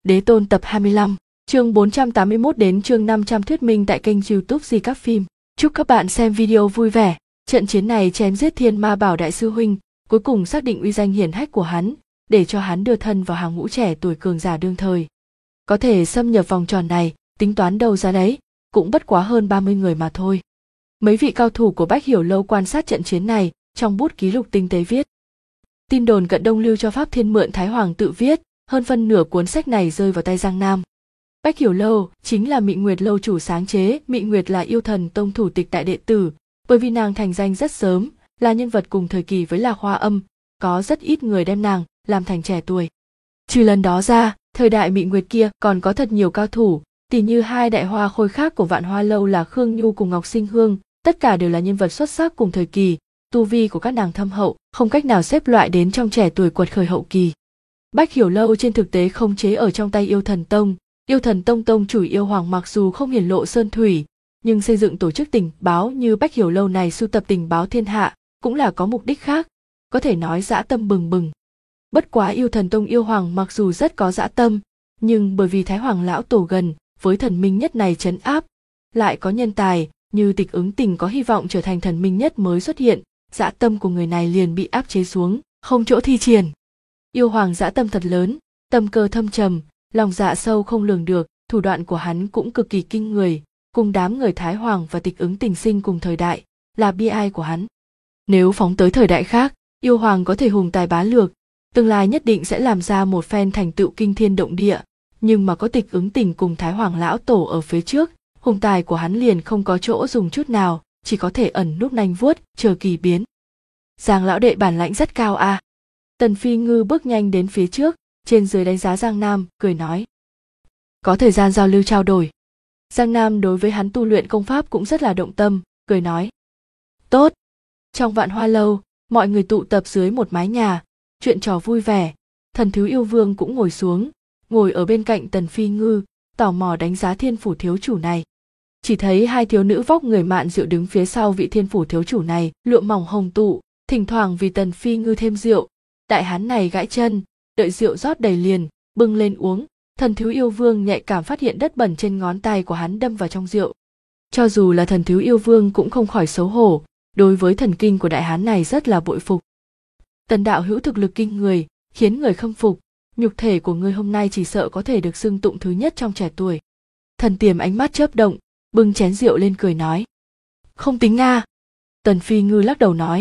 Đế Tôn tập 25, chương 481 đến chương 500 thuyết minh tại kênh YouTube Di Các Phim. Chúc các bạn xem video vui vẻ. Trận chiến này chém giết Thiên Ma Bảo đại sư huynh, cuối cùng xác định uy danh hiển hách của hắn, để cho hắn đưa thân vào hàng ngũ trẻ tuổi cường giả đương thời. Có thể xâm nhập vòng tròn này, tính toán đâu ra đấy, cũng bất quá hơn 30 người mà thôi. Mấy vị cao thủ của Bách Hiểu Lâu quan sát trận chiến này, trong bút ký lục tinh tế viết. Tin đồn Cận Đông Lưu cho Pháp Thiên mượn Thái Hoàng tự viết, hơn phân nửa cuốn sách này rơi vào tay Giang Nam. Bách Hiểu Lâu chính là Mị Nguyệt Lâu chủ sáng chế, Mị Nguyệt là Yêu Thần Tông thủ tịch đại đệ tử, bởi vì nàng thành danh rất sớm, là nhân vật cùng thời kỳ với Lạc Hoa Âm, có rất ít người đem nàng làm thành trẻ tuổi. Trừ lần đó ra, thời đại Mị Nguyệt kia còn có thật nhiều cao thủ, tỉ như hai đại hoa khôi khác của Vạn Hoa Lâu là Khương Nhu cùng Ngọc Sinh Hương, tất cả đều là nhân vật xuất sắc cùng thời kỳ, tu vi của các nàng thâm hậu, không cách nào xếp loại đến trong trẻ tuổi quật khởi hậu kỳ. Bách Hiểu Lâu trên thực tế khống chế ở trong tay Yêu Thần Tông. Yêu Thần Tông tông chủ Yêu Hoàng mặc dù không hiển lộ sơn thủy, nhưng xây dựng tổ chức tình báo như Bách Hiểu Lâu này sưu tập tình báo thiên hạ cũng là có mục đích khác, có thể nói dã tâm bừng bừng. Bất quá Yêu Thần Tông Yêu Hoàng mặc dù rất có dã tâm, nhưng bởi vì Thái Hoàng lão tổ gần với thần minh nhất này trấn áp, lại có nhân tài như Tịch Ứng Tình có hy vọng trở thành thần minh nhất mới xuất hiện, dã tâm của người này liền bị áp chế xuống, không chỗ thi triển. Yêu Hoàng dã tâm thật lớn, tâm cơ thâm trầm, lòng dạ sâu không lường được, thủ đoạn của hắn cũng cực kỳ kinh người, cùng đám người Thái Hoàng và Tịch Ứng Tình sinh cùng thời đại, là bi ai của hắn. Nếu phóng tới thời đại khác, Yêu Hoàng có thể hùng tài bá lược, tương lai nhất định sẽ làm ra một phen thành tựu kinh thiên động địa, nhưng mà có Tịch Ứng Tình cùng Thái Hoàng lão tổ ở phía trước, hùng tài của hắn liền không có chỗ dùng chút nào, chỉ có thể ẩn núp nanh vuốt, chờ kỳ biến. Giang lão đệ bản lãnh rất cao a. Tần Phi Ngư bước nhanh đến phía trước, trên dưới đánh giá Giang Nam, cười nói. Có thời gian giao lưu trao đổi. Giang Nam đối với hắn tu luyện công pháp cũng rất là động tâm, cười nói. Tốt. Trong Vạn Hoa Lâu, mọi người tụ tập dưới một mái nhà, chuyện trò vui vẻ, Thần Thiếu Yêu Vương cũng ngồi xuống, ngồi ở bên cạnh Tần Phi Ngư, tò mò đánh giá Thiên Phủ thiếu chủ này. Chỉ thấy hai thiếu nữ vóc người mạn rượu đứng phía sau vị Thiên Phủ thiếu chủ này, lụa mỏng hồng tụ, thỉnh thoảng vì Tần Phi Ngư thêm rượu. Đại hán này gãi chân, đợi rượu rót đầy liền, bưng lên uống. Thần Thiếu Yêu Vương nhạy cảm phát hiện đất bẩn trên ngón tay của hắn đâm vào trong rượu. Cho dù là Thần Thiếu Yêu Vương cũng không khỏi xấu hổ, đối với thần kinh của đại hán này rất là bội phục. Tần đạo hữu thực lực kinh người, khiến người khâm phục, nhục thể của ngươi hôm nay chỉ sợ có thể được xưng tụng thứ nhất trong trẻ tuổi. Thần Tiềm ánh mắt chớp động, bưng chén rượu lên cười nói. Không tính nga. Tần Phi Ngư lắc đầu nói.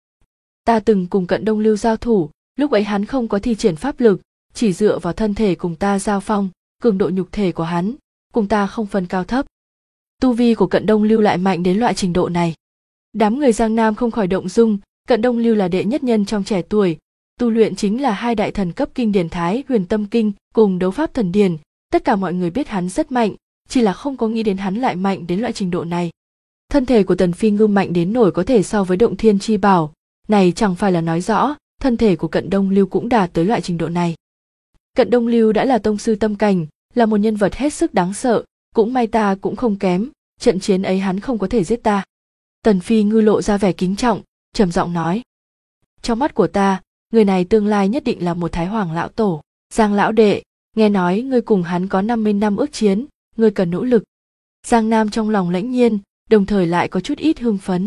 Ta từng cùng Cận Đông Lưu giao thủ, lúc ấy hắn không có thi triển pháp lực, chỉ dựa vào thân thể cùng ta giao phong, cường độ nhục thể của hắn, cùng ta không phân cao thấp. Tu vi của Cận Đông Lưu lại mạnh đến loại trình độ này. Đám người Giang Nam không khỏi động dung, Cận Đông Lưu là đệ nhất nhân trong trẻ tuổi, tu luyện chính là hai đại thần cấp kinh điển Thái Huyền Tâm Kinh cùng Đấu Pháp Thần Điển, tất cả mọi người biết hắn rất mạnh, chỉ là không có nghĩ đến hắn lại mạnh đến loại trình độ này. Thân thể của Tần Phi Ngư mạnh đến nổi có thể so với Động Thiên Chi Bảo, này chẳng phải là nói rõ, thân thể của Cận Đông Lưu cũng đạt tới loại trình độ này. Cận Đông Lưu đã là tông sư tâm cảnh, là một nhân vật hết sức đáng sợ, cũng may ta cũng không kém, trận chiến ấy hắn không có thể giết ta. Tần Phi Ngư lộ ra vẻ kính trọng, trầm giọng nói. Trong mắt của ta, người này tương lai nhất định là một Thái Hoàng lão tổ. Giang lão đệ, nghe nói ngươi cùng hắn có 50 năm ước chiến, ngươi cần nỗ lực. Giang Nam trong lòng lãnh nhiên, đồng thời lại có chút ít hưng phấn.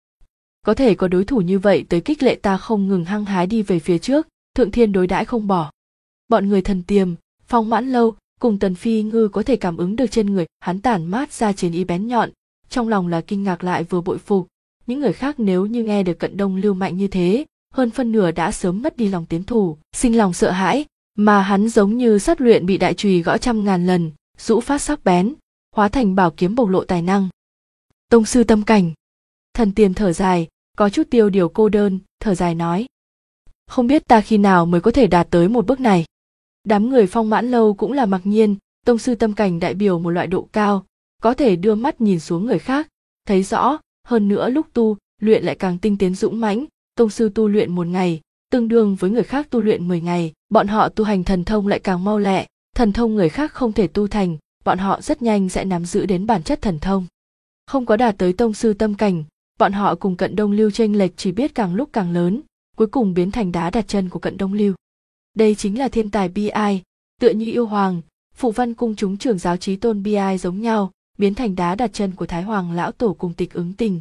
Có thể có đối thủ như vậy tới kích lệ ta không ngừng hăng hái đi về phía trước, thượng thiên đối đãi không bỏ. Bọn người Thần Tiềm, Phong Mãn Lâu cùng Tần Phi Ngư có thể cảm ứng được trên người hắn tản mát ra chiến ý bén nhọn, trong lòng là kinh ngạc lại vừa bội phục. Những người khác nếu như nghe được Cận Đông Lưu mạnh như thế, hơn phân nửa đã sớm mất đi lòng tiến thủ, sinh lòng sợ hãi, mà hắn giống như sắt luyện bị đại chùy gõ trăm ngàn lần, rũ phát sắc bén, hóa thành bảo kiếm bộc lộ tài năng. Tông sư tâm cảnh. Thần Tiềm thở dài, có chút tiêu điều cô đơn, thở dài nói. Không biết ta khi nào mới có thể đạt tới một bước này. Đám người Phong Mãn Lâu cũng là mặc nhiên, tông sư tâm cảnh đại biểu một loại độ cao, có thể đưa mắt nhìn xuống người khác, thấy rõ, hơn nữa lúc tu luyện lại càng tinh tiến dũng mãnh, tông sư tu luyện một ngày, tương đương với người khác tu luyện 10 ngày, bọn họ tu hành thần thông lại càng mau lẹ, thần thông người khác không thể tu thành, bọn họ rất nhanh sẽ nắm giữ đến bản chất thần thông. Không có đạt tới tông sư tâm cảnh, bọn họ cùng Cận Đông Lưu chênh lệch chỉ biết càng lúc càng lớn, cuối cùng biến thành đá đặt chân của Cận Đông Lưu. Đây chính là thiên tài bi ai, tựa như yêu hoàng, phụ văn cung chúng trưởng giáo chí tôn bi ai giống nhau, biến thành đá đặt chân của Thái Hoàng lão tổ cùng Tịch Ứng Tình.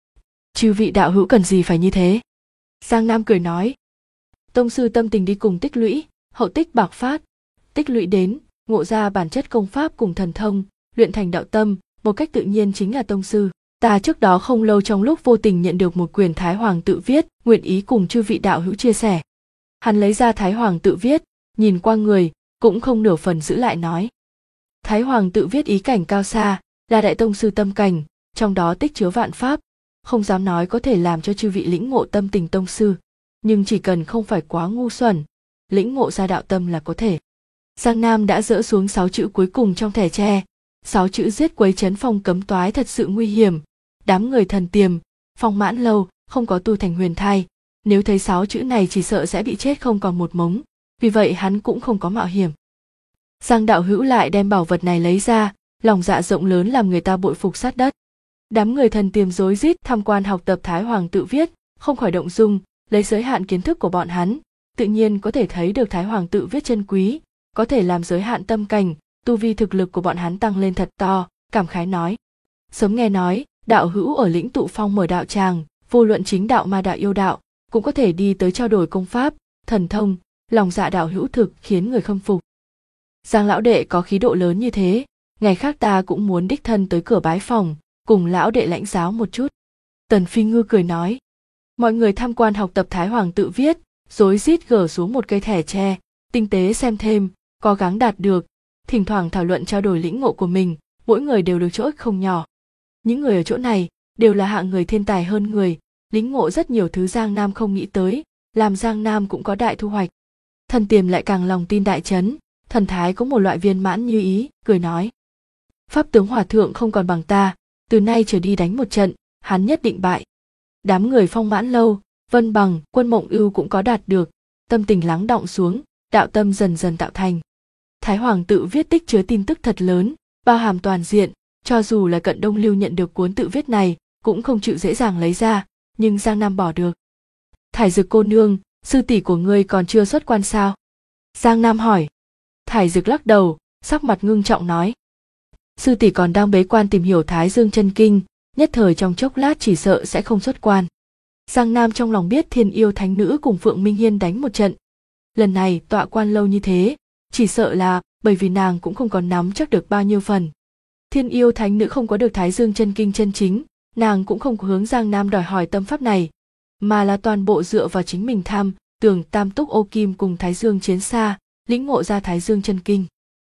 Chư vị đạo hữu cần gì phải như thế? Giang Nam cười nói. Tông sư tâm tình đi cùng tích lũy, hậu tích bạc phát, tích lũy đến, ngộ ra bản chất công pháp cùng thần thông, luyện thành đạo tâm, một cách tự nhiên chính là tông sư. Ta trước đó không lâu trong lúc vô tình nhận được một quyển Thái Hoàng tự viết, nguyện ý cùng chư vị đạo hữu chia sẻ. Hắn lấy ra Thái Hoàng tự viết, nhìn qua người, cũng không nửa phần giữ lại nói. Thái Hoàng tự viết ý cảnh cao xa, là đại tông sư tâm cảnh, trong đó tích chứa vạn pháp, không dám nói có thể làm cho chư vị lĩnh ngộ tâm tình tông sư, nhưng chỉ cần không phải quá ngu xuẩn, lĩnh ngộ ra đạo tâm là có thể. Giang Nam đã dỡ xuống 6 chữ cuối cùng trong thẻ tre, 6 chữ giết quấy chấn phong cấm toái thật sự nguy hiểm, đám người thần tiềm, phong mãn lâu, không có tu thành huyền thai, nếu thấy 6 chữ này chỉ sợ sẽ bị chết không còn một mống, vì vậy hắn cũng không có mạo hiểm. Giang đạo hữu lại đem bảo vật này lấy ra, lòng dạ rộng lớn làm người ta bội phục sát đất. Đám người thần tiềm rối rít tham quan học tập Thái Hoàng tự viết, không khỏi động dung, lấy giới hạn kiến thức của bọn hắn, tự nhiên có thể thấy được Thái Hoàng tự viết chân quý, có thể làm giới hạn tâm cảnh, tu vi thực lực của bọn hắn tăng lên thật to, cảm khái nói. Sớm nghe nói, đạo hữu ở lĩnh tụ phong mở đạo tràng, vô luận chính đạo ma đạo yêu đạo, cũng có thể đi tới trao đổi công pháp, thần thông, lòng dạ đạo hữu thực khiến người khâm phục. Giang lão đệ có khí độ lớn như thế, ngày khác ta cũng muốn đích thân tới cửa bái phòng, cùng lão đệ lãnh giáo một chút. Tần Phi Ngư cười nói. Mọi người tham quan học tập Thái Hoàng tự viết, rối rít gỡ xuống một cây thẻ tre, tinh tế xem thêm, cố gắng đạt được, thỉnh thoảng thảo luận trao đổi lĩnh ngộ của mình, mỗi người đều được chỗ ích không nhỏ. Những người ở chỗ này đều là hạng người thiên tài hơn người, lĩnh ngộ rất nhiều thứ Giang Nam không nghĩ tới, làm Giang Nam cũng có đại thu hoạch. Thần tiềm lại càng lòng tin đại chấn, thần thái có một loại viên mãn như ý, cười nói. Pháp tướng hòa thượng không còn bằng ta, từ nay trở đi đánh một trận, hắn nhất định bại. Đám người phong mãn lâu, Vân Bằng, Quân Mộng Ưu cũng có đạt được, tâm tình lắng đọng xuống, đạo tâm dần dần tạo thành. Thái Hoàng tự viết tích chứa tin tức thật lớn, bao hàm toàn diện, cho dù là Cận Đông Lưu nhận được cuốn tự viết này, cũng không chịu dễ dàng lấy ra, nhưng Giang Nam bỏ được. Thải Dực cô nương, sư tỷ của ngươi còn chưa xuất quan sao? Giang Nam hỏi. Thải Dực lắc đầu, sắc mặt ngưng trọng nói. Sư tỷ còn đang bế quan tìm hiểu Thái Dương chân kinh, nhất thời trong chốc lát chỉ sợ sẽ không xuất quan. Giang Nam trong lòng biết Thiên Yêu Thánh Nữ cùng Phượng Minh Hiên đánh một trận. Lần này tọa quan lâu như thế, chỉ sợ là bởi vì nàng cũng không còn nắm chắc được bao nhiêu phần. Thiên Yêu Thánh Nữ không có được Thái Dương chân kinh chân chính, nàng cũng không có hướng Giang Nam đòi hỏi tâm pháp này, mà là toàn bộ dựa vào chính mình tham, tưởng tam túc ô kim cùng Thái Dương chiến xa, lĩnh ngộ ra Thái Dương chân kinh.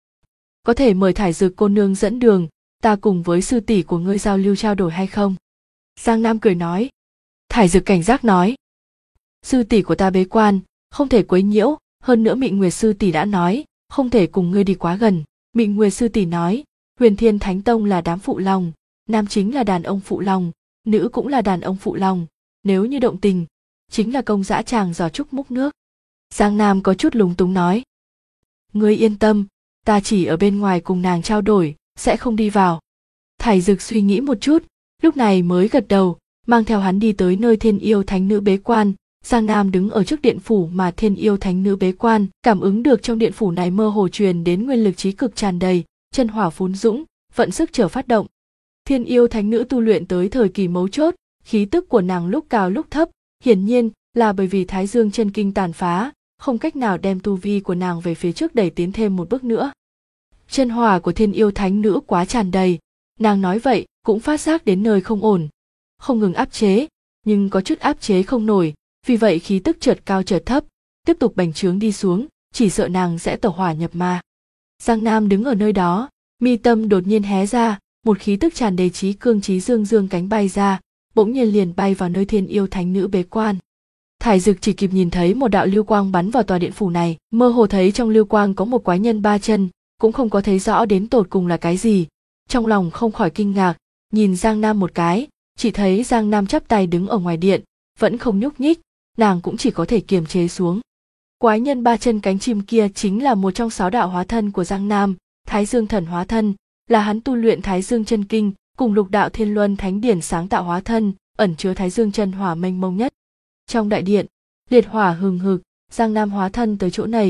Có thể mời Thải Dực cô nương dẫn đường, ta cùng với sư tỷ của ngươi giao lưu trao đổi hay không? Giang Nam cười nói. Thải Dực cảnh giác nói. Sư tỷ của ta bế quan, không thể quấy nhiễu, hơn nữa Mị Nguyệt sư tỷ đã nói, không thể cùng ngươi đi quá gần. Mị Nguyệt sư tỷ nói, Huyền Thiên Thánh Tông là đám phụ lòng, nam chính là đàn ông phụ lòng, nữ cũng là đàn ông phụ lòng, nếu như động tình, chính là công dã tràng giò trúc múc nước. Giang Nam có chút lúng túng nói. Ngươi yên tâm, ta chỉ ở bên ngoài cùng nàng trao đổi, sẽ không đi vào. Thải Dực suy nghĩ một chút, lúc này mới gật đầu, mang theo hắn đi tới nơi Thiên Yêu Thánh Nữ bế quan. Giang Nam đứng ở trước điện phủ mà Thiên Yêu Thánh Nữ bế quan, cảm ứng được trong điện phủ này mơ hồ truyền đến nguyên lực trí cực tràn đầy, chân hỏa phún dũng, vận sức trở phát động. Thiên Yêu Thánh Nữ tu luyện tới thời kỳ mấu chốt, khí tức của nàng lúc cao lúc thấp, hiển nhiên là bởi vì Thái Dương chân kinh tàn phá, không cách nào đem tu vi của nàng về phía trước đẩy tiến thêm một bước nữa. Chân hỏa của Thiên Yêu Thánh Nữ quá tràn đầy, nàng nói vậy cũng phát giác đến nơi không ổn, không ngừng áp chế, nhưng có chút áp chế không nổi, vì vậy khí tức chợt cao chợt thấp, tiếp tục bành trướng đi xuống, chỉ sợ nàng sẽ tẩu hỏa nhập ma. Giang Nam đứng ở nơi đó, mi tâm đột nhiên hé ra, một khí tức tràn đầy trí cương trí dương dương cánh bay ra, bỗng nhiên liền bay vào nơi Thiên Yêu Thánh Nữ bế quan. Thải Dực chỉ kịp nhìn thấy một đạo lưu quang bắn vào tòa điện phủ này, mơ hồ thấy trong lưu quang có một quái nhân ba chân, cũng không có thấy rõ đến tột cùng là cái gì, trong lòng không khỏi kinh ngạc, nhìn Giang Nam một cái, chỉ thấy Giang Nam chắp tay đứng ở ngoài điện, vẫn không nhúc nhích, nàng cũng chỉ có thể kiềm chế xuống. Quái nhân ba chân cánh chim kia chính là một trong 6 đạo hóa thân của Giang Nam, Thái Dương thần hóa thân, là hắn tu luyện Thái Dương chân kinh, cùng lục đạo Thiên Luân Thánh Điển sáng tạo hóa thân, ẩn chứa Thái Dương chân hỏa mênh mông nhất. Trong đại điện, liệt hỏa hừng hực, Giang Nam hóa thân tới chỗ này,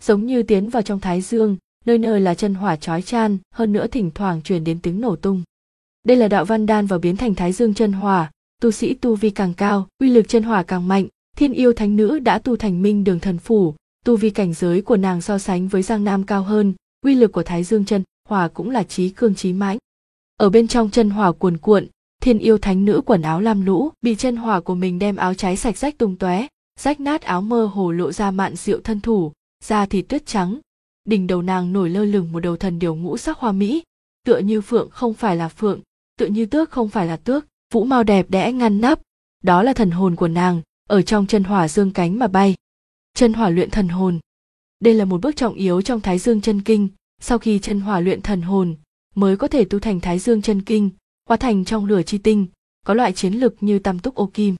giống như tiến vào trong thái dương, nơi nơi là chân hỏa chói chan, hơn nữa thỉnh thoảng truyền đến tiếng nổ tung. Đây là đạo văn đan vào biến thành thái dương chân hỏa, tu sĩ tu vi càng cao, uy lực chân hỏa càng mạnh. Thiên yêu thánh nữ đã tu thành minh đường thần phủ, tu vi cảnh giới của nàng so sánh với Giang Nam cao hơn, uy lực của thái dương chân hỏa cũng là chí cương chí mãnh. Ở bên trong chân hỏa cuồn cuộn, thiên yêu thánh nữ quần áo lam lũ, bị chân hỏa của mình đem áo cháy sạch rách tung tóe, rách nát áo mơ hồ lộ ra mạn diệu thân thủ, da thịt tuyết trắng. Đỉnh đầu nàng nổi lơ lửng một đầu thần điểu ngũ sắc hoa mỹ, tựa như phượng không phải là phượng, tựa như tước không phải là tước, vũ mao đẹp đẽ ngăn nắp, đó là thần hồn của nàng, ở trong chân hỏa dương cánh mà bay. Chân hỏa luyện thần hồn. Đây là một bước trọng yếu trong Thái Dương chân kinh, sau khi chân hỏa luyện thần hồn, mới có thể tu thành Thái Dương chân kinh, hóa thành trong lửa chi tinh, có loại chiến lực như tam túc ô kim.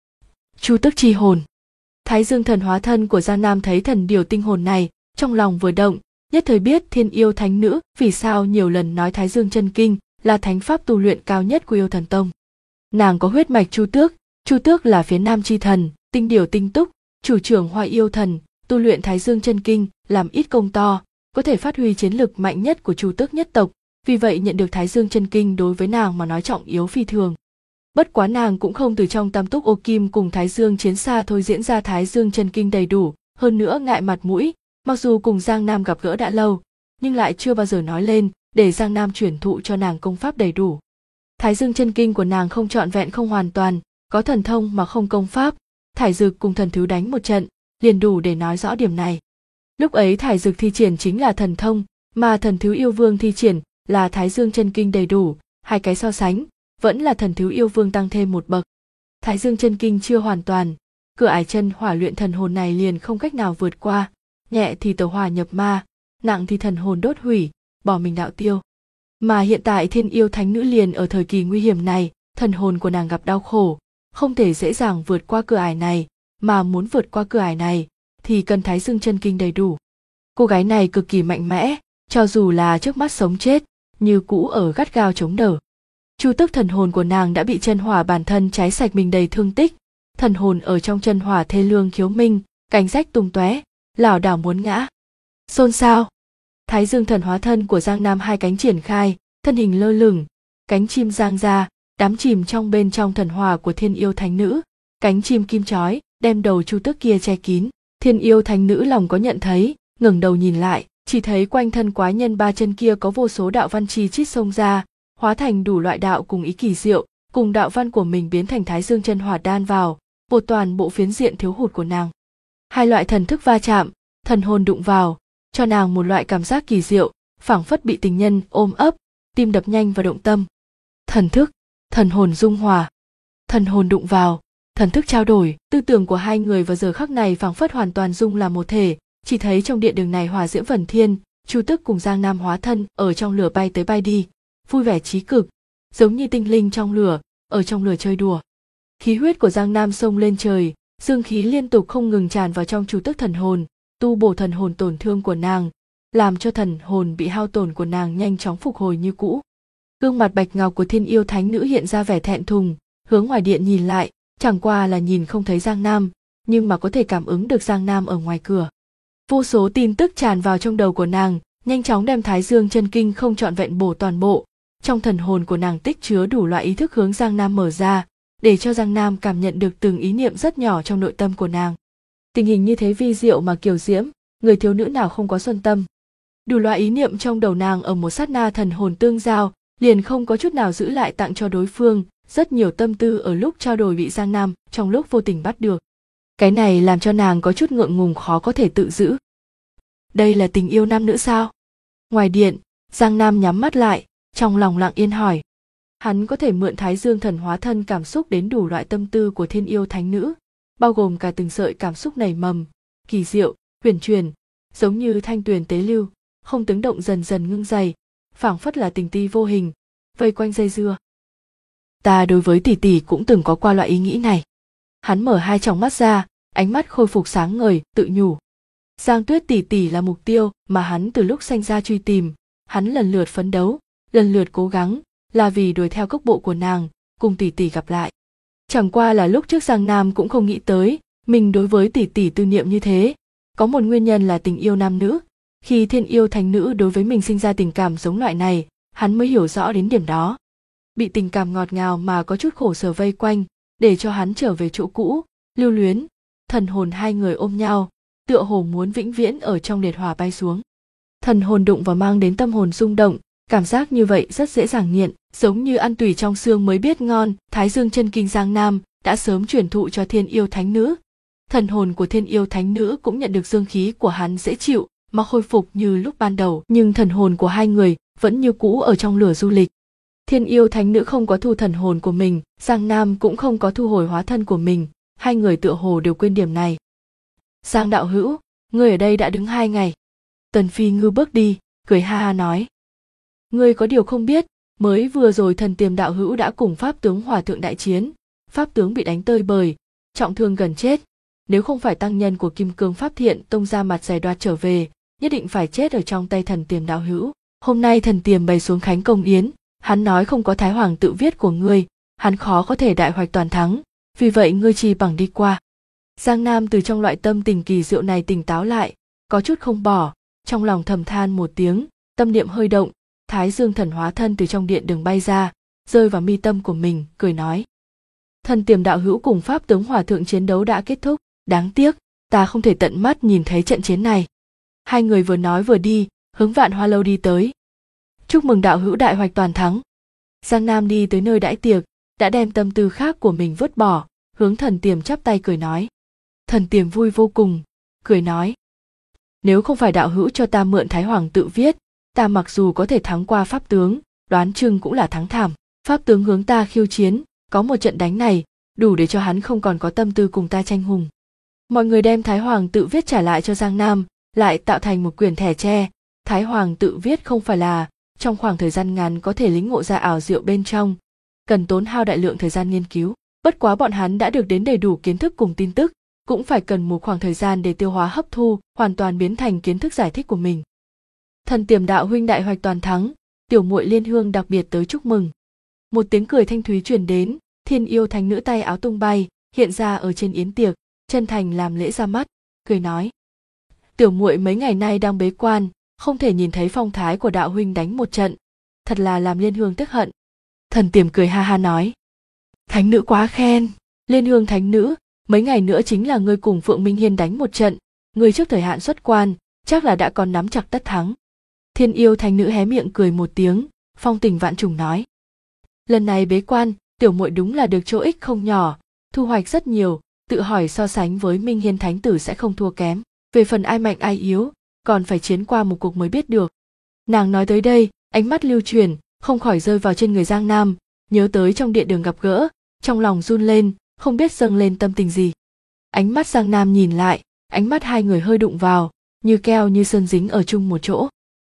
Chu tức chi hồn. Thái Dương thần hóa thân của Giang Nam thấy thần điều tinh hồn này, trong lòng vừa động, nhất thời biết thiên yêu thánh nữ vì sao nhiều lần nói Thái Dương chân kinh là thánh pháp tu luyện cao nhất của yêu thần tông. Nàng có huyết mạch Chu Tước là phía nam chi thần, tinh điều tinh túc, chủ trưởng Hoa yêu thần, tu luyện Thái Dương chân kinh làm ít công to, có thể phát huy chiến lực mạnh nhất của Chu Tước nhất tộc, vì vậy nhận được Thái Dương chân kinh đối với nàng mà nói trọng yếu phi thường. Bất quá nàng cũng không từ trong tam túc ô kim cùng Thái Dương chiến xa thôi diễn ra Thái Dương chân kinh đầy đủ, hơn nữa ngại mặt mũi, mặc dù cùng Giang Nam gặp gỡ đã lâu, nhưng lại chưa bao giờ nói lên để Giang Nam chuyển thụ cho nàng công pháp đầy đủ. Thái Dương chân kinh của nàng không trọn vẹn không hoàn toàn, có thần thông mà không công pháp, Thải Dực cùng thần thú đánh một trận, liền đủ để nói rõ điểm này. Lúc ấy Thải Dực thi triển chính là thần thông, mà thần thú yêu vương thi triển là Thái Dương chân kinh đầy đủ, hai cái so sánh, vẫn là thần thú yêu vương tăng thêm một bậc. Thái Dương chân kinh chưa hoàn toàn, cửa ải chân hỏa luyện thần hồn này liền không cách nào vượt qua, nhẹ thì tẩu hỏa nhập ma, nặng thì thần hồn đốt hủy, bỏ mình đạo tiêu. Mà hiện tại thiên yêu thánh nữ liền ở thời kỳ nguy hiểm này, thần hồn của nàng gặp đau khổ, không thể dễ dàng vượt qua cửa ải này, mà muốn vượt qua cửa ải này thì cần Thái Dương chân kinh đầy đủ. Cô gái này cực kỳ mạnh mẽ, cho dù là trước mắt sống chết, như cũ ở gắt gao chống đỡ. Chu tức thần hồn của nàng đã bị chân hỏa bản thân cháy sạch mình đầy thương tích, thần hồn ở trong chân hỏa thê lương khiếu minh, cánh rách tung tóe, lảo đảo muốn ngã. Xôn xao. Thái Dương thần hóa thân của Giang Nam hai cánh triển khai, thân hình lơ lửng, cánh chim giang ra, đắm chìm trong bên trong thần hỏa của thiên yêu thánh nữ, cánh chim kim chói đem đầu Chu Tước kia che kín. Thiên yêu thánh nữ lòng có nhận thấy, ngẩng đầu nhìn lại, chỉ thấy quanh thân quái nhân ba chân kia có vô số đạo văn chi chít xông ra, hóa thành đủ loại đạo cùng ý kỳ diệu, cùng đạo văn của mình biến thành Thái Dương chân hỏa đan vào, bột toàn bộ phiến diện thiếu hụt của nàng. Hai loại thần thức va chạm, thần hồn đụng vào, cho nàng một loại cảm giác kỳ diệu, phảng phất bị tình nhân ôm ấp, tim đập nhanh và động tâm. Thần thức, thần hồn dung hòa, thần hồn đụng vào, thần thức trao đổi, tư tưởng của hai người vào giờ khắc này phảng phất hoàn toàn dung làm một thể, chỉ thấy trong điện đường này hỏa diễm vần thiên, Chu Tước cùng Giang Nam hóa thân ở trong lửa bay tới bay đi, vui vẻ chí cực, giống như tinh linh trong lửa, ở trong lửa chơi đùa. Khí huyết của Giang Nam xông lên trời, dương khí liên tục không ngừng tràn vào trong Chu Tước thần hồn, tu bổ thần hồn tổn thương của nàng, làm cho thần hồn bị hao tổn của nàng nhanh chóng phục hồi như cũ. Gương mặt bạch ngọc của thiên yêu thánh nữ hiện ra vẻ thẹn thùng, hướng ngoài điện nhìn lại, chẳng qua là nhìn không thấy Giang Nam, nhưng mà có thể cảm ứng được Giang Nam ở ngoài cửa. Vô số tin tức tràn vào trong đầu của nàng, nhanh chóng đem Thái Dương chân kinh không trọn vẹn bổ toàn bộ. Trong thần hồn của nàng tích chứa đủ loại ý thức hướng Giang Nam mở ra, để cho Giang Nam cảm nhận được từng ý niệm rất nhỏ trong nội tâm của nàng. Tình hình như thế vi diệu mà kiều diễm, người thiếu nữ nào không có xuân tâm. Đủ loại ý niệm trong đầu nàng ở một sát na thần hồn tương giao, liền không có chút nào giữ lại tặng cho đối phương, rất nhiều tâm tư ở lúc trao đổi bị Giang Nam trong lúc vô tình bắt được. Cái này làm cho nàng có chút ngượng ngùng khó có thể tự giữ. Đây là tình yêu nam nữ sao? Ngoài điện, Giang Nam nhắm mắt lại, trong lòng lặng yên hỏi. Hắn có thể mượn Thái Dương thần hóa thân cảm xúc đến đủ loại tâm tư của thiên yêu thánh nữ, bao gồm cả từng sợi cảm xúc nảy mầm, kỳ diệu, huyền truyền, giống như thanh tuyền tế lưu, không tiếng động dần dần ngưng dày, phảng phất là tình ti vô hình, vây quanh dây dưa. Ta đối với tỷ tỷ cũng từng có qua loại ý nghĩ này. Hắn mở hai tròng mắt ra, ánh mắt khôi phục sáng ngời, tự nhủ. Giang Tuyết tỷ tỷ là mục tiêu mà hắn từ lúc sanh ra truy tìm, hắn lần lượt phấn đấu, lần lượt cố gắng, là vì đuổi theo cước bộ của nàng, cùng tỷ tỷ gặp lại. Chẳng qua là lúc trước Giang Nam cũng không nghĩ tới, mình đối với tỷ tỷ tư niệm như thế, Có một nguyên nhân là tình yêu nam nữ. Khi thiên yêu thánh nữ đối với mình sinh ra tình cảm giống loại này, hắn mới hiểu rõ đến điểm đó. Bị tình cảm ngọt ngào mà có chút khổ sở vây quanh, để cho hắn trở về chỗ cũ, lưu luyến, thần hồn hai người ôm nhau, tựa hồ muốn vĩnh viễn ở trong liệt hỏa bay xuống. Thần hồn đụng vào mang đến tâm hồn rung động, cảm giác như vậy rất dễ dàng nghiện, giống như ăn tủy trong xương mới biết ngon. Thái Dương chân kinh Giang Nam đã sớm truyền thụ cho thiên yêu thánh nữ. Thần hồn của thiên yêu thánh nữ cũng nhận được dương khí của hắn dễ chịu mà khôi phục như lúc ban đầu, nhưng thần hồn của hai người vẫn như cũ ở trong lửa du lịch. Thiên yêu thánh nữ không có thu thần hồn của mình, Giang Nam cũng không có thu hồi hóa thân của mình, hai người tựa hồ đều quên điểm này. Giang đạo hữu, ngươi ở đây đã đứng 2 ngày. Tần Phi Ngư bước đi, cười ha ha nói. Ngươi có điều không biết, mới vừa rồi Thần Tiềm đạo hữu đã cùng pháp tướng Hòa thượng đại chiến, pháp tướng bị đánh tơi bời, trọng thương gần chết. Nếu không phải tăng nhân của Kim Cương Pháp Thiện Tông ra mặt dày đoạt trở về, nhất định phải chết ở trong tay Thần Tiềm đạo hữu. Hôm nay Thần Tiềm bày xuống khánh công yến, hắn nói không có Thái Hoàng tự viết của ngươi, hắn khó có thể đại hoạch toàn thắng, vì vậy ngươi chỉ bằng đi qua. Giang Nam từ trong loại tâm tình kỳ diệu này tỉnh táo lại, có chút không bỏ, trong lòng thầm than một tiếng, tâm niệm hơi động, Thái Dương thần hóa thân từ trong điện đường bay ra, rơi vào mi tâm của mình, cười nói. Thần Tiềm đạo hữu cùng pháp tướng Hòa thượng chiến đấu đã kết thúc, đáng tiếc, ta không thể tận mắt nhìn thấy trận chiến này. Hai người vừa nói vừa đi, hướng Vạn Hoa lâu đi tới. Chúc mừng đạo hữu đại hoạch toàn thắng. Giang Nam đi tới nơi đãi tiệc, đã đem tâm tư khác của mình vứt bỏ, hướng Thần Tiềm chắp tay cười nói. Thần Tiềm vui vô cùng, cười nói. Nếu không phải đạo hữu cho ta mượn Thái Hoàng tự viết, ta mặc dù có thể thắng qua pháp tướng, đoán chừng cũng là thắng thảm. Pháp tướng hướng ta khiêu chiến, có một trận đánh này, đủ để cho hắn không còn có tâm tư cùng ta tranh hùng. Mọi người đem Thái Hoàng tự viết trả lại cho Giang Nam, lại tạo thành một quyển thẻ tre. Thái Hoàng tự viết không phải là trong khoảng thời gian ngắn có thể lĩnh ngộ ra ảo diệu bên trong, cần tốn hao đại lượng thời gian nghiên cứu. Bất quá bọn hắn đã được đến đầy đủ kiến thức cùng tin tức, cũng phải cần một khoảng thời gian để tiêu hóa hấp thu, hoàn toàn biến thành kiến thức giải thích của mình. Thần Tiềm đạo huynh đại hoạch toàn thắng, tiểu muội Liên Hương đặc biệt tới chúc mừng. Một tiếng cười thanh thúy truyền đến, thiên yêu thánh nữ tay áo tung bay, hiện ra ở trên yến tiệc, chân thành làm lễ ra mắt, cười nói. Tiểu muội mấy ngày nay đang bế quan, không thể nhìn thấy phong thái của đạo huynh đánh một trận, thật là làm Liên Hương tức hận. Thần Tiềm cười ha ha nói. Thánh nữ quá khen, Liên Hương thánh nữ, mấy ngày nữa chính là ngươi cùng Phượng Minh Hiên đánh một trận, ngươi trước thời hạn xuất quan, chắc là đã còn nắm chặt tất thắng. Thiên yêu thánh nữ hé miệng cười một tiếng, phong tình vạn trùng nói. Lần này bế quan, tiểu muội đúng là được chỗ ích không nhỏ, thu hoạch rất nhiều, tự hỏi so sánh với Minh Hiên thánh tử sẽ không thua kém. Về phần ai mạnh ai yếu, còn phải chiến qua một cuộc mới biết được. Nàng nói tới đây, ánh mắt lưu chuyển, không khỏi rơi vào trên người Giang Nam, nhớ tới trong điện đường gặp gỡ, trong lòng run lên, không biết dâng lên tâm tình gì. Ánh mắt Giang Nam nhìn lại, ánh mắt hai người hơi đụng vào, như keo như sơn dính ở chung một chỗ.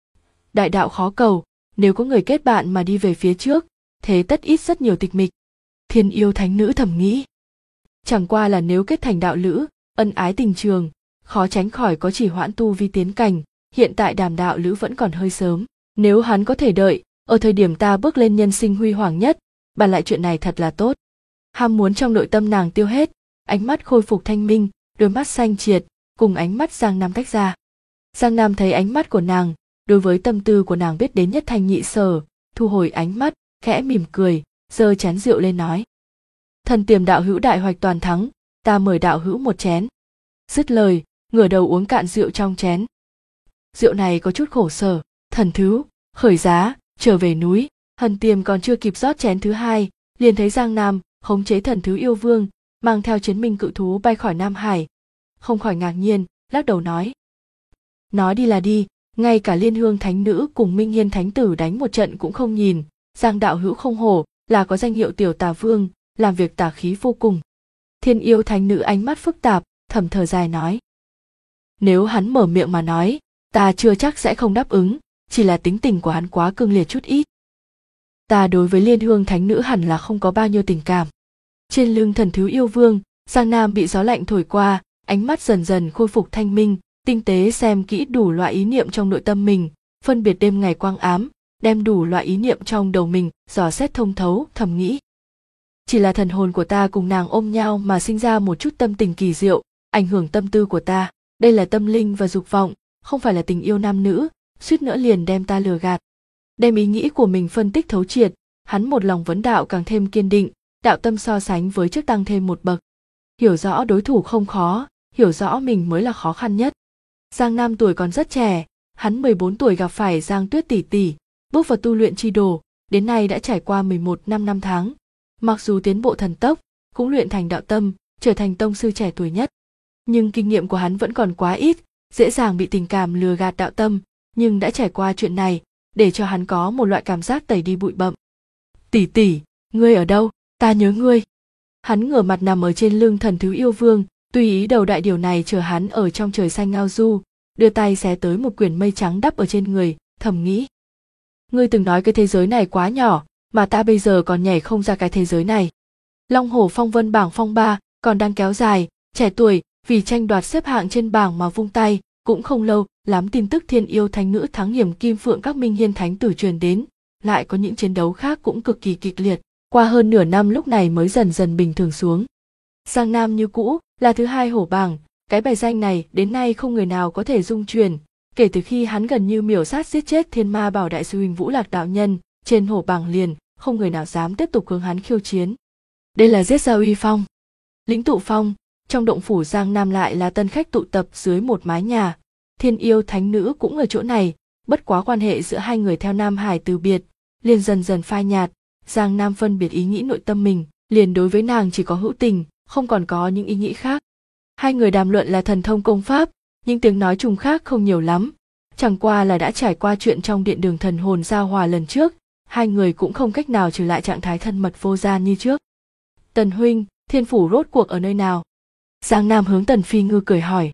Đại đạo khó cầu, nếu có người kết bạn mà đi về phía trước, thế tất ít rất nhiều tịch mịch. Thiên yêu thánh nữ thầm nghĩ. Chẳng qua là nếu kết thành đạo lữ, ân ái tình trường, khó tránh khỏi có chỉ hoãn tu vi tiến cảnh, hiện tại đàm đạo lữ vẫn còn hơi sớm. Nếu hắn có thể đợi, ở thời điểm ta bước lên nhân sinh huy hoàng nhất, bàn lại chuyện này thật là tốt. Ham muốn trong nội tâm nàng tiêu hết, ánh mắt khôi phục thanh minh, đôi mắt xanh triệt, cùng ánh mắt Giang Nam tách ra. Giang Nam thấy ánh mắt của nàng, đối với tâm tư của nàng biết đến nhất thanh nhị sở, thu hồi ánh mắt, khẽ mỉm cười, giơ chén rượu lên nói. Thần Tiềm đạo hữu đại hoạch toàn thắng, ta mời đạo hữu một chén. Dứt lời, ngửa đầu uống cạn rượu trong chén. Rượu này có chút khổ sở, thần thứ, khởi giá, trở về núi. Thần Tiềm còn chưa kịp rót chén thứ hai, liền thấy Giang Nam khống chế thần thứ yêu vương, mang theo chiến minh cự thú bay khỏi Nam Hải. Không khỏi ngạc nhiên, lắc đầu nói. Nói đi là đi, ngay cả Liên Hương thánh nữ cùng Minh Hiên thánh tử đánh một trận cũng không nhìn, Giang đạo hữu không hổ là có danh hiệu tiểu tà vương, làm việc tà khí vô cùng. Thiên yêu thánh nữ ánh mắt phức tạp, thầm thở dài nói. Nếu hắn mở miệng mà nói, ta chưa chắc sẽ không đáp ứng, chỉ là tính tình của hắn quá cương liệt chút ít. Ta đối với Liên Hương thánh nữ hẳn là không có bao nhiêu tình cảm. Trên lưng thần thứ yêu vương, Giang Nam bị gió lạnh thổi qua, ánh mắt dần dần khôi phục thanh minh, tinh tế xem kỹ đủ loại ý niệm trong nội tâm mình, phân biệt đêm ngày quang ám, đem đủ loại ý niệm trong đầu mình dò xét thông thấu, thầm nghĩ. Chỉ là thần hồn của ta cùng nàng ôm nhau mà sinh ra một chút tâm tình kỳ diệu, ảnh hưởng tâm tư của ta. Đây là tâm linh và dục vọng, không phải là tình yêu nam nữ, suýt nữa liền đem ta lừa gạt. Đem ý nghĩ của mình phân tích thấu triệt, hắn một lòng vấn đạo càng thêm kiên định, đạo tâm so sánh với trước tăng thêm một bậc. Hiểu rõ đối thủ không khó, hiểu rõ mình mới là khó khăn nhất. Giang Nam tuổi còn rất trẻ, hắn 14 tuổi gặp phải Giang Tuyết tỷ tỷ, bước vào tu luyện chi đồ, đến nay đã trải qua 11 năm tháng. Mặc dù tiến bộ thần tốc, cũng luyện thành đạo tâm, trở thành tông sư trẻ tuổi nhất. Nhưng kinh nghiệm của hắn vẫn còn quá ít, dễ dàng bị tình cảm lừa gạt đạo tâm, nhưng đã trải qua chuyện này, để cho hắn có một loại cảm giác tẩy đi bụi bặm. Tỷ tỷ, ngươi ở đâu? Ta nhớ ngươi. Hắn ngửa mặt nằm ở trên lưng thần thú yêu vương, tùy ý đầu đại điều này chờ hắn ở trong trời xanh ngao du, đưa tay xé tới một quyển mây trắng đắp ở trên người, thầm nghĩ. Ngươi từng nói cái thế giới này quá nhỏ, mà ta bây giờ còn nhảy không ra cái thế giới này. Long Hổ Phong Vân bảng phong 3 còn đang kéo dài, trẻ tuổi, vì tranh đoạt xếp hạng trên bảng mà vung tay, cũng không lâu lắm tin tức thiên yêu thánh nữ thắng hiểm Kim Phượng các minh hiên thánh tử truyền đến, lại có những chiến đấu khác cũng cực kỳ kịch liệt, qua hơn nửa năm lúc này mới dần dần bình thường xuống. Giang Nam như cũ là thứ 2 hổ bảng, cái bài danh này đến nay không người nào có thể dung chuyển, kể từ khi hắn gần như miểu sát giết chết Thiên Ma Bảo đại sư huynh Vũ Lạc đạo nhân, trên hổ bảng liền không người nào dám tiếp tục hướng hắn khiêu chiến. Đây là giết ra uy phong, lĩnh tụ phong, trong động phủ Giang Nam lại là tân khách tụ tập dưới một mái nhà, thiên yêu thánh nữ cũng ở chỗ này, bất quá quan hệ giữa hai người theo Nam Hải từ biệt, liền dần dần phai nhạt. Giang Nam phân biệt ý nghĩ nội tâm mình, liền đối với nàng chỉ có hữu tình, không còn có những ý nghĩ khác. Hai người đàm luận là thần thông công pháp, nhưng tiếng nói chung khác không nhiều lắm, chẳng qua là đã trải qua chuyện trong điện đường thần hồn giao hòa lần trước, hai người cũng không cách nào trở lại trạng thái thân mật vô gian như trước. Tần huynh, thiên phủ rốt cuộc ở nơi nào? Giang Nam hướng Tần Phi Ngư cười hỏi.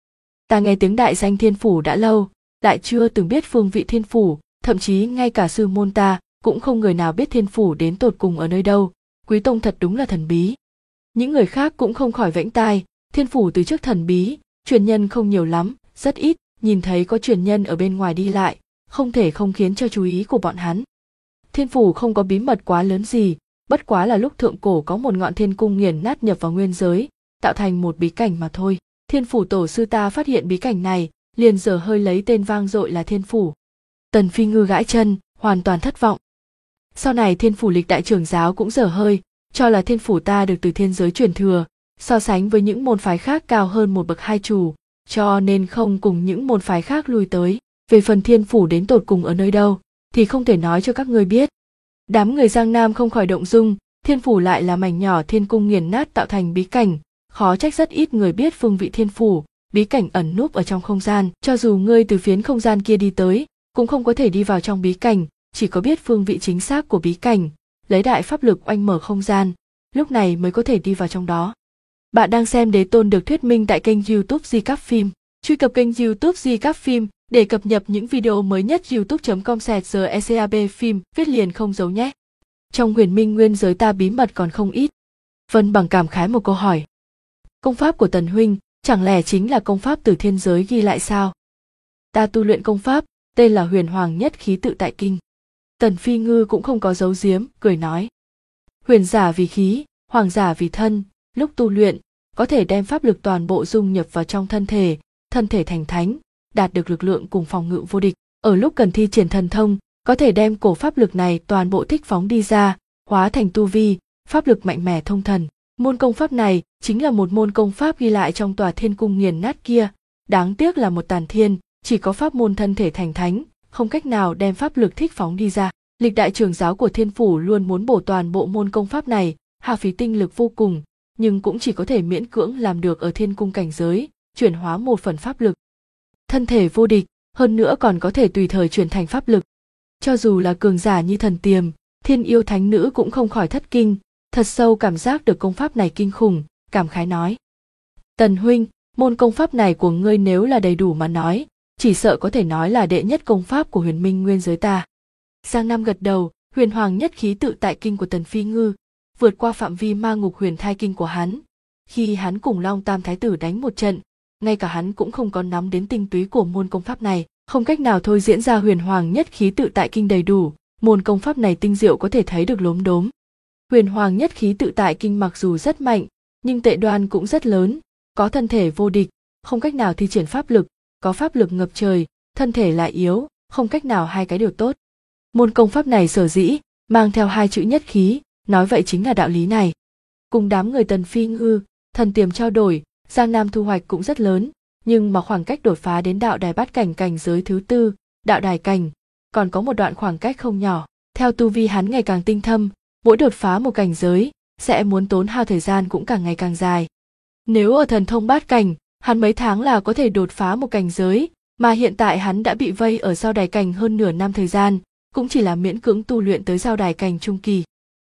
Ta nghe tiếng đại danh thiên phủ đã lâu, lại chưa từng biết phương vị thiên phủ, thậm chí ngay cả sư môn ta cũng không người nào biết thiên phủ đến tột cùng ở nơi đâu, quý tông thật đúng là thần bí. Những người khác cũng không khỏi vẫy tai, thiên phủ từ trước thần bí, truyền nhân không nhiều lắm, rất ít, nhìn thấy có truyền nhân ở bên ngoài đi lại, không thể không khiến cho chú ý của bọn hắn. Thiên phủ không có bí mật quá lớn gì, bất quá là lúc thượng cổ có một ngọn thiên cung nghiền nát nhập vào nguyên giới, tạo thành một bí cảnh mà thôi. Thiên phủ tổ sư ta phát hiện bí cảnh này, liền dở hơi lấy tên vang dội là thiên phủ. Tần Phi Ngư gãi chân, hoàn toàn thất vọng. Sau này thiên phủ lịch đại trưởng giáo cũng dở hơi, cho là thiên phủ ta được từ thiên giới truyền thừa, so sánh với những môn phái khác cao hơn một bậc hai chủ, cho nên không cùng những môn phái khác lui tới. Về phần thiên phủ đến tột cùng ở nơi đâu, thì không thể nói cho các ngươi biết. Đám người Giang Nam không khỏi động dung, thiên phủ lại là mảnh nhỏ thiên cung nghiền nát tạo thành bí cảnh, khó trách rất ít người biết phương vị thiên phủ, bí cảnh ẩn núp ở trong không gian, cho dù ngươi từ phiến không gian kia đi tới, cũng không có thể đi vào trong bí cảnh, chỉ có biết phương vị chính xác của bí cảnh, lấy đại pháp lực oanh mở không gian, lúc này mới có thể đi vào trong đó. Bạn đang xem Đế Tôn được thuyết minh tại kênh YouTube Di Các Phim. Truy cập kênh YouTube Di Các Phim để cập nhật những video mới nhất. youtube.com/GECAB phim viết liền không giấu nhé. Trong huyền minh nguyên giới ta bí mật còn không ít. Vân Bằng cảm khái một câu hỏi. Công pháp của Tần huynh chẳng lẽ chính là công pháp từ thiên giới ghi lại sao? Ta tu luyện công pháp tên là Huyền Hoàng Nhất Khí Tự Tại Kinh. Tần Phi Ngư cũng không có giấu giếm, cười nói. Huyền giả vì khí, hoàng giả vì thân, lúc tu luyện có thể đem pháp lực toàn bộ dung nhập vào trong thân thể thành thánh, đạt được lực lượng cùng phòng ngự vô địch. Ở lúc cần thi triển thần thông, có thể đem cổ pháp lực này toàn bộ thích phóng đi ra, hóa thành tu vi, pháp lực mạnh mẽ thông thần. Môn công pháp này chính là một môn công pháp ghi lại trong tòa thiên cung nghiền nát kia, đáng tiếc là một tàn thiên, chỉ có pháp môn thân thể thành thánh, không cách nào đem pháp lực thích phóng đi ra. Lịch đại trưởng giáo của thiên phủ luôn muốn bổ toàn bộ môn công pháp này, hao phí tinh lực vô cùng, nhưng cũng chỉ có thể miễn cưỡng làm được ở thiên cung cảnh giới, chuyển hóa một phần pháp lực. Thân thể vô địch, hơn nữa còn có thể tùy thời chuyển thành pháp lực. Cho dù là cường giả như thần tiềm, thiên yêu thánh nữ cũng không khỏi thất kinh, thật sâu cảm giác được công pháp này kinh khủng, cảm khái nói. Tần huynh, môn công pháp này của ngươi nếu là đầy đủ mà nói, chỉ sợ có thể nói là đệ nhất công pháp của huyền minh nguyên giới ta. Giang Nam gật đầu, Huyền Hoàng Nhất Khí Tự Tại Kinh của Tần Phi Ngư, vượt qua phạm vi ma ngục huyền thai kinh của hắn. Khi hắn cùng Long Tam Thái Tử đánh một trận, ngay cả hắn cũng không có nắm đến tinh túy của môn công pháp này, không cách nào thôi diễn ra Huyền Hoàng Nhất Khí Tự Tại Kinh đầy đủ, môn công pháp này tinh diệu có thể thấy được lốm đốm. Huyền Hoàng Nhất Khí Tự Tại Kinh mặc dù rất mạnh, nhưng tệ đoan cũng rất lớn, có thân thể vô địch, không cách nào thi triển pháp lực, có pháp lực ngập trời, thân thể lại yếu, không cách nào hai cái đều tốt. Môn công pháp này sở dĩ mang theo hai chữ nhất khí, nói vậy chính là đạo lý này. Cùng đám người Tần Phi Ngư, Thần Tiềm trao đổi, Giang Nam thu hoạch cũng rất lớn, nhưng mà khoảng cách đột phá đến đạo đài bát cảnh cảnh giới thứ tư, đạo đài cảnh, còn có một đoạn khoảng cách không nhỏ. Theo tu vi hắn ngày càng tinh thâm, mỗi đột phá một cảnh giới, sẽ muốn tốn hao thời gian cũng càng ngày càng dài. Nếu ở thần thông bát cảnh, hắn mấy tháng là có thể đột phá một cảnh giới, mà hiện tại hắn đã bị vây ở giao đài cảnh hơn nửa năm thời gian, cũng chỉ là miễn cưỡng tu luyện tới giao đài cảnh trung kỳ.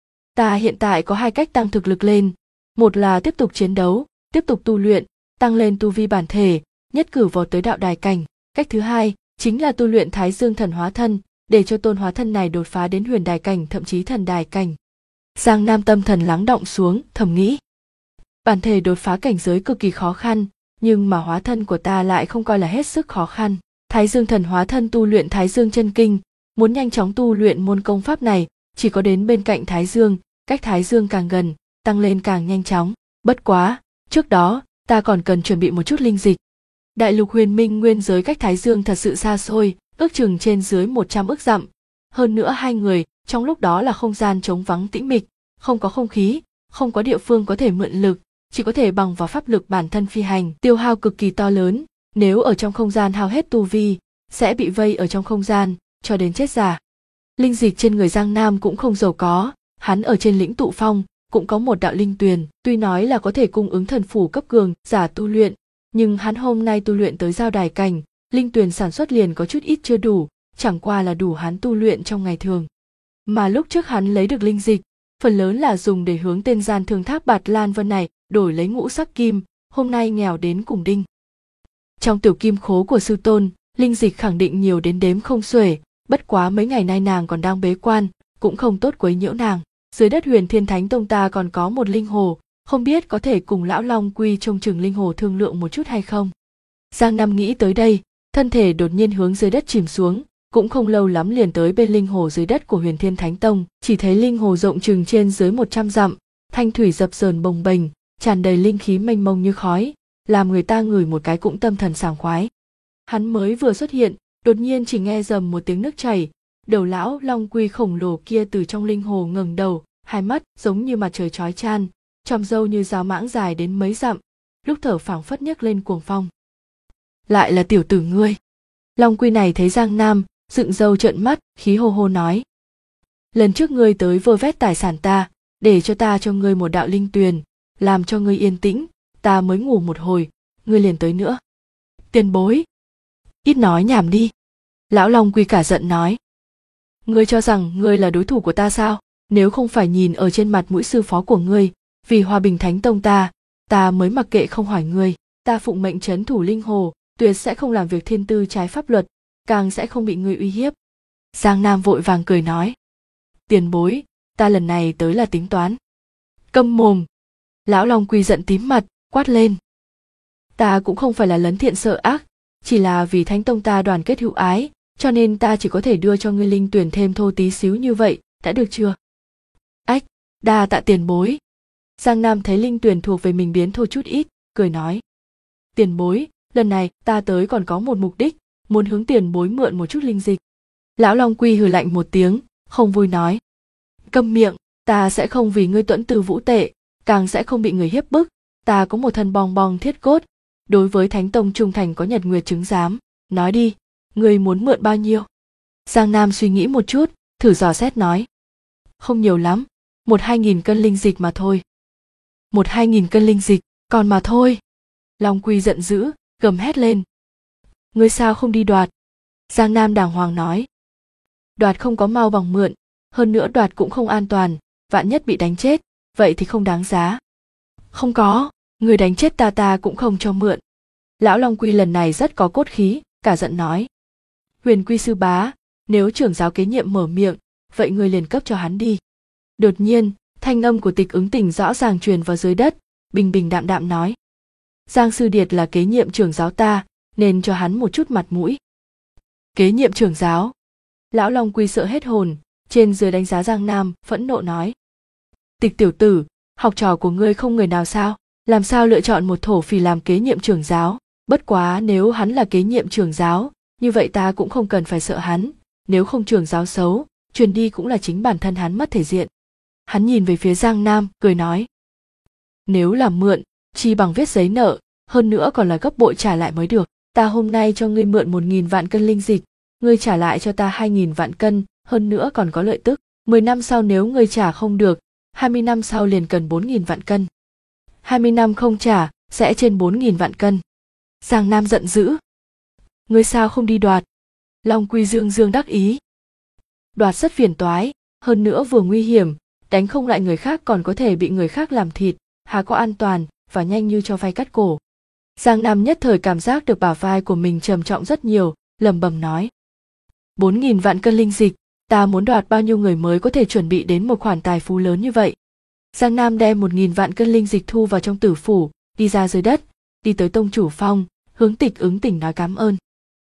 Ta hiện tại có hai cách tăng thực lực lên, một là tiếp tục chiến đấu, tiếp tục tu luyện, tăng lên tu vi bản thể, nhất cử vọt tới đạo đài cảnh. Cách thứ hai chính là tu luyện Thái Dương Thần Hóa Thân, để cho tôn hóa thân này đột phá đến huyền đài cảnh, thậm chí thần đài cảnh. Giang Nam tâm thần lắng đọng xuống, thầm nghĩ. Bản thể đột phá cảnh giới cực kỳ khó khăn, nhưng mà hóa thân của ta lại không coi là hết sức khó khăn. Thái Dương Thần Hóa Thân tu luyện Thái Dương Chân Kinh, muốn nhanh chóng tu luyện môn công pháp này, chỉ có đến bên cạnh Thái Dương, cách Thái Dương càng gần, tăng lên càng nhanh chóng. Bất quá, trước đó, ta còn cần chuẩn bị một chút linh dịch. Đại lục huyền minh nguyên giới cách Thái Dương thật sự xa xôi, ước chừng trên dưới 100 ức dặm. Hơn nữa hai người, trong lúc đó là không gian trống vắng tĩnh mịch, không có không khí, không có địa phương có thể mượn lực, chỉ có thể bằng vào pháp lực bản thân phi hành, tiêu hao cực kỳ to lớn. Nếu ở trong không gian hao hết tu vi, sẽ bị vây ở trong không gian, cho đến chết già. Linh dịch trên người Giang Nam cũng không giàu có, hắn ở trên lĩnh Tụ Phong, cũng có một đạo linh tuyền, tuy nói là có thể cung ứng thần phủ cấp cường giả tu luyện, nhưng hắn hôm nay tu luyện tới giao đài cảnh, linh tuyền sản xuất liền có chút ít chưa đủ, chẳng qua là đủ hắn tu luyện trong ngày thường. Mà lúc trước hắn lấy được linh dịch, phần lớn là dùng để hướng tên gian thương tháp Bạt Lan Vân này đổi lấy ngũ sắc kim, hôm nay nghèo đến cùng đinh. Trong tiểu kim khố của sư tôn, linh dịch khẳng định nhiều đến đếm không xuể, bất quá mấy ngày nay nàng còn đang bế quan, cũng không tốt quấy nhiễu nàng. Dưới đất Huyền Thiên Thánh Tông ta còn có một linh hồ, không biết có thể cùng lão Long Quy trông chừng linh hồ thương lượng một chút hay không. Giang Nam nghĩ tới đây, thân thể đột nhiên hướng dưới đất chìm xuống, cũng không lâu lắm liền tới bên linh hồ dưới đất của Huyền Thiên Thánh Tông, chỉ thấy linh hồ rộng chừng trên dưới 100 dặm, thanh thủy dập dờn bồng bềnh, tràn đầy linh khí mênh mông như khói, làm người ta ngửi một cái cũng tâm thần sảng khoái. Hắn mới vừa xuất hiện, đột nhiên chỉ nghe rầm một tiếng nước chảy, đầu lão Long Quy khổng lồ kia từ trong linh hồ ngẩng đầu, hai mắt giống như mặt trời chói chang, chòm râu như giáo mãng dài đến mấy dặm, lúc thở phảng phất nhấc lên cuồng phong. Lại là tiểu tử ngươi. Long Quy này thấy Giang Nam, dựng râu trợn mắt, khí hô hô nói: lần trước ngươi tới vơ vét tài sản ta, để cho ta cho ngươi một đạo linh tuyền, làm cho ngươi yên tĩnh, ta mới ngủ một hồi, ngươi liền tới nữa. Tiền bối, ít nói nhảm đi. Lão Long Quy cả giận nói: ngươi cho rằng ngươi là đối thủ của ta sao? Nếu không phải nhìn ở trên mặt mũi sư phó của ngươi, vì Hòa Bình Thánh Tông ta mới mặc kệ không hỏi ngươi. Ta phụng mệnh trấn thủ linh hồ, tuyệt sẽ không làm việc thiên tư trái pháp luật, càng sẽ không bị ngươi uy hiếp. Giang Nam vội vàng cười nói: tiền bối, ta lần này tới là tính toán. Câm mồm. Lão Long Quy giận tím mặt, quát lên: ta cũng không phải là lấn thiện sợ ác, chỉ là vì Thánh Tông ta đoàn kết hữu ái, cho nên ta chỉ có thể đưa cho ngươi linh tuyển thêm thô tí xíu như vậy, đã được chưa? Ách, đa tạ tiền bối. Giang Nam thấy linh tuyển thuộc về mình biến thô chút ít, cười nói: tiền bối, lần này ta tới còn có một mục đích, muốn hướng tiền bối mượn một chút linh dịch. Lão Long Quy hừ lạnh một tiếng, không vui nói: câm miệng, ta sẽ không vì ngươi tuẫn từ vũ tệ, càng sẽ không bị người hiếp bức, ta có một thân bong bong thiết cốt, đối với Thánh Tông trung thành có nhật nguyệt chứng giám, nói đi, ngươi muốn mượn bao nhiêu? Giang Nam suy nghĩ một chút, thử dò xét nói: không nhiều lắm, 1-2 nghìn cân linh dịch mà thôi. 1-2 nghìn cân linh dịch, còn mà thôi. Long Quy giận dữ, gầm hét lên: ngươi sao không đi đoạt? Giang Nam đàng hoàng nói: đoạt không có mau bằng mượn, hơn nữa đoạt cũng không an toàn, vạn nhất bị đánh chết, vậy thì không đáng giá. Không có, người đánh chết ta cũng không cho mượn. Lão Long Quy lần này rất có cốt khí, cả giận nói: Huyền Quy sư bá, nếu trưởng giáo kế nhiệm mở miệng, vậy người liền cấp cho hắn đi. Đột nhiên, thanh âm của Tịch Ứng Tình rõ ràng truyền vào dưới đất, bình bình đạm đạm nói: Giang Sư Điệt là kế nhiệm trưởng giáo ta, nên cho hắn một chút mặt mũi. Kế nhiệm trưởng giáo? Lão Long Quy sợ hết hồn, trên dưới đánh giá Giang Nam, phẫn nộ nói: Tịch tiểu tử, học trò của ngươi không người nào sao? Làm sao lựa chọn một thổ phỉ làm kế nhiệm trưởng giáo? Bất quá nếu hắn là kế nhiệm trưởng giáo, như vậy ta cũng không cần phải sợ hắn, nếu không trưởng giáo xấu, truyền đi cũng là chính bản thân hắn mất thể diện. Hắn nhìn về phía Giang Nam, cười nói. Nếu làm mượn, chi bằng viết giấy nợ, hơn nữa còn là gấp bội trả lại mới được. Ta hôm nay cho ngươi mượn 1.000 vạn cân linh dịch, ngươi trả lại cho ta 2.000 vạn cân, hơn nữa còn có lợi tức. 10 năm sau nếu ngươi trả không được, 20 năm sau liền cần 4.000 vạn cân. 20 năm không trả, sẽ trên 4.000 vạn cân. Giang Nam giận dữ. Ngươi sao không đi đoạt? Long Quy dương đắc ý. Đoạt rất phiền toái, hơn nữa vừa nguy hiểm, đánh không lại người khác còn có thể bị người khác làm thịt, há có an toàn, và nhanh như cho vay cắt cổ. Giang Nam nhất thời cảm giác được bả vai của mình trầm trọng rất nhiều, lẩm bẩm nói. 4.000 vạn cân linh dịch, ta muốn đoạt bao nhiêu người mới có thể chuẩn bị đến một khoản tài phú lớn như vậy. Giang Nam đem 1.000 vạn cân linh dịch thu vào trong tử phủ, đi ra dưới đất, đi tới tông chủ phong, hướng Tịch Ứng Tình nói cảm ơn.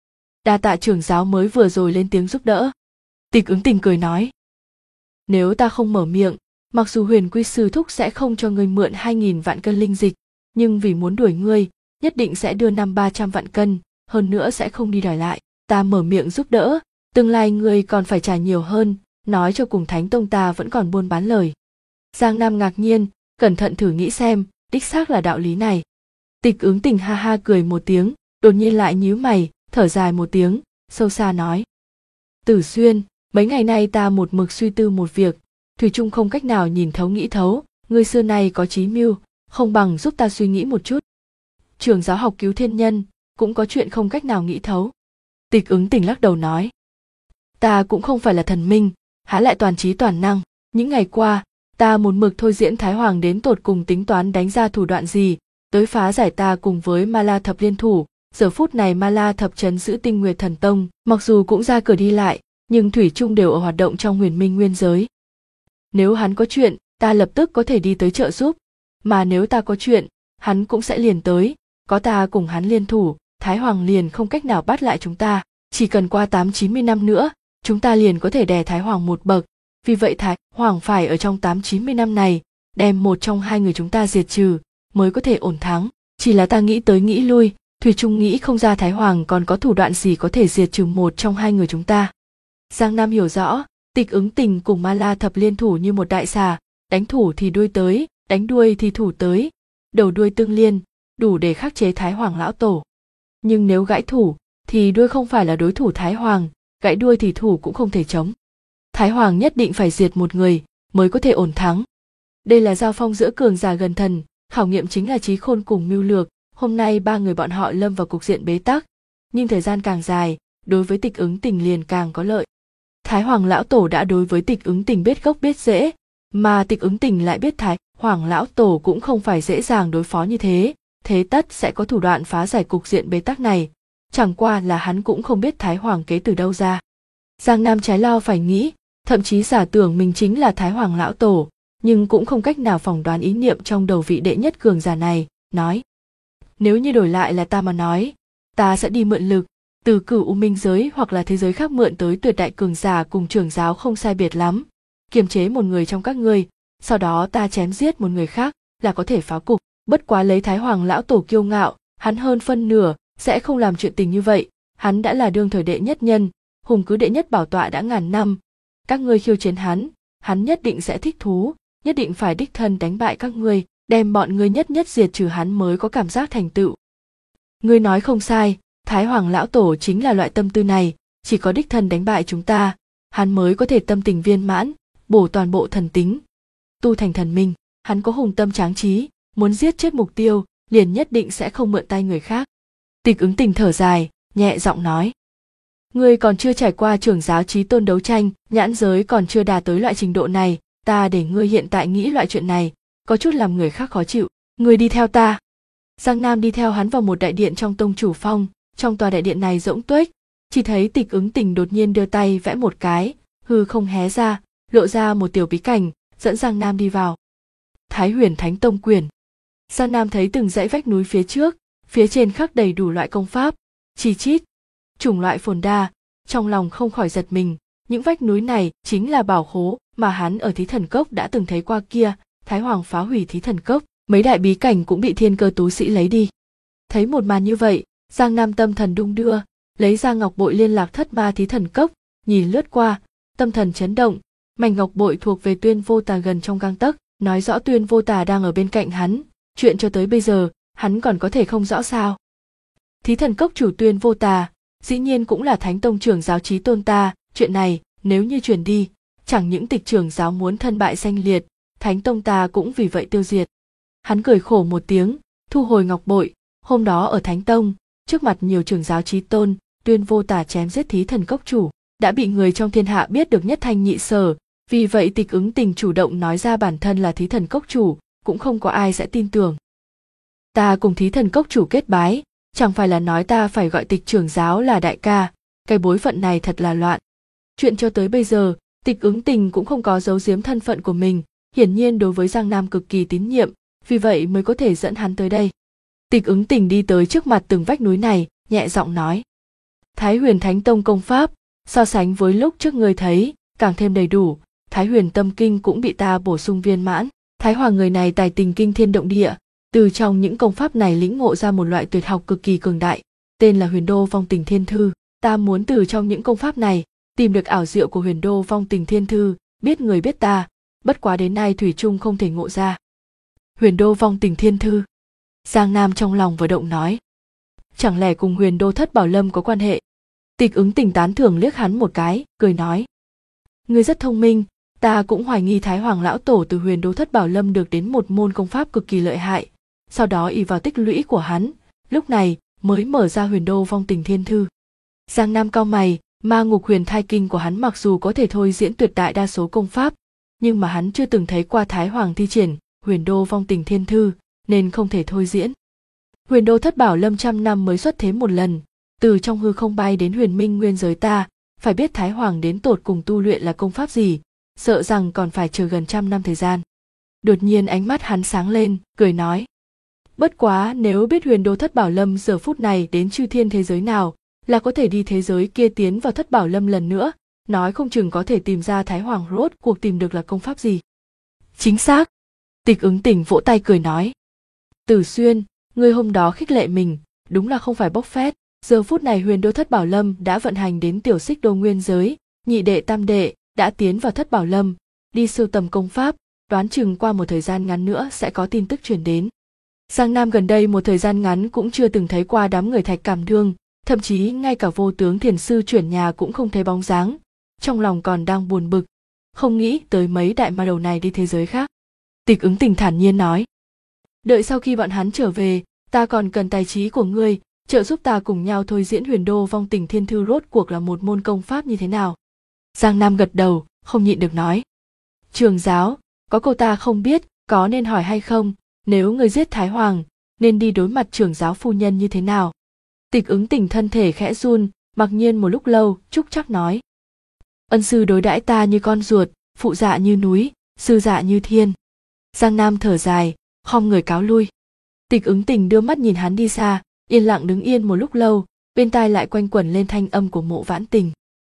Đa tạ trưởng giáo mới vừa rồi lên tiếng giúp đỡ. Tịch Ứng Tình cười nói. Nếu ta không mở miệng, mặc dù Huyền Quy sư thúc sẽ không cho ngươi mượn 2.000 vạn cân linh dịch, nhưng vì muốn đuổi ngươi, nhất định sẽ đưa 500-300 vạn cân, hơn nữa sẽ không đi đòi lại. Ta mở miệng giúp đỡ, tương lai ngươi còn phải trả nhiều hơn, nói cho cùng Thánh Tông ta vẫn còn buôn bán lời. Giang Nam ngạc nhiên, cẩn thận thử nghĩ xem, đích xác là đạo lý này. Tịch Ứng Tình ha ha cười một tiếng, đột nhiên lại nhíu mày, thở dài một tiếng, sâu xa nói. Tử Xuyên, mấy ngày nay ta một mực suy tư một việc, thủy chung không cách nào nhìn thấu nghĩ thấu, ngươi xưa nay có chí mưu, không bằng giúp ta suy nghĩ một chút. Trưởng giáo học cứu thiên nhân, cũng có chuyện không cách nào nghĩ thấu. Tịch Ứng Tình lắc đầu nói. Ta cũng không phải là thần minh, há lại toàn trí toàn năng, những ngày qua, ta một mực thôi diễn Thái Hoàng đến tột cùng tính toán đánh ra thủ đoạn gì, tới phá giải ta cùng với Ma La Thập liên thủ. Giờ phút này Ma La Thập trấn giữ Tinh Nguyệt Thần Tông, mặc dù cũng ra cửa đi lại, nhưng thủy chung đều ở hoạt động trong Huyền Minh nguyên giới. Nếu hắn có chuyện, ta lập tức có thể đi tới trợ giúp, mà nếu ta có chuyện, hắn cũng sẽ liền tới, có ta cùng hắn liên thủ, Thái Hoàng liền không cách nào bắt lại chúng ta, chỉ cần qua 8-90 năm nữa, chúng ta liền có thể đè Thái Hoàng một bậc, vì vậy Thái Hoàng phải ở trong 8-90 năm này, đem một trong hai người chúng ta diệt trừ, mới có thể ổn thắng. Chỉ là ta nghĩ tới nghĩ lui, thủy chung nghĩ không ra Thái Hoàng còn có thủ đoạn gì có thể diệt trừ một trong hai người chúng ta. Giang Nam hiểu rõ, Tịch Ứng Tình cùng Ma La Thập liên thủ như một đại xà, đánh thủ thì đuôi tới, đánh đuôi thì thủ tới, đầu đuôi tương liên, đủ để khắc chế Thái Hoàng lão tổ. Nhưng nếu gãy thủ, thì đuôi không phải là đối thủ Thái Hoàng, gãy đuôi thì thủ cũng không thể chống. Thái Hoàng nhất định phải diệt một người, mới có thể ổn thắng. Đây là giao phong giữa cường giả gần thần, khảo nghiệm chính là trí khôn cùng mưu lược. Hôm nay ba người bọn họ lâm vào cục diện bế tắc, nhưng thời gian càng dài, đối với Tịch Ứng Tình liền càng có lợi. Thái Hoàng lão tổ đã đối với Tịch Ứng Tình biết gốc biết rễ, mà Tịch Ứng Tình lại biết Thái Hoàng lão tổ cũng không phải dễ dàng đối phó như thế, thế tất sẽ có thủ đoạn phá giải cục diện bế tắc này, chẳng qua là hắn cũng không biết Thái Hoàng kế từ đâu ra. Giang Nam trái lo phải nghĩ, thậm chí giả tưởng mình chính là Thái Hoàng lão tổ, nhưng cũng không cách nào phỏng đoán ý niệm trong đầu vị đệ nhất cường giả này, nói. Nếu như đổi lại là ta mà nói, ta sẽ đi mượn lực, từ Cửu U Minh giới hoặc là thế giới khác mượn tới tuyệt đại cường giả cùng trưởng giáo không sai biệt lắm, kiềm chế một người trong các ngươi, sau đó ta chém giết một người khác là có thể phá cục. Bất quá lấy Thái Hoàng lão tổ kiêu ngạo, hắn hơn phân nửa sẽ không làm chuyện tình như vậy, hắn đã là đương thời đệ nhất nhân, hùng cứ đệ nhất bảo tọa đã ngàn năm, các ngươi khiêu chiến hắn nhất định sẽ thích thú, nhất định phải đích thân đánh bại các ngươi, đem bọn ngươi nhất nhất diệt trừ hắn mới có cảm giác thành tựu. Ngươi nói không sai, Thái Hoàng lão tổ chính là loại tâm tư này, chỉ có đích thân đánh bại chúng ta, hắn mới có thể tâm tình viên mãn, bổ toàn bộ thần tính, tu thành thần minh. Hắn có hùng tâm tráng trí, muốn giết chết mục tiêu, liền nhất định sẽ không mượn tay người khác. Tịch Ứng Tình thở dài, nhẹ giọng nói. Ngươi còn chưa trải qua trưởng giáo chí tôn đấu tranh, nhãn giới còn chưa đạt tới loại trình độ này, ta để ngươi hiện tại nghĩ loại chuyện này, có chút làm người khác khó chịu. Ngươi đi theo ta. Giang Nam đi theo hắn vào một đại điện trong tông chủ phong, trong tòa đại điện này rỗng tuếch, chỉ thấy Tịch Ứng Tình đột nhiên đưa tay vẽ một cái, hư không hé ra, lộ ra một tiểu bí cảnh, dẫn Giang Nam đi vào. Thái Huyền Thánh Tông Quyền. Giang Nam thấy từng dãy vách núi phía trước, phía trên khắc đầy đủ loại công pháp, chi chít, chủng loại phồn đa, trong lòng không khỏi giật mình, những vách núi này chính là bảo khố mà hắn ở Thí Thần Cốc đã từng thấy qua kia. Thái Hoàng phá hủy Thí Thần Cốc, mấy đại bí cảnh cũng bị Thiên Cơ tú sĩ lấy đi. Thấy một màn như vậy, Giang Nam tâm thần đung đưa, lấy ra ngọc bội liên lạc thất ma thí thần cốc, nhìn lướt qua, tâm thần chấn động, mảnh ngọc bội thuộc về Tuyên Vô Tà gần trong gang tấc, nói rõ Tuyên Vô Tà đang ở bên cạnh hắn, chuyện cho tới bây giờ, hắn còn có thể không rõ sao. Thí thần cốc chủ Tuyên Vô Tà, dĩ nhiên cũng là Thánh Tông trưởng giáo Chí Tôn ta, chuyện này nếu như truyền đi, chẳng những Tịch trưởng giáo muốn thân bại danh liệt, Thánh Tông ta cũng vì vậy tiêu diệt. Hắn cười khổ một tiếng, thu hồi ngọc bội. Hôm đó ở Thánh Tông, trước mặt nhiều trưởng giáo Chí Tôn, Tuyên Vô Tà chém giết thí thần cốc chủ, đã bị người trong thiên hạ biết được nhất thanh nhị sở, vì vậy Tịch Ứng Tình chủ động nói ra bản thân là thí thần cốc chủ, cũng không có ai sẽ tin tưởng. Ta cùng thí thần cốc chủ kết bái, chẳng phải là nói ta phải gọi Tịch trưởng giáo là đại ca, cái bối phận này thật là loạn. Chuyện cho tới bây giờ, Tịch Ứng Tình cũng không có giấu giếm thân phận của mình, hiển nhiên đối với Giang Nam cực kỳ tín nhiệm, vì vậy mới có thể dẫn hắn tới đây. Tịch Ứng Tình đi tới trước mặt từng vách núi này, nhẹ giọng nói: Thái Huyền Thánh Tông công pháp, so sánh với lúc trước ngươi thấy, càng thêm đầy đủ, Thái Huyền Tâm Kinh cũng bị ta bổ sung viên mãn. Thái Hoàng người này tài tình kinh thiên động địa, từ trong những công pháp này lĩnh ngộ ra một loại tuyệt học cực kỳ cường đại, tên là Huyền Đô Vong Tình Thiên Thư. Ta muốn từ trong những công pháp này tìm được ảo diệu của Huyền Đô Vong Tình Thiên Thư, biết người biết ta, bất quá đến nay thủy chung không thể ngộ ra. Huyền Đô Vong Tình Thiên Thư. Giang Nam trong lòng vừa động nói: Chẳng lẽ cùng Huyền Đô Thất Bảo Lâm có quan hệ? Tịch Ứng Tình tán thưởng liếc hắn một cái, cười nói: Ngươi rất thông minh, ta cũng hoài nghi Thái Hoàng lão tổ từ Huyền Đô Thất Bảo Lâm được đến một môn công pháp cực kỳ lợi hại, sau đó ỷ vào tích lũy của hắn, lúc này mới mở ra Huyền Đô Vong Tình Thiên Thư. Giang Nam cau mày, Ma Ngục Huyền Thai Kinh của hắn mặc dù có thể thôi diễn tuyệt đại đa số công pháp, nhưng mà hắn chưa từng thấy qua Thái Hoàng thi triển Huyền Đô Vong Tình Thiên Thư, nên không thể thôi diễn. Huyền Đô Thất Bảo Lâm trăm năm mới xuất thế một lần, từ trong hư không bay đến Huyền Minh nguyên giới ta, phải biết Thái Hoàng đến tột cùng tu luyện là công pháp gì, sợ rằng còn phải chờ gần trăm năm thời gian. Đột nhiên ánh mắt hắn sáng lên, cười nói: Bất quá nếu biết Huyền Đô Thất Bảo Lâm giờ phút này đến chư thiên thế giới nào, là có thể đi thế giới kia tiến vào Thất Bảo Lâm lần nữa, nói không chừng có thể tìm ra Thái Hoàng rốt cuộc tìm được là công pháp gì. Chính xác. Tịch Ứng Tình vỗ tay cười nói: Tử Xuyên, ngươi hôm đó khích lệ mình, đúng là không phải bốc phét. Giờ phút này Huyền Đô Thất Bảo Lâm đã vận hành đến tiểu xích đô nguyên giới, nhị đệ tam đệ đã tiến vào Thất Bảo Lâm, đi sưu tầm công pháp, đoán chừng qua một thời gian ngắn nữa sẽ có tin tức truyền đến. Giang Nam gần đây một thời gian ngắn cũng chưa từng thấy qua đám người Thạch Cảm Đương, thậm chí ngay cả Vô Tướng Thiền Sư chuyển nhà cũng không thấy bóng dáng, trong lòng còn đang buồn bực, không nghĩ tới mấy đại ma đầu này đi thế giới khác. Tịch Ứng Tình thản nhiên nói: Đợi sau khi bọn hắn trở về, ta còn cần tài trí của ngươi, trợ giúp ta cùng nhau thôi diễn Huyền Đô Vong Tình Thiên Thư rốt cuộc là một môn công pháp như thế nào. Giang Nam gật đầu, không nhịn được nói: Trường giáo, có câu ta không biết, có nên hỏi hay không, nếu ngươi giết Thái Hoàng, nên đi đối mặt trưởng giáo phu nhân như thế nào? Tịch Ứng Tình thân thể khẽ run, mặc nhiên một lúc lâu, trúc chắc nói: Ân sư đối đãi ta như con ruột, phụ dạ như núi, sư dạ như thiên. Giang Nam thở dài, khom người cáo lui. Tịch Ứng Tình đưa mắt nhìn hắn đi xa, yên lặng đứng yên một lúc lâu, bên tai lại quanh quẩn lên thanh âm của Mộ Vãn Tình: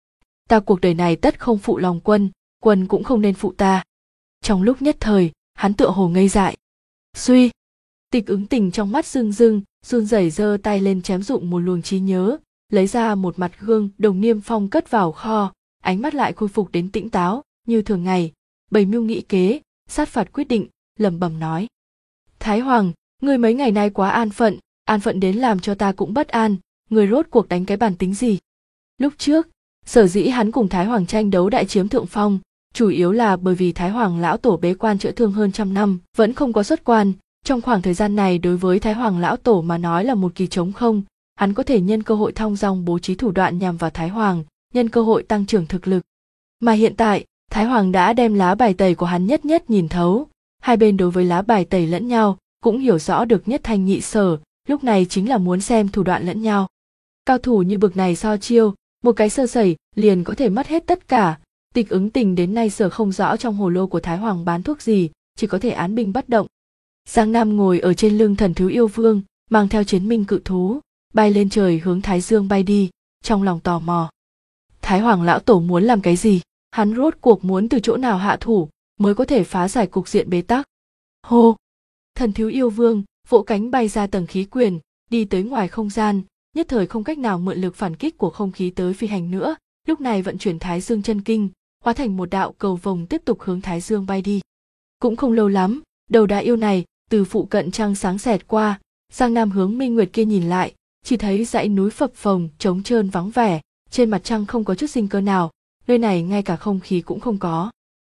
Ta cuộc đời này tất không phụ lòng quân, quân cũng không nên phụ ta. Trong lúc nhất thời, hắn tựa hồ ngây dại. Suy! Tịch Ứng Tình trong mắt rưng rưng, run rẩy giơ tay lên chém dụng một luồng trí nhớ, lấy ra một mặt gương Đồng Niêm Phong cất vào kho, ánh mắt lại khôi phục đến tĩnh táo, như thường ngày, bày mưu nghị kế, sát phạt quyết định, lẩm bẩm nói: Thái Hoàng, ngươi mấy ngày nay quá an phận đến làm cho ta cũng bất an, ngươi rốt cuộc đánh cái bản tính gì? Lúc trước, sở dĩ hắn cùng Thái Hoàng tranh đấu đại chiếm thượng phong, chủ yếu là bởi vì Thái Hoàng lão tổ bế quan chữa thương hơn trăm năm, vẫn không có xuất quan. Trong khoảng thời gian này đối với Thái Hoàng lão tổ mà nói là một kỳ trống không, hắn có thể nhân cơ hội thong dong bố trí thủ đoạn nhằm vào Thái Hoàng, nhân cơ hội tăng trưởng thực lực. Mà hiện tại, Thái Hoàng đã đem lá bài tẩy của hắn nhất nhất nhìn thấu, hai bên đối với lá bài tẩy lẫn nhau, cũng hiểu rõ được nhất thanh nhị sở, lúc này chính là muốn xem thủ đoạn lẫn nhau. Cao thủ như bực này so chiêu, một cái sơ sẩy liền có thể mất hết tất cả. Tịch Ứng Tình đến nay sở không rõ trong hồ lô của Thái Hoàng bán thuốc gì, chỉ có thể án binh bất động. Giang Nam ngồi ở trên lưng Thần Thú Yêu Vương, mang theo chiến minh cự thú, bay lên trời hướng Thái Dương bay đi, trong lòng tò mò. Thái Hoàng lão tổ muốn làm cái gì? Hắn rốt cuộc muốn từ chỗ nào hạ thủ, mới có thể phá giải cục diện bế tắc? Hô! Thần Thú Yêu Vương vỗ cánh bay ra tầng khí quyển, đi tới ngoài không gian, nhất thời không cách nào mượn lực phản kích của không khí tới phi hành nữa, lúc này vận chuyển Thái Dương chân kinh, hóa thành một đạo cầu vồng tiếp tục hướng Thái Dương bay đi. Cũng không lâu lắm, đầu đá yêu này từ phụ cận trăng sáng xẹt qua, Giang Nam hướng Minh Nguyệt kia nhìn lại, chỉ thấy dãy núi phập phồng trống trơn vắng vẻ, trên mặt trăng không có chút sinh cơ nào, nơi này ngay cả không khí cũng không có.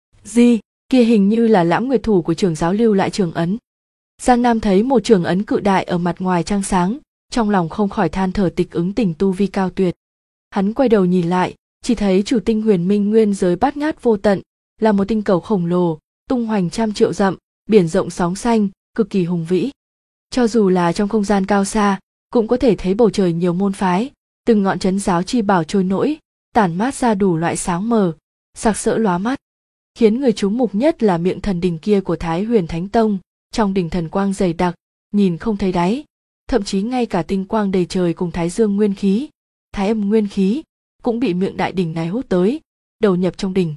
Gì, kia hình như là Lãm Nguyệt thủ của trưởng giáo lưu lại trường ấn. Giang Nam thấy một trường ấn cự đại ở mặt ngoài trăng sáng, trong lòng không khỏi than thở tịch ứng tình tu vi cao tuyệt. Hắn quay đầu nhìn lại, chỉ thấy chủ tinh huyền minh nguyên giới bát ngát vô tận, là một tinh cầu khổng lồ, tung hoành trăm triệu dặm, biển rộng sóng xanh, cực kỳ hùng vĩ. Cho dù là trong không gian cao xa, cũng có thể thấy bầu trời nhiều môn phái, từng ngọn trấn giáo chi bảo trôi nổi, tản mát ra đủ loại sáng mờ, sặc sỡ lóa mắt. Khiến người chú mục nhất là miệng thần đỉnh kia của Thái Huyền Thánh Tông, trong đỉnh thần quang dày đặc, nhìn không thấy đáy, thậm chí ngay cả tinh quang đầy trời cùng Thái Dương nguyên khí, Thái Âm nguyên khí cũng bị miệng đại đỉnh này hút tới, đầu nhập trong đỉnh.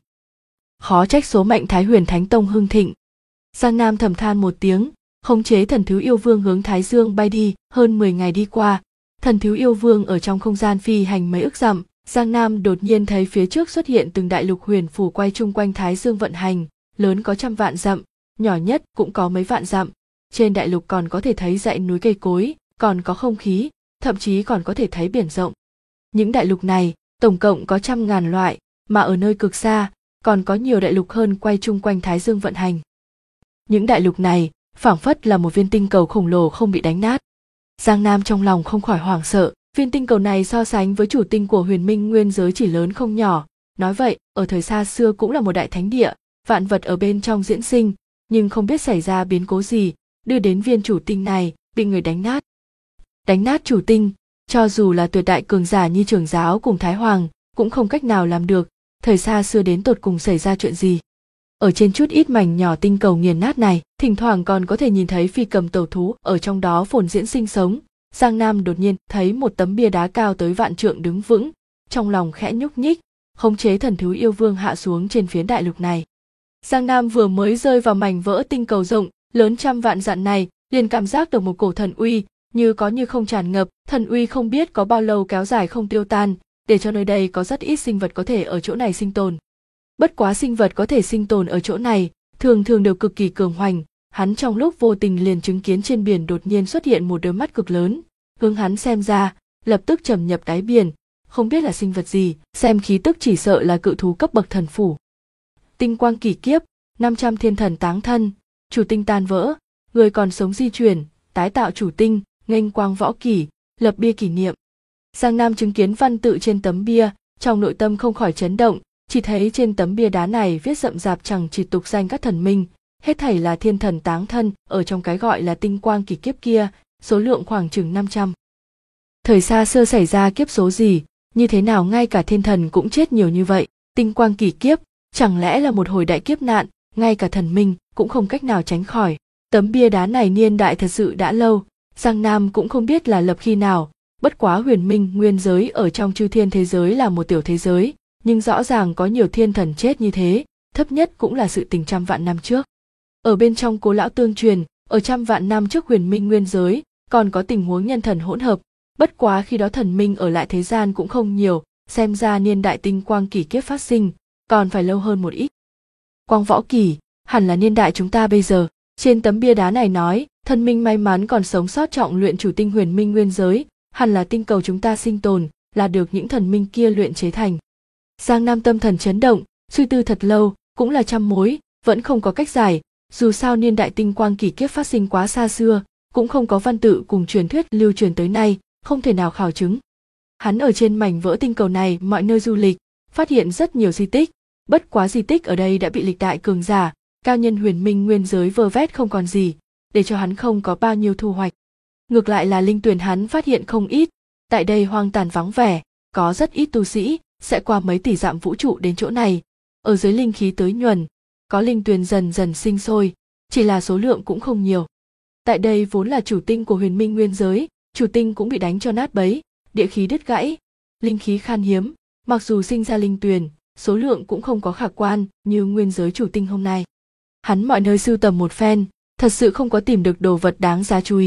Khó trách số mệnh Thái Huyền Thánh Tông hưng thịnh. Giang Nam thầm than một tiếng, khống chế Thần Thiếu Yêu Vương hướng Thái Dương bay đi. Hơn 10 ngày đi qua, Thần Thiếu Yêu Vương ở trong không gian phi hành mấy ức dặm. Giang Nam đột nhiên thấy phía trước xuất hiện từng đại lục huyền phù quay chung quanh Thái Dương vận hành, lớn có trăm vạn dặm, nhỏ nhất cũng có mấy vạn dặm. Trên đại lục còn có thể thấy dãy núi cây cối, còn có không khí, thậm chí còn có thể thấy biển rộng. Những đại lục này tổng cộng có trăm ngàn loại, mà ở nơi cực xa còn có nhiều đại lục hơn quay chung quanh Thái Dương vận hành. Những đại lục này phảng phất là một viên tinh cầu khổng lồ không bị đánh nát. Giang Nam trong lòng không khỏi hoảng sợ, viên tinh cầu này so sánh với chủ tinh của huyền minh nguyên giới chỉ lớn không nhỏ. Nói vậy, ở thời xa xưa cũng là một đại thánh địa, vạn vật ở bên trong diễn sinh, nhưng không biết xảy ra biến cố gì, đưa đến viên chủ tinh này bị người đánh nát. Đánh nát chủ tinh, cho dù là tuyệt đại cường giả như trưởng giáo cùng Thái Hoàng, cũng không cách nào làm được. Thời xa xưa đến tột cùng xảy ra chuyện gì? Ở trên chút ít mảnh nhỏ tinh cầu nghiền nát này, thỉnh thoảng còn có thể nhìn thấy phi cầm tẩu thú ở trong đó phồn diễn sinh sống. Giang Nam đột nhiên thấy một tấm bia đá cao tới vạn trượng đứng vững, trong lòng khẽ nhúc nhích, khống chế Thần Thiếu Yêu Vương hạ xuống trên phiến đại lục này. Giang Nam vừa mới rơi vào mảnh vỡ tinh cầu rộng, lớn trăm vạn dặm này, liền cảm giác được một cổ thần uy, như có như không tràn ngập, thần uy không biết có bao lâu kéo dài không tiêu tan, để cho nơi đây có rất ít sinh vật có thể ở chỗ này sinh tồn. Bất quá sinh vật có thể sinh tồn ở chỗ này, thường thường đều cực kỳ cường hoành. Hắn trong lúc vô tình liền chứng kiến trên biển đột nhiên xuất hiện một đôi mắt cực lớn, hướng hắn xem ra, lập tức trầm nhập đáy biển, không biết là sinh vật gì, xem khí tức chỉ sợ là cự thú cấp bậc thần phủ. Tinh quang kỷ kiếp, 500 thiên thần táng thân, chủ tinh tan vỡ, người còn sống di chuyển, tái tạo chủ tinh, nghênh quang võ kỷ, lập bia kỷ niệm. Giang Nam chứng kiến văn tự trên tấm bia, trong nội tâm không khỏi chấn động, chỉ thấy trên tấm bia đá này viết rậm rạp chẳng chỉ tục danh các thần minh, hết thảy là thiên thần táng thân ở trong cái gọi là tinh quang kỷ kiếp kia, số lượng khoảng chừng 500. Thời xa xưa xảy ra kiếp số gì, như thế nào ngay cả thiên thần cũng chết nhiều như vậy, tinh quang kỷ kiếp, chẳng lẽ là một hồi đại kiếp nạn, ngay cả thần minh cũng không cách nào tránh khỏi. Tấm bia đá này niên đại thật sự đã lâu, Giang Nam cũng không biết là lập khi nào, bất quá huyền minh nguyên giới ở trong chư thiên thế giới là một tiểu thế giới, nhưng rõ ràng có nhiều thiên thần chết như thế, thấp nhất cũng là sự tình trăm vạn năm trước. Ở bên trong Cố lão tương truyền, ở trăm vạn năm trước huyền minh nguyên giới, còn có tình huống nhân thần hỗn hợp, bất quá khi đó thần minh ở lại thế gian cũng không nhiều, xem ra niên đại tinh quang kỷ kiếp phát sinh, còn phải lâu hơn một ít. Quang võ kỷ, hẳn là niên đại chúng ta bây giờ. Trên tấm bia đá này nói, thần minh may mắn còn sống sót trọng luyện chủ tinh huyền minh nguyên giới, hẳn là tinh cầu chúng ta sinh tồn, là được những thần minh kia luyện chế thành. Giang Nam tâm thần chấn động, suy tư thật lâu, cũng là trăm mối, vẫn không có cách giải, dù sao niên đại tinh quang kỷ kiếp phát sinh quá xa xưa, cũng không có văn tự cùng truyền thuyết lưu truyền tới nay, không thể nào khảo chứng. Hắn ở trên mảnh vỡ tinh cầu này mọi nơi du lịch, phát hiện rất nhiều di tích, bất quá di tích ở đây đã bị lịch đại cường giả, cao nhân huyền minh nguyên giới vơ vét không còn gì, để cho hắn không có bao nhiêu thu hoạch. Ngược lại là linh tuyền hắn phát hiện không ít, tại đây hoang tàn vắng vẻ, có rất ít tu sĩ sẽ qua mấy tỷ dặm vũ trụ đến chỗ này, ở dưới linh khí tới nhuần, có linh tuyền dần dần sinh sôi, chỉ là số lượng cũng không nhiều. Tại đây vốn là chủ tinh của huyền minh nguyên giới, chủ tinh cũng bị đánh cho nát bấy, địa khí đứt gãy, linh khí khan hiếm, mặc dù sinh ra linh tuyền, số lượng cũng không có khả quan như nguyên giới chủ tinh hôm nay. Hắn mọi nơi sưu tầm một phen, thật sự không có tìm được đồ vật đáng giá chú ý,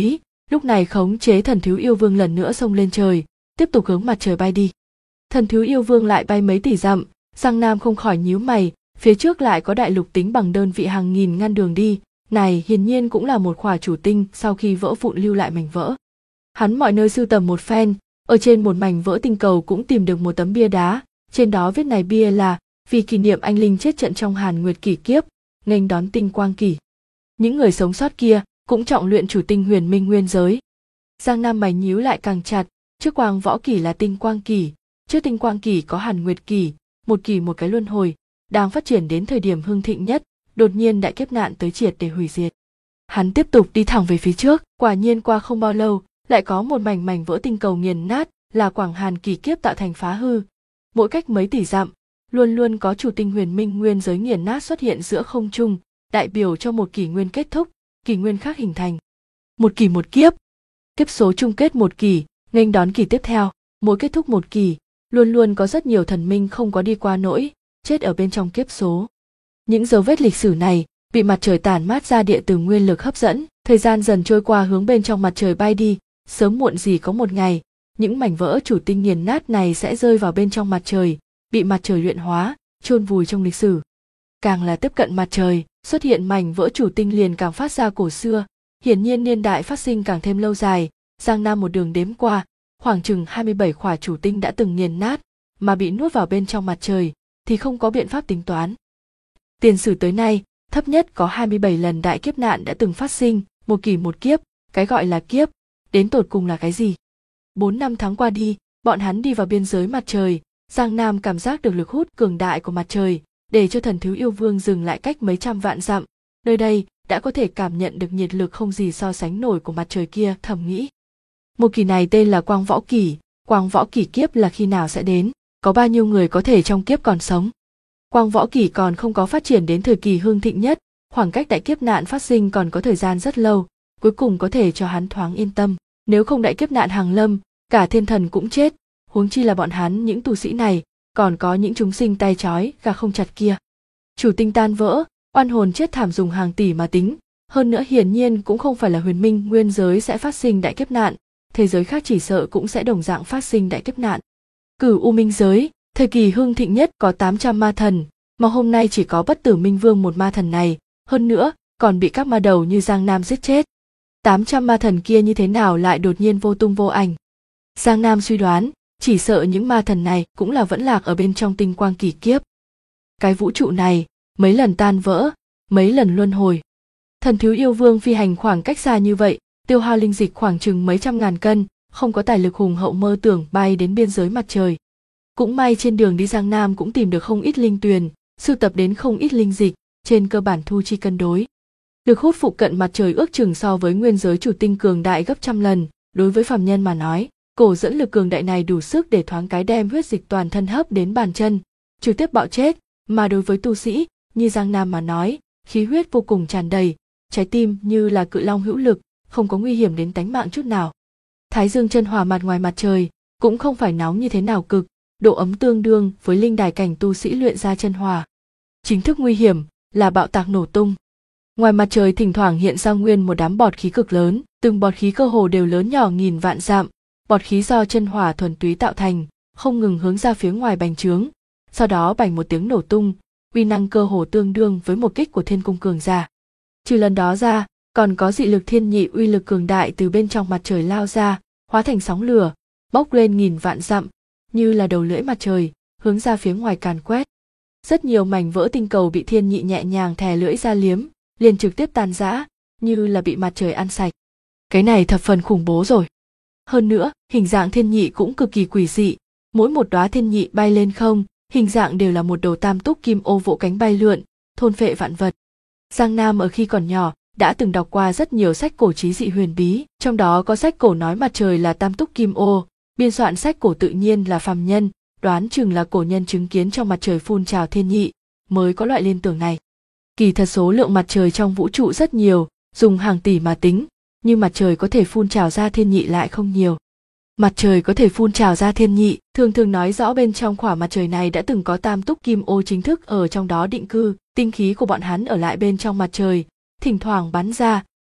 Lúc này khống chế thần thiếu yêu vương lần nữa xông lên trời, tiếp tục hướng mặt trời bay đi. Thần thiếu yêu vương lại bay mấy tỷ dặm, Giang Nam không khỏi nhíu mày, phía trước lại có đại lục tính bằng đơn vị hàng nghìn ngăn đường đi, này hiển nhiên cũng là một khỏa chủ tinh sau khi vỡ vụn lưu lại mảnh vỡ. Hắn mọi nơi sưu tầm một phen, ở trên một mảnh vỡ tinh cầu cũng tìm được một tấm bia đá, trên đó viết này bia là vì kỷ niệm anh linh chết trận trong Hàn Nguyệt kỷ kiếp, nghênh đón tinh quang kỷ. Những người sống sót kia cũng trọng luyện chủ tinh huyền minh nguyên giới. Giang Nam mày nhíu lại càng chặt, trước quang võ kỷ là tinh quang kỷ, trước tinh quang kỷ có Hàn Nguyệt kỷ một cái luân hồi, đang phát triển đến thời điểm hưng thịnh nhất, đột nhiên đại kiếp nạn tới triệt để hủy diệt. Hắn tiếp tục đi thẳng về phía trước, quả nhiên qua không bao lâu, lại có một mảnh vỡ tinh cầu nghiền nát, là Quảng Hàn kỷ kiếp tạo thành phá hư. Mỗi cách mấy tỷ dặm, luôn luôn có chủ tinh huyền minh nguyên giới nghiền nát xuất hiện giữa không trung, đại biểu cho một kỷ nguyên kết thúc, kỷ nguyên khác hình thành. Một kỷ một kiếp, kiếp số chung kết một kỷ, nghênh đón kỷ tiếp theo, mỗi kết thúc một kỷ, luôn luôn có rất nhiều thần minh không có đi qua nỗi chết ở bên trong kiếp số. Những dấu vết lịch sử này bị mặt trời tản mát ra địa từ nguyên lực hấp dẫn, thời gian dần trôi qua hướng bên trong mặt trời bay đi, sớm muộn gì có một ngày, những mảnh vỡ chủ tinh nghiền nát này sẽ rơi vào bên trong mặt trời, bị mặt trời luyện hóa, chôn vùi trong lịch sử. Càng là tiếp cận mặt trời, xuất hiện mảnh vỡ chủ tinh liền càng phát ra cổ xưa, hiển nhiên niên đại phát sinh càng thêm lâu dài. Giang Nam một đường đếm qua, khoảng chừng 27 khỏa chủ tinh đã từng nghiền nát, mà bị nuốt vào bên trong mặt trời, thì không có biện pháp tính toán. Tiền sử tới nay, thấp nhất có 27 lần đại kiếp nạn đã từng phát sinh, một kỷ một kiếp, cái gọi là kiếp, đến tột cùng là cái gì? 4 năm tháng qua đi, bọn hắn đi vào biên giới mặt trời, Giang Nam cảm giác được lực hút cường đại của mặt trời, để cho thần thiếu yêu vương dừng lại cách mấy trăm vạn dặm, nơi đây đã có thể cảm nhận được nhiệt lực không gì so sánh nổi của mặt trời kia, thầm nghĩ. Một kỷ này tên là quang võ kỷ kiếp là khi nào sẽ đến, có bao nhiêu người có thể trong kiếp còn sống. Quang võ kỷ còn không có phát triển đến thời kỳ hưng thịnh nhất, khoảng cách đại kiếp nạn phát sinh còn có thời gian rất lâu, cuối cùng có thể cho hắn thoáng yên tâm, nếu không đại kiếp nạn hàng lâm, cả thiên thần cũng chết, huống chi là bọn hắn những tu sĩ này, còn có những chúng sinh tay trói gà không chặt kia. Chủ tinh tan vỡ, oan hồn chết thảm dùng hàng tỷ mà tính, hơn nữa hiển nhiên cũng không phải là huyền minh nguyên giới sẽ phát sinh đại kiếp nạn, thế giới khác chỉ sợ cũng sẽ đồng dạng phát sinh đại kiếp nạn. Cửu U Minh giới, thời kỳ hưng thịnh nhất có 800 ma thần, mà hôm nay chỉ có Bất Tử Minh Vương một ma thần này, hơn nữa còn bị các ma đầu như Giang Nam giết chết. 800 ma thần kia như thế nào lại đột nhiên vô tung vô ảnh? Giang Nam suy đoán, chỉ sợ những ma thần này cũng là vẫn lạc ở bên trong tinh quang kỷ kiếp. Cái vũ trụ này, mấy lần tan vỡ, mấy lần luân hồi. Thần thiếu yêu vương phi hành khoảng cách xa như vậy, tiêu hao linh dịch khoảng chừng mấy trăm ngàn cân, không có tài lực hùng hậu mơ tưởng bay đến biên giới mặt trời. Cũng may trên đường đi Giang Nam cũng tìm được không ít linh tuyền, sưu tập đến không ít linh dịch, trên cơ bản thu chi cân đối. Lực hút phụ cận mặt trời ước chừng so với nguyên giới chủ tinh cường đại gấp trăm lần, đối với phàm nhân mà nói, cổ dẫn lực cường đại này đủ sức để thoáng cái đem huyết dịch toàn thân hấp đến bàn chân, trực tiếp bạo chết, mà đối với tu sĩ như Giang Nam mà nói, khí huyết vô cùng tràn đầy, trái tim như là cự long hữu lực, không có nguy hiểm đến tánh mạng chút nào. Thái dương chân hỏa mặt ngoài mặt trời cũng không phải nóng như thế nào cực, độ ấm tương đương với linh đài cảnh tu sĩ luyện ra chân hỏa. Chính thức nguy hiểm là bạo tạc nổ tung. Ngoài mặt trời thỉnh thoảng hiện ra nguyên một đám bọt khí cực lớn, từng bọt khí cơ hồ đều lớn nhỏ nghìn vạn dặm, bọt khí do chân hỏa thuần túy tạo thành, không ngừng hướng ra phía ngoài bành trướng, sau đó bành một tiếng nổ tung, uy năng cơ hồ tương đương với một kích của thiên cung cường giả. Trừ lần đó ra, còn có dị lực thiên nhị uy lực cường đại từ bên trong mặt trời lao ra, hóa thành sóng lửa, bốc lên nghìn vạn dặm, như là đầu lưỡi mặt trời, hướng ra phía ngoài càn quét. Rất nhiều mảnh vỡ tinh cầu bị thiên nhị nhẹ nhàng thè lưỡi ra liếm, liền trực tiếp tan rã, như là bị mặt trời ăn sạch. Cái này thập phần khủng bố rồi. Hơn nữa, hình dạng thiên nhị cũng cực kỳ quỷ dị, mỗi một đóa thiên nhị bay lên không, hình dạng đều là một đầu tam túc kim ô vỗ cánh bay lượn, thôn phệ vạn vật. Giang Nam ở khi còn nhỏ đã từng đọc qua rất nhiều sách cổ trí dị huyền bí, trong đó có sách cổ nói mặt trời là tam túc kim ô, biên soạn sách cổ tự nhiên là phàm nhân, đoán chừng là cổ nhân chứng kiến trong mặt trời phun trào thiên nhị, mới có loại liên tưởng này. Kỳ thật số lượng mặt trời trong vũ trụ rất nhiều, dùng hàng tỷ mà tính, nhưng mặt trời có thể phun trào ra thiên nhị lại không nhiều. Mặt trời có thể phun trào ra thiên nhị, thường nói rõ bên trong khỏa mặt trời này đã từng có tam túc kim ô chính thức ở trong đó định cư, tinh khí của bọn hắn ở lại bên trong mặt trời, thỉnh thoảng bắn ra,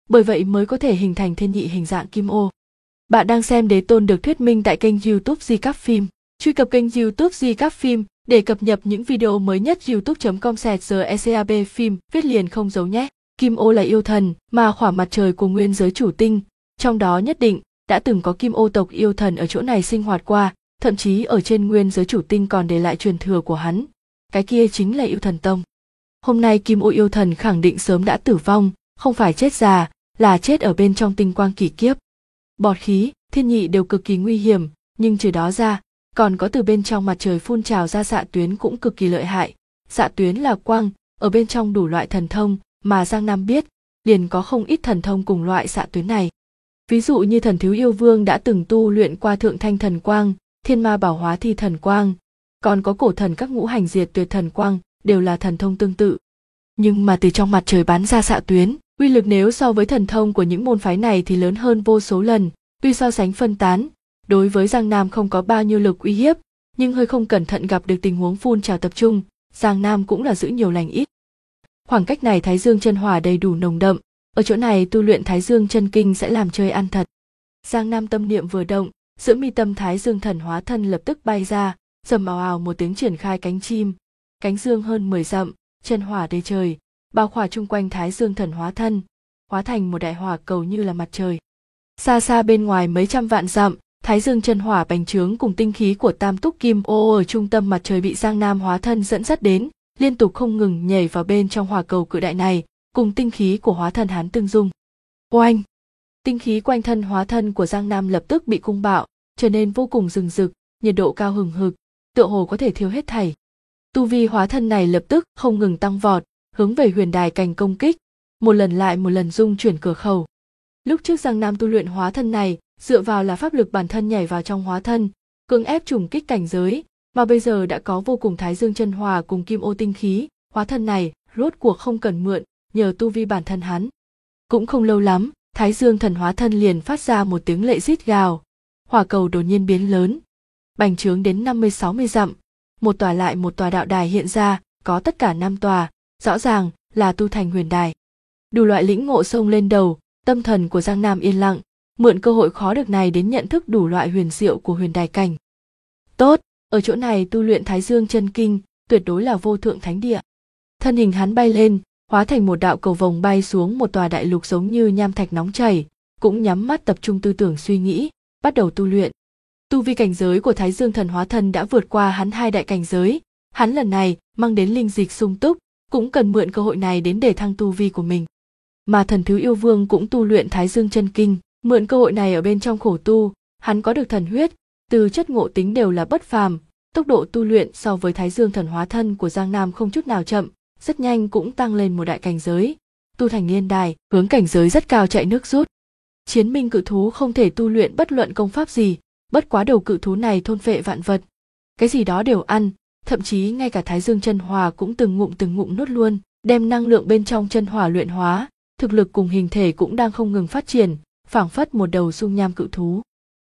bởi vậy mới có thể hình thành thiên nhị hình dạng kim ô. Bạn đang xem Đế Tôn được thuyết minh tại kênh YouTube Di Các Phim. Truy cập kênh YouTube Di Các Phim để cập nhật những video mới nhất. youtube.com/GECAB phim viết liền không dấu nhé. Kim ô là yêu thần mà khỏa mặt trời của nguyên giới chủ tinh, trong đó nhất định đã từng có kim ô tộc yêu thần ở chỗ này sinh hoạt qua, thậm chí ở trên nguyên giới chủ tinh còn để lại truyền thừa của hắn. Cái kia chính là yêu thần tông. Hôm nay kim ô yêu thần khẳng định sớm đã tử vong, không phải chết già, là chết ở bên trong tinh quang kỷ kiếp. Bọt khí, thiên nhị đều cực kỳ nguy hiểm, nhưng trừ đó ra, còn có từ bên trong mặt trời phun trào ra xạ tuyến cũng cực kỳ lợi hại. Xạ tuyến là quang, ở bên trong đủ loại thần thông mà Giang Nam biết, liền có không ít thần thông cùng loại xạ tuyến này. Ví dụ như thần thiếu yêu vương đã từng tu luyện qua thượng thanh thần quang, thiên ma bảo hóa thi thần quang, còn có cổ thần các ngũ hành diệt tuyệt thần quang, đều là thần thông tương tự. Nhưng mà từ trong mặt trời bắn ra xạ tuyến, uy lực nếu so với thần thông của những môn phái này thì lớn hơn vô số lần, tuy so sánh phân tán, đối với Giang Nam không có bao nhiêu lực uy hiếp, nhưng hơi không cẩn thận gặp được tình huống phun trào tập trung, Giang Nam cũng là giữ nhiều lành ít. Khoảng cách này Thái Dương chân hỏa đầy đủ nồng đậm, ở chỗ này tu luyện Thái Dương chân kinh sẽ làm chơi ăn thật. Giang Nam tâm niệm vừa động, giữa mi tâm Thái Dương thần hóa thân lập tức bay ra, rầm ào ào một tiếng triển khai cánh chim, cánh dương hơn 10 dặm, chân hỏa đầy trời, bao khỏa chung quanh Thái Dương thần hóa thân, hóa thành một đại hỏa cầu như là mặt trời. Xa xa bên ngoài mấy trăm vạn dặm, Thái Dương chân hỏa bành trướng cùng tinh khí của Tam Túc Kim Ô ở trung tâm mặt trời bị Giang Nam hóa thân dẫn dắt đến, liên tục không ngừng nhảy vào bên trong hỏa cầu cự đại này, cùng tinh khí của hóa thân hắn tương dung. Oanh! Tinh khí quanh thân hóa thân của Giang Nam lập tức bị cung bạo, trở nên vô cùng rừng rực, nhiệt độ cao hừng hực, tựa hồ có thể thiêu hết thảy. Tu vi hóa thân này lập tức không ngừng tăng vọt, hướng về huyền đài cành công kích, một lần lại một lần dung chuyển cửa khẩu. Lúc trước Giang Nam tu luyện hóa thân này, dựa vào là pháp lực bản thân nhảy vào trong hóa thân, cưỡng ép trùng kích cảnh giới, mà bây giờ đã có vô cùng Thái Dương chân hỏa cùng kim ô tinh khí, hóa thân này rốt cuộc không cần mượn, nhờ tu vi bản thân hắn. Cũng không lâu lắm, Thái Dương thần hóa thân liền phát ra một tiếng lệ rít gào, hỏa cầu đột nhiên biến lớn, bành trướng đến 50-60 dặm, một tòa lại một tòa đạo đài hiện ra, có tất cả 5 tòa, rõ ràng là tu thành huyền đài. Đủ loại lĩnh ngộ xông lên đầu, tâm thần của Giang Nam yên lặng, mượn cơ hội khó được này đến nhận thức đủ loại huyền diệu của huyền đài cảnh. Tốt, ở chỗ này tu luyện Thái Dương chân kinh, tuyệt đối là vô thượng thánh địa. Thân hình hắn bay lên, hóa thành một đạo cầu vồng bay xuống một tòa đại lục giống như nham thạch nóng chảy, cũng nhắm mắt tập trung tư tưởng suy nghĩ, bắt đầu tu luyện. Tu vi cảnh giới của Thái Dương thần hóa thân đã vượt qua hắn 2 đại cảnh giới, hắn lần này mang đến linh dịch sung túc, cũng cần mượn cơ hội này đến để thăng tu vi của mình. Mà thần thiếu yêu vương cũng tu luyện Thái Dương chân kinh, mượn cơ hội này ở bên trong khổ tu, hắn có được thần huyết, từ chất ngộ tính đều là bất phàm, tốc độ tu luyện so với Thái Dương thần hóa thân của Giang Nam không chút nào chậm, rất nhanh cũng tăng lên một đại cảnh giới, tu thành liên đài, hướng cảnh giới rất cao chạy nước rút. Chiến minh cự thú không thể tu luyện bất luận công pháp gì, bất quá đầu cự thú này thôn phệ vạn vật, cái gì đó đều ăn, thậm chí ngay cả Thái Dương chân hỏa cũng từng ngụm nuốt luôn, đem năng lượng bên trong chân hỏa luyện hóa, thực lực cùng hình thể cũng đang không ngừng phát triển, phảng phất một đầu dung nham cự thú.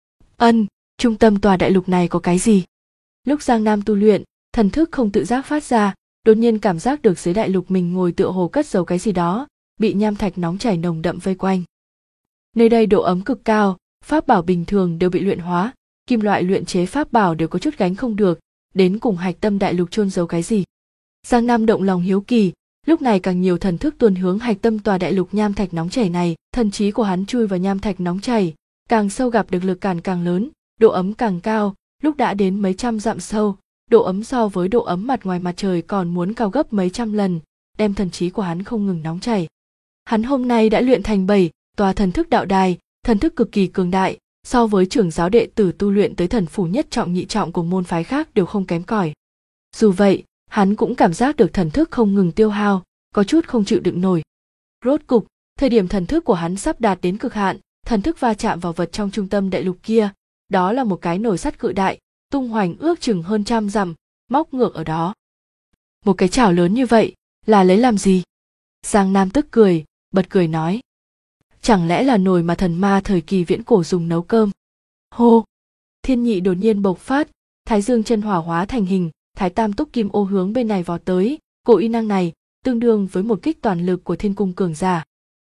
Trung tâm tòa đại lục này có cái gì? Lúc Giang Nam tu luyện, thần thức không tự giác phát ra, đột nhiên cảm giác được dưới đại lục mình ngồi tựa hồ cất giấu cái gì đó, bị nham thạch nóng chảy nồng đậm vây quanh. Nơi đây độ ấm cực cao, pháp bảo bình thường đều bị luyện hóa, kim loại luyện chế pháp bảo đều có chút gánh không được, đến cùng hạch tâm đại lục chôn giấu cái gì? Giang Nam động lòng hiếu kỳ, lúc này càng nhiều thần thức tuôn hướng hạch tâm tòa đại lục nham thạch nóng chảy này, thần trí của hắn chui vào nham thạch nóng chảy, càng sâu gặp được lực cản càng lớn, độ ấm càng cao, lúc đã đến mấy trăm dặm sâu, độ ấm so với độ ấm mặt ngoài mặt trời còn muốn cao gấp mấy trăm lần, đem thần trí của hắn không ngừng nóng chảy. Hắn hôm nay đã luyện thành 7 tòa thần thức đạo đài, thần thức cực kỳ cường đại, so với trưởng giáo đệ tử tu luyện tới thần phủ nhất trọng nhị trọng của môn phái khác đều không kém cỏi. Dù vậy, hắn cũng cảm giác được thần thức không ngừng tiêu hao, có chút không chịu đựng nổi. Rốt cục, thời điểm thần thức của hắn sắp đạt đến cực hạn, thần thức va chạm vào vật trong trung tâm đại lục kia, đó là một cái nồi sắt cự đại, tung hoành ước chừng hơn 100 dặm, móc ngược ở đó. Một cái chảo lớn như vậy, là lấy làm gì? Giang Nam tức cười, bật cười nói. Chẳng lẽ là nồi mà thần ma thời kỳ viễn cổ dùng nấu cơm? Hô! Thiên nhị đột nhiên bộc phát, Thái Dương chân hỏa hóa thành hình, Thái Tam Túc Kim Ô hướng bên này vọt tới, cổ uy năng này tương đương với một kích toàn lực của thiên cung cường giả.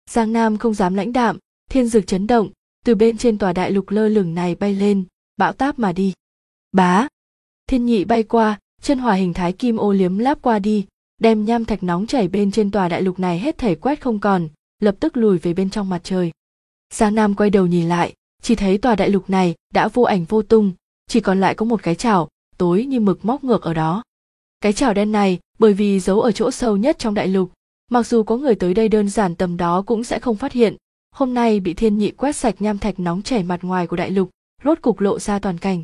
Giang Nam không dám lãnh đạm, thiên dực chấn động, từ bên trên tòa đại lục lơ lửng này bay lên, bão táp mà đi. Bá! Thiên nhị bay qua, chân hỏa hình thái kim ô liếm láp qua đi, đem nham thạch nóng chảy bên trên tòa đại lục này hết thảy quét không còn, lập tức lùi về bên trong mặt trời. Giang Nam quay đầu nhìn lại, chỉ thấy tòa đại lục này đã vô ảnh vô tung, chỉ còn lại có một cái chảo tối như mực móc ngược ở đó. Cái chảo đen này bởi vì giấu ở chỗ sâu nhất trong đại lục, mặc dù có người tới đây đơn giản tầm đó cũng sẽ không phát hiện, hôm nay bị thiên nhị quét sạch nham thạch nóng chảy mặt ngoài của đại lục, rốt cục lộ ra toàn cảnh.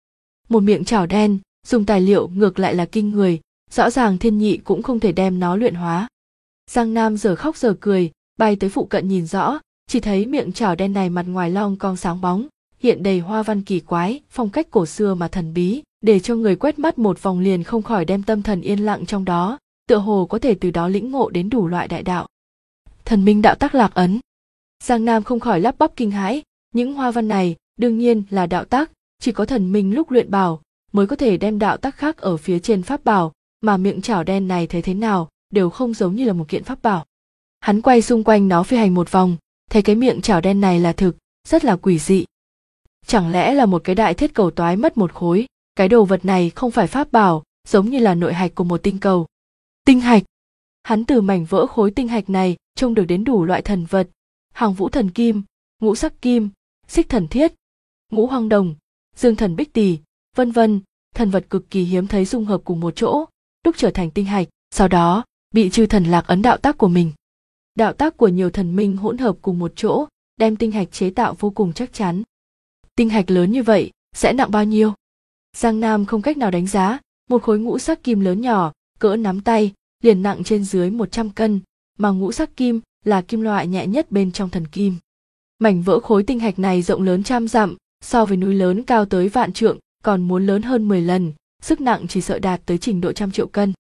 Một miệng chảo đen, dùng tài liệu ngược lại là kinh người, rõ ràng thiên nhị cũng không thể đem nó luyện hóa. Giang Nam giờ khóc giờ cười, bay tới phụ cận nhìn rõ, chỉ thấy miệng chảo đen này mặt ngoài long cong sáng bóng, hiện đầy hoa văn kỳ quái, phong cách cổ xưa mà thần bí, để cho người quét mắt một vòng liền không khỏi đem tâm thần yên lặng trong đó, tựa hồ có thể từ đó lĩnh ngộ đến đủ loại đại đạo. Thần minh đạo tắc lạc ấn. Giang Nam không khỏi lắp bắp kinh hãi, những hoa văn này đương nhiên là đạo tắc, chỉ có thần minh lúc luyện bảo mới có thể đem đạo tắc khác ở phía trên pháp bảo, mà miệng chảo đen này thấy thế nào đều không giống như là một kiện pháp bảo. Hắn quay xung quanh nó phi hành một vòng, thấy cái miệng chảo đen này là thực, rất là quỷ dị. Chẳng lẽ là một cái đại thiết cầu toái mất một khối, cái đồ vật này không phải pháp bảo, giống như là nội hạch của một tinh cầu. Tinh hạch. Hắn từ mảnh vỡ khối tinh hạch này trông được đến đủ loại thần vật, hàng vũ thần kim, ngũ sắc kim, xích thần thiết, ngũ hoang đồng, dương thần bích tỳ, vân vân, thần vật cực kỳ hiếm thấy dung hợp cùng một chỗ, đúc trở thành tinh hạch, sau đó bị chư thần lạc ấn đạo tác của mình. Đạo tác của nhiều thần minh hỗn hợp cùng một chỗ, đem tinh hạch chế tạo vô cùng chắc chắn. Tinh hạch lớn như vậy sẽ nặng bao nhiêu? Giang Nam không cách nào đánh giá, một khối ngũ sắc kim lớn nhỏ, cỡ nắm tay, liền nặng trên dưới 100 cân, mà ngũ sắc kim là kim loại nhẹ nhất bên trong thần kim. Mảnh vỡ khối tinh hạch này rộng lớn trăm dặm, so với núi lớn cao tới vạn trượng, còn muốn lớn hơn 10 lần, sức nặng chỉ sợ đạt tới trình độ trăm triệu cân.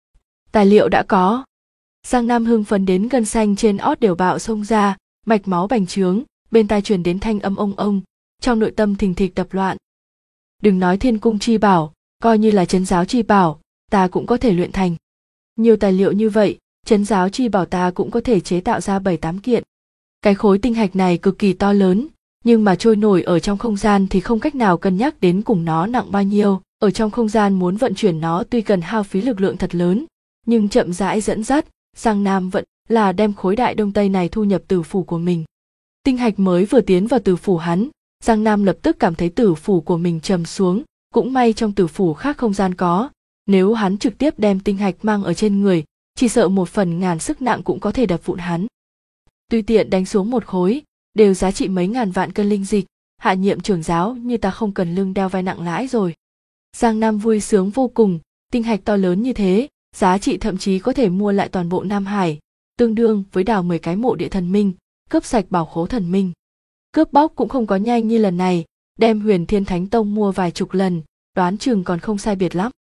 Tài liệu đã có. Giang Nam hưng phấn đến gân xanh trên ót đều bạo xông ra, mạch máu bành trướng, bên tai truyền đến thanh âm ông ông, trong nội tâm thình thịch đập loạn. Đừng nói thiên cung chi bảo, coi như là trấn giáo chi bảo, ta cũng có thể luyện thành. Nhiều tài liệu như vậy, trấn giáo chi bảo ta cũng có thể chế tạo ra 7-8 kiện. Cái khối tinh hạch này cực kỳ to lớn, nhưng mà trôi nổi ở trong không gian thì không cách nào cân nhắc đến cùng nó nặng bao nhiêu. Ở trong không gian muốn vận chuyển nó tuy cần hao phí lực lượng thật lớn, nhưng chậm rãi dẫn dắt, Giang Nam vẫn là đem khối đại đông tây này thu nhập tử phủ của mình. Tinh hạch mới vừa tiến vào tử phủ hắn, Giang Nam lập tức cảm thấy tử phủ của mình trầm xuống, cũng may trong tử phủ khác không gian có, nếu hắn trực tiếp đem tinh hạch mang ở trên người, chỉ sợ 1/1000 sức nặng cũng có thể đập vụn hắn. Tùy tiện đánh xuống một khối, đều giá trị mấy ngàn vạn cân linh dịch, hạ nhiệm trưởng giáo như ta không cần lưng đeo vai nặng lãi rồi. Giang Nam vui sướng vô cùng, tinh hạch to lớn như thế, giá trị thậm chí có thể mua lại toàn bộ Nam Hải, tương đương với đào 10 cái mộ địa thần minh, cướp sạch bảo khố thần minh. Cướp bóc cũng không có nhanh như lần này, đem Huyền Thiên Thánh Tông mua vài chục lần, đoán chừng còn không sai biệt lắm.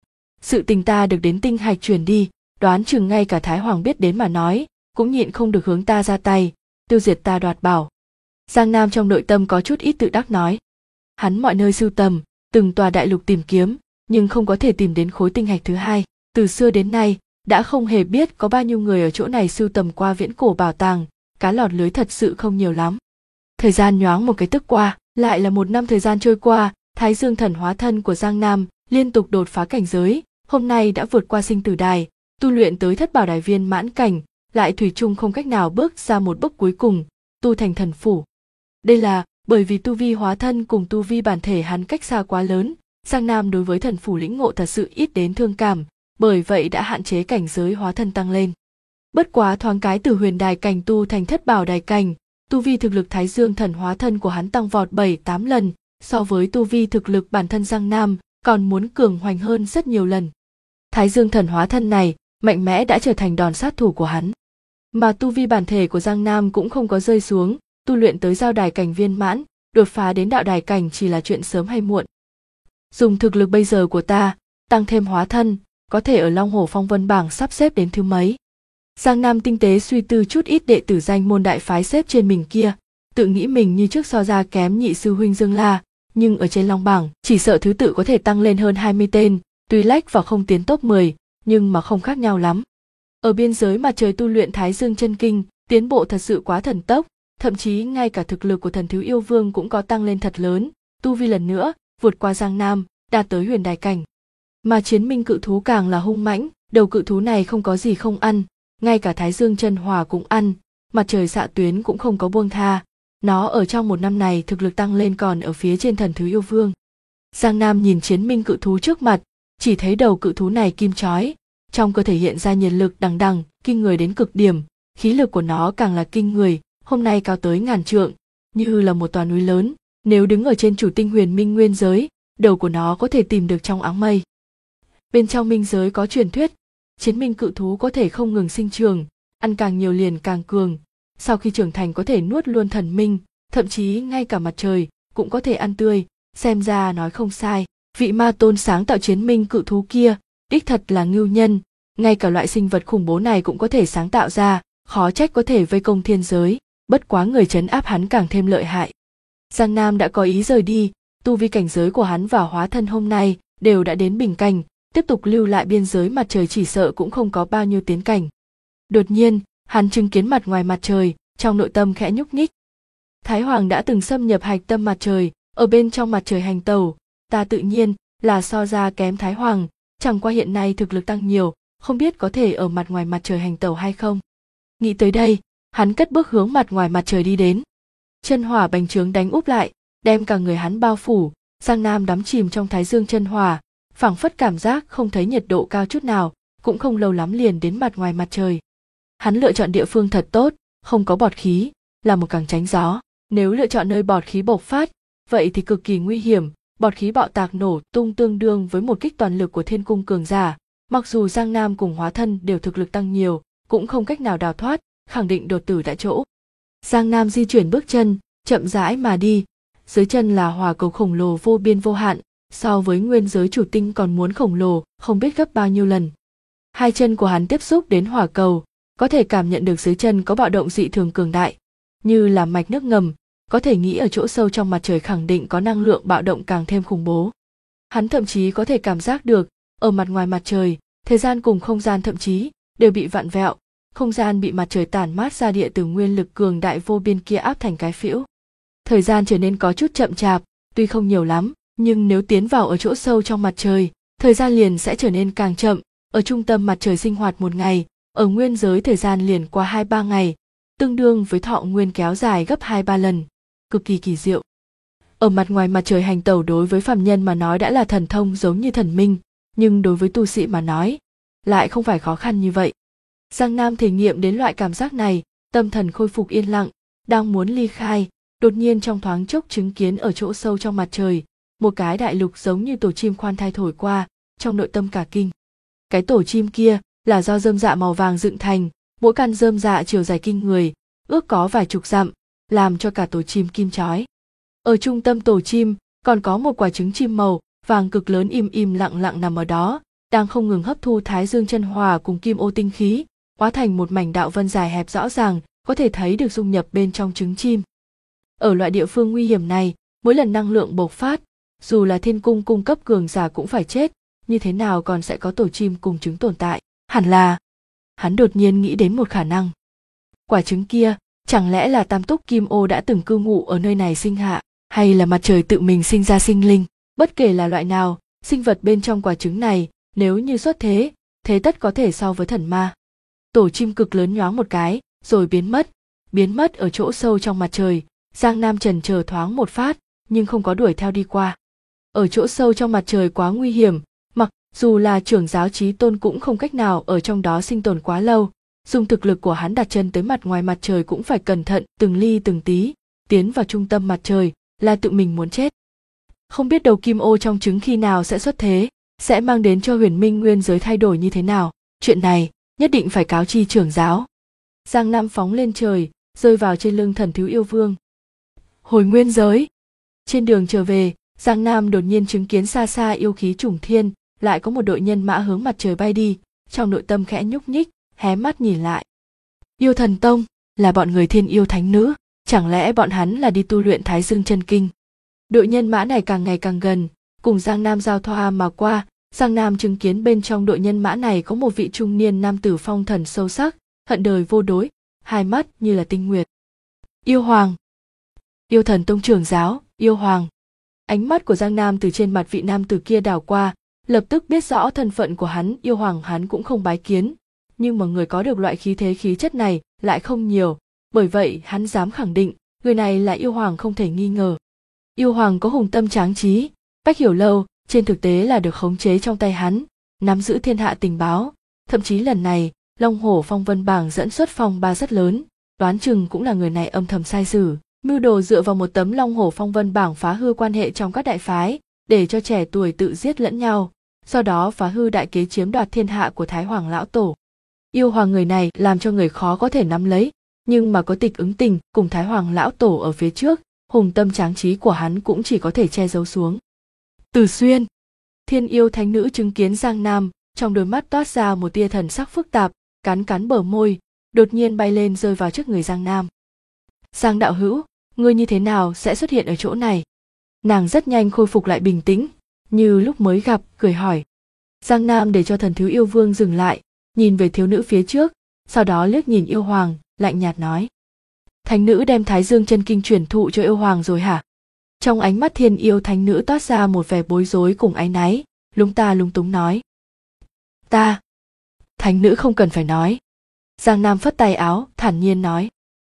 Sự tình ta được đến tinh hạch truyền đi, đoán chừng ngay cả Thái Hoàng biết đến mà nói, cũng nhịn không được hướng ta ra tay, tiêu diệt ta đoạt bảo. Giang Nam trong nội tâm có chút ít tự đắc nói. Hắn mọi nơi sưu tầm, từng tòa đại lục tìm kiếm, nhưng không có thể tìm đến khối tinh hạch thứ hai. Từ xưa đến nay, đã không hề biết có bao nhiêu người ở chỗ này sưu tầm qua viễn cổ bảo tàng, cá lọt lưới thật sự không nhiều lắm. Thời gian nhoáng một cái tức qua, lại là 1 năm thời gian trôi qua, Thái Dương thần hóa thân của Giang Nam liên tục đột phá cảnh giới, hôm nay đã vượt qua sinh tử đài, tu luyện tới thất bảo đài viên mãn cảnh, lại thủy chung không cách nào bước ra một bước cuối cùng, tu thành thần phủ. Đây là bởi vì tu vi hóa thân cùng tu vi bản thể hắn cách xa quá lớn, Giang Nam đối với thần phủ lĩnh ngộ thật sự ít đến thương cảm, bởi vậy đã hạn chế cảnh giới hóa thân tăng lên. Bất quá thoáng cái từ huyền đài cảnh tu thành thất bảo đài cảnh, tu vi thực lực Thái Dương thần hóa thân của hắn tăng vọt 7-8 lần, so với tu vi thực lực bản thân Giang Nam còn muốn cường hoành hơn rất nhiều lần. Thái Dương thần hóa thân này mạnh mẽ đã trở thành đòn sát thủ của hắn. Mà tu vi bản thể của Giang Nam cũng không có rơi xuống, tu luyện tới giao đài cảnh viên mãn, đột phá đến đạo đài cảnh chỉ là chuyện sớm hay muộn. Dùng thực lực bây giờ của ta, tăng thêm hóa thân, có thể ở Long Hổ Phong Vân bảng sắp xếp đến thứ mấy. Giang Nam tinh tế suy tư chút ít đệ tử danh môn đại phái xếp trên mình kia, tự nghĩ mình như trước so ra kém nhị sư huynh Dương La, nhưng ở trên Long bảng chỉ sợ thứ tự có thể tăng lên hơn 20 tên, tuy lách vào không tiến top 10, nhưng mà không khác nhau lắm. Ở biên giới mặt trời tu luyện Thái Dương chân kinh, Tiến bộ thật sự quá thần tốc, thậm chí ngay cả thực lực của thần thiếu yêu vương cũng có tăng lên thật lớn, tu vi lần nữa vượt qua Giang Nam, đạt tới huyền đài cảnh. Mà chiến minh cự thú càng là hung mãnh, đầu cự thú này không có gì không ăn, ngay cả Thái Dương chân hỏa cũng ăn, mặt trời xạ tuyến cũng không có buông tha. Nó ở trong một năm này thực lực tăng lên còn ở phía trên thần thiếu yêu vương. Giang Nam nhìn chiến minh cự thú trước mặt, chỉ thấy đầu cự thú này kim chói, trong cơ thể hiện ra nhiệt lực đằng đằng, kinh người đến cực điểm, khí lực của nó càng là kinh người, hôm nay cao tới ngàn trượng, như là một tòa núi lớn, nếu đứng ở trên chủ tinh huyền minh nguyên giới, đầu của nó có thể tìm được trong áng mây. Bên trong minh giới có truyền thuyết, chiến minh cự thú có thể không ngừng sinh trường, ăn càng nhiều liền càng cường, sau khi trưởng thành có thể nuốt luôn thần minh, thậm chí ngay cả mặt trời cũng có thể ăn tươi, xem ra nói không sai, vị ma tôn sáng tạo chiến minh cự thú kia, đích thật là ngưu nhân, ngay cả loại sinh vật khủng bố này cũng có thể sáng tạo ra, khó trách có thể vây công thiên giới, bất quá người trấn áp hắn càng thêm lợi hại. Giang Nam đã có ý rời đi, tu vi cảnh giới của hắn và hóa thân hôm nay đều đã đến bình cảnh, tiếp tục lưu lại biên giới mặt trời chỉ sợ cũng không có bao nhiêu tiến cảnh. Đột nhiên, hắn chứng kiến mặt ngoài mặt trời, trong nội tâm khẽ nhúc nhích. Thái Hoàng đã từng xâm nhập hạch tâm mặt trời, ở bên trong mặt trời hành tẩu, ta tự nhiên là so ra kém Thái Hoàng, chẳng qua hiện nay thực lực tăng nhiều, không biết có thể ở mặt ngoài mặt trời hành tẩu hay không. Nghĩ tới đây, hắn cất bước hướng mặt ngoài mặt trời đi đến. Chân hỏa bành trướng đánh úp lại, đem cả người hắn bao phủ, Giang Nam đắm chìm trong thái dương chân hỏa, phảng phất cảm giác không thấy nhiệt độ cao chút nào, cũng không lâu lắm liền đến mặt ngoài mặt trời. Hắn lựa chọn địa phương thật tốt, không có bọt khí, là một càng tránh gió. Nếu lựa chọn nơi bọt khí bộc phát, vậy thì cực kỳ nguy hiểm, bọt khí bạo tạc nổ tung tương đương với một kích toàn lực của thiên cung cường giả. Mặc dù Giang Nam cùng hóa thân đều thực lực tăng nhiều, cũng không cách nào đào thoát, khẳng định đột tử tại chỗ. Giang Nam di chuyển bước chân, chậm rãi mà đi, dưới chân là hỏa cầu khổng lồ vô biên vô hạn, so với nguyên giới chủ tinh còn muốn khổng lồ, không biết gấp bao nhiêu lần. Hai chân của hắn tiếp xúc đến hỏa cầu, có thể cảm nhận được dưới chân có bạo động dị thường cường đại, như là mạch nước ngầm, có thể nghĩ ở chỗ sâu trong mặt trời khẳng định có năng lượng bạo động càng thêm khủng bố. Hắn thậm chí có thể cảm giác được, ở mặt ngoài mặt trời, thời gian cùng không gian thậm chí đều bị vặn vẹo, không gian bị mặt trời tản mát ra địa từ nguyên lực cường đại vô biên kia áp thành cái phễu. Thời gian trở nên có chút chậm chạp, tuy không nhiều lắm, nhưng nếu tiến vào ở chỗ sâu trong mặt trời, thời gian liền sẽ trở nên càng chậm, ở trung tâm mặt trời sinh hoạt một ngày, ở nguyên giới thời gian liền qua 2-3 ngày, tương đương với thọ nguyên kéo dài gấp 2-3 lần, cực kỳ kỳ diệu. Ở mặt ngoài mặt trời hành tẩu đối với phàm nhân mà nói đã là thần thông giống như thần minh, nhưng đối với tu sĩ mà nói, lại không phải khó khăn như vậy. Giang Nam thể nghiệm đến loại cảm giác này, tâm thần khôi phục yên lặng, đang muốn ly khai, đột nhiên trong thoáng chốc chứng kiến ở chỗ sâu trong mặt trời, một cái đại lục giống như tổ chim khoan thai thổi qua, trong nội tâm cả kinh. Cái tổ chim kia là do rơm dạ màu vàng dựng thành, mỗi căn rơm dạ chiều dài kinh người, ước có vài chục dặm, làm cho cả tổ chim kim chói. Ở trung tâm tổ chim còn có một quả trứng chim màu vàng cực lớn im im lặng lặng nằm ở đó, đang không ngừng hấp thu thái dương chân hỏa cùng kim ô tinh khí, hóa thành một mảnh đạo vân dài hẹp rõ ràng, có thể thấy được dung nhập bên trong trứng chim. Ở loại địa phương nguy hiểm này, mỗi lần năng lượng bộc phát, dù là thiên cung cung cấp cường giả cũng phải chết, như thế nào còn sẽ có tổ chim cùng trứng tồn tại? Hẳn là... Hắn đột nhiên nghĩ đến một khả năng. Quả trứng kia, chẳng lẽ là tam túc kim ô đã từng cư ngụ ở nơi này sinh hạ, hay là mặt trời tự mình sinh ra sinh linh? Bất kể là loại nào, sinh vật bên trong quả trứng này, nếu như xuất thế, thế tất có thể so với thần ma. Tổ chim cực lớn nhoáng một cái, rồi biến mất ở chỗ sâu trong mặt trời. Giang Nam chần chờ thoáng một phát, nhưng không có đuổi theo đi qua. Ở chỗ sâu trong mặt trời quá nguy hiểm, mặc dù là trưởng giáo chí tôn cũng không cách nào ở trong đó sinh tồn quá lâu. Dùng thực lực của hắn đặt chân tới mặt ngoài mặt trời cũng phải cẩn thận từng ly từng tí, tiến vào trung tâm mặt trời là tự mình muốn chết. Không biết đầu kim ô trong trứng khi nào sẽ xuất thế, sẽ mang đến cho huyền minh nguyên giới thay đổi như thế nào. Chuyện này nhất định phải cáo chi trưởng giáo. Giang Nam phóng lên trời, rơi vào trên lưng thần thiếu yêu vương. Hồi nguyên giới. Trên đường trở về, Giang Nam đột nhiên chứng kiến xa xa yêu khí trùng thiên, lại có một đội nhân mã hướng mặt trời bay đi, trong nội tâm khẽ nhúc nhích, hé mắt nhìn lại. Yêu thần tông, là bọn người thiên yêu thánh nữ, chẳng lẽ bọn hắn là đi tu luyện Thái Dương chân kinh? Đội nhân mã này càng ngày càng gần, cùng Giang Nam giao thoa mà qua, Giang Nam chứng kiến bên trong đội nhân mã này có một vị trung niên nam tử phong thần sâu sắc, hận đời vô đối, hai mắt như là tinh nguyệt. Yêu Hoàng, Yêu Thần Tông trưởng giáo, Yêu Hoàng. Ánh mắt của Giang Nam từ trên mặt vị nam tử kia đảo qua, lập tức biết rõ thân phận của hắn. Yêu Hoàng hắn cũng không bái kiến, nhưng mà người có được loại khí thế khí chất này lại không nhiều, bởi vậy hắn dám khẳng định người này là Yêu Hoàng không thể nghi ngờ. Yêu Hoàng có hùng tâm tráng trí, Bách Hiểu Lâu trên thực tế là được khống chế trong tay hắn, nắm giữ thiên hạ tình báo, thậm chí lần này Long Hổ Phong Vân bảng dẫn xuất phong ba rất lớn, đoán chừng cũng là người này âm thầm sai sử, mưu đồ dựa vào một tấm Long Hổ Phong Vân bảng phá hư quan hệ trong các đại phái, để cho trẻ tuổi tự giết lẫn nhau, sau đó phá hư đại kế chiếm đoạt thiên hạ của Thái Hoàng lão tổ. Yêu Hoàng người này làm cho người khó có thể nắm lấy, nhưng mà có Tịch Ứng Tình cùng Thái Hoàng lão tổ ở phía trước, hùng tâm tráng trí của hắn cũng chỉ có thể che giấu xuống. Từ Xuyên, Thiên Yêu Thánh Nữ chứng kiến Giang Nam, trong đôi mắt toát ra một tia thần sắc phức tạp, cắn cắn bờ môi, đột nhiên bay lên rơi vào trước người Giang Nam. Giang đạo hữu, ngươi như thế nào sẽ xuất hiện ở chỗ này? Nàng rất nhanh khôi phục lại bình tĩnh, như lúc mới gặp, cười hỏi. Giang Nam để cho Thần Thiếu Yêu Vương dừng lại, nhìn về thiếu nữ phía trước, sau đó liếc nhìn Yêu Hoàng, lạnh nhạt nói. Thánh nữ đem Thái Dương Chân Kinh truyền thụ cho Yêu Hoàng rồi hả? Trong ánh mắt Thiên Yêu Thánh Nữ toát ra một vẻ bối rối cùng áy náy, lúng ta lúng túng nói. Ta. Thánh nữ không cần phải nói. Giang Nam phất tay áo, thản nhiên nói.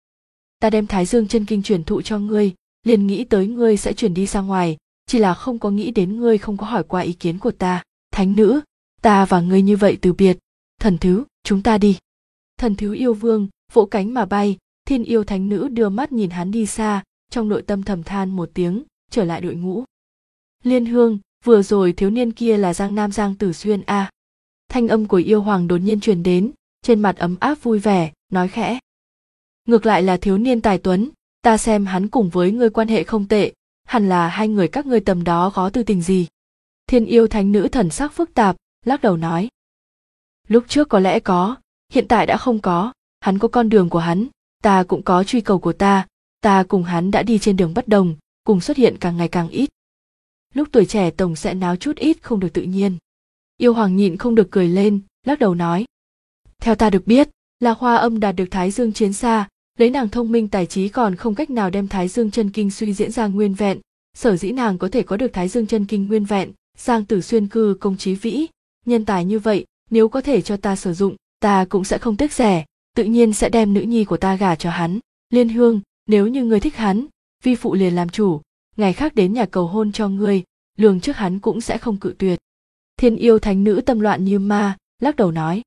Ta đem Thái Dương Chân Kinh truyền thụ cho ngươi, liền nghĩ tới ngươi sẽ chuyển đi ra ngoài, chỉ là không có nghĩ đến ngươi không có hỏi qua ý kiến của ta. Thánh nữ, ta và ngươi như vậy từ biệt. Thần Thứ, chúng ta đi. Thần Thứ Yêu Vương vỗ cánh mà bay, Thiên Yêu Thánh Nữ đưa mắt nhìn hắn đi xa, trong nội tâm thầm than một tiếng, trở lại đội ngũ. Liên Hương, vừa rồi thiếu niên kia là Giang Nam Giang Tử Xuyên a. Thanh âm của Yêu Hoàng đột nhiên truyền đến, trên mặt ấm áp vui vẻ, nói khẽ. Ngược lại là thiếu niên tài tuấn, ta xem hắn cùng với ngươi quan hệ không tệ, hẳn là hai người các ngươi tầm đó có tư tình gì. Thiên Yêu Thánh Nữ thần sắc phức tạp, lắc đầu nói. Lúc trước có lẽ có, hiện tại đã không có, hắn có con đường của hắn, ta cũng có truy cầu của ta cùng hắn đã đi trên đường bất đồng, cùng xuất hiện càng ngày càng ít. Lúc tuổi trẻ tổng sẽ náo chút ít không được tự nhiên. Yêu Hoàng nhịn không được cười lên, lắc đầu nói. Theo ta được biết, là Hoa Âm đạt được Thái Dương chiến xa, lấy nàng thông minh tài trí còn không cách nào đem Thái Dương Chân Kinh suy diễn ra nguyên vẹn, sở dĩ nàng có thể có được Thái Dương Chân Kinh nguyên vẹn. Giang Tử Xuyên cư công trí vĩ, nhân tài như vậy, nếu có thể cho ta sử dụng, ta cũng sẽ không tiếc rẻ, tự nhiên sẽ đem nữ nhi của ta gả cho hắn. Liên Hương, nếu như ngươi thích hắn, vi phụ liền làm chủ, ngày khác đến nhà cầu hôn cho ngươi, lường trước hắn cũng sẽ không cự tuyệt. Thiên Yêu Thánh Nữ tâm loạn như ma, lắc đầu nói.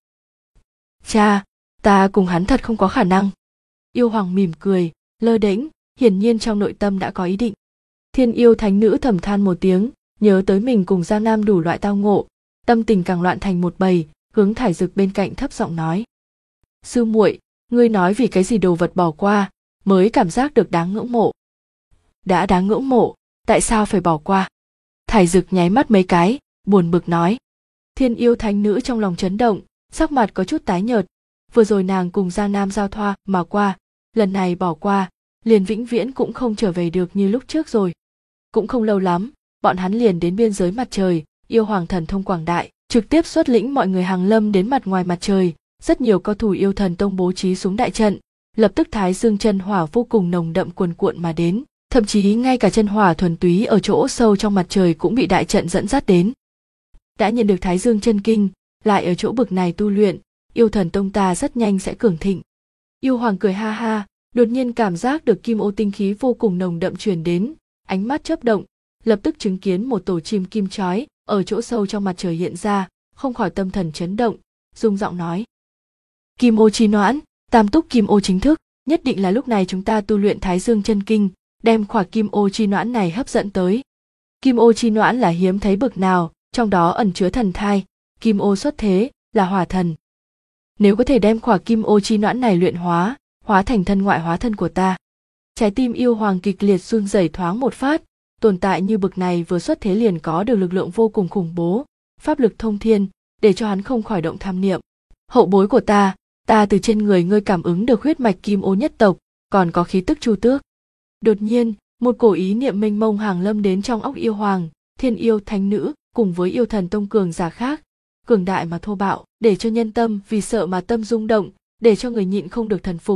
Cha, ta cùng hắn thật không có khả năng. Yêu Hoàng mỉm cười, lơ đễnh, hiển nhiên trong nội tâm đã có ý định. Thiên Yêu Thánh Nữ thầm than một tiếng, nhớ tới mình cùng Giang Nam đủ loại tao ngộ, tâm tình càng loạn thành một bầy, hướng Thải Dực bên cạnh thấp giọng nói. Sư muội, ngươi nói vì cái gì đồ vật bỏ qua, mới cảm giác được đáng ngưỡng mộ. Đã đáng ngưỡng mộ, tại sao phải bỏ qua? Thải Dực nháy mắt mấy cái, buồn bực nói. Thiên Yêu Thánh Nữ trong lòng chấn động, sắc mặt có chút tái nhợt, vừa rồi nàng cùng Giang Nam giao thoa mà qua, lần này bỏ qua, liền vĩnh viễn cũng không trở về được như lúc trước rồi. Cũng không lâu lắm, bọn hắn liền đến biên giới mặt trời, Yêu Hoàng thần thông quảng đại, trực tiếp xuất lĩnh mọi người hàng lâm đến mặt ngoài mặt trời, rất nhiều cao thủ Yêu Thần Tông bố trí xuống đại trận, lập tức Thái Dương chân hỏa vô cùng nồng đậm cuồn cuộn mà đến, thậm chí ngay cả chân hỏa thuần túy ở chỗ sâu trong mặt trời cũng bị đại trận dẫn dắt đến. Đã nhận được Thái Dương chân kinh, lại ở chỗ bực này tu luyện, Yêu Thần Tông ta rất nhanh sẽ cường thịnh. Yêu Hoàng cười ha ha, đột nhiên cảm giác được kim ô tinh khí vô cùng nồng đậm truyền đến, ánh mắt chớp động, lập tức chứng kiến một tổ chim kim chói ở chỗ sâu trong mặt trời hiện ra, không khỏi tâm thần chấn động, rung giọng nói. Kim ô chi noãn, tam túc kim ô chính thức, nhất định là lúc này chúng ta tu luyện Thái Dương chân kinh, đem khỏa kim ô chi noãn này hấp dẫn tới. Kim ô chi noãn là hiếm thấy bực nào, trong đó ẩn chứa thần thai, kim ô xuất thế, là hỏa thần. Nếu có thể đem khỏa kim ô chi noãn này luyện hóa thành thân ngoại hóa thân của ta. Trái tim Yêu Hoàng kịch liệt run rẩy thoáng một phát, tồn tại như bực này vừa xuất thế liền có được lực lượng vô cùng khủng bố, pháp lực thông thiên, để cho hắn không khỏi động tham niệm. Hậu bối của ta từ trên người ngươi cảm ứng được huyết mạch kim ô nhất tộc, còn có khí tức Chu Tước. Đột nhiên, một cổ ý niệm mênh mông hàng lâm đến trong óc Yêu Hoàng, Thiên Yêu Thánh Nữ cùng với Yêu Thần Tông cường giả khác, cường đại mà thô bạo, để cho nhân tâm vì sợ mà tâm rung động, để cho người nhịn không được thần phục.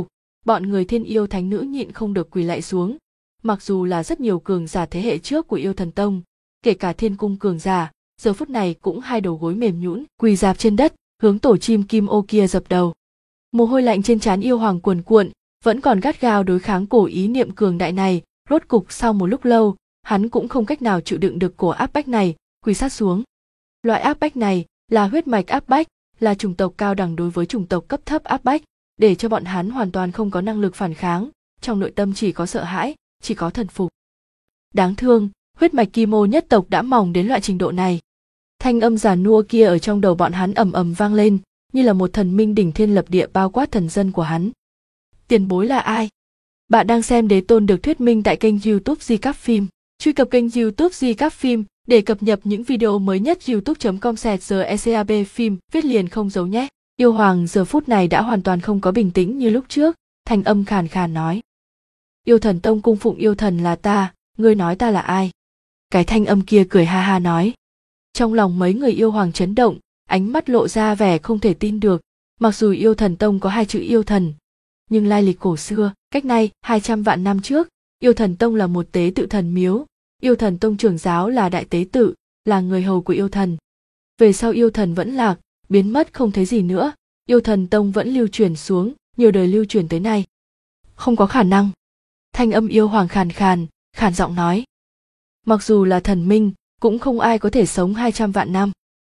bọn người thiên yêu thánh nữ nhịn không được quỳ lạy xuống. Mặc dù là rất nhiều cường giả thế hệ trước của yêu thần tông, kể cả thiên cung cường giả, giờ phút này cũng hai đầu gối mềm nhũn quỳ rạp trên đất, hướng tổ chim kim ô kia dập đầu. Mồ hôi lạnh trên trán yêu hoàng cuồn cuộn, vẫn còn gắt gao đối kháng cổ ý niệm cường đại này. Rốt cục sau một lúc lâu, hắn cũng không cách nào chịu đựng được cổ áp bách này, quỳ sát xuống. Loại áp bách này là huyết mạch áp bách, là chủng tộc cao đẳng đối với chủng tộc cấp thấp áp bách, để cho bọn hắn hoàn toàn không có năng lực phản kháng, trong nội tâm chỉ có sợ hãi, chỉ có thần phục. Đáng thương, huyết mạch kim ô nhất tộc đã mỏng đến loại trình độ này. Thanh âm già nua kia ở trong đầu bọn hắn ầm ầm vang lên, như là một thần minh đỉnh thiên lập địa bao quát thần dân của hắn. Tiền bối là ai? Bạn đang xem Đế Tôn được thuyết minh tại kênh YouTube Di Các Phim. Truy cập kênh YouTube Di Các Phim để cập nhật những video mới nhất. youtube.com/GECAB phim viết liền không giấu nhé. Yêu hoàng giờ phút này đã hoàn toàn không có bình tĩnh như lúc trước, thanh âm khàn khàn nói. Yêu thần tông cung phụng yêu thần là ta, ngươi nói ta là ai? Cái thanh âm kia cười ha ha nói. Trong lòng mấy người yêu hoàng chấn động, ánh mắt lộ ra vẻ không thể tin được. Mặc dù yêu thần tông có hai chữ yêu thần, nhưng lai lịch cổ xưa, cách nay 200 vạn năm trước, yêu thần tông là một tế tự thần miếu, yêu thần tông trưởng giáo là đại tế tự, là người hầu của yêu thần. Về sau yêu thần vẫn lạc, biến mất không thấy gì nữa, yêu thần tông vẫn lưu truyền xuống, nhiều đời lưu truyền tới nay. Không có khả năng. Thanh âm yêu hoàng khàn giọng nói. Mặc dù là thần minh, cũng không ai có thể sống 200 vạn năm.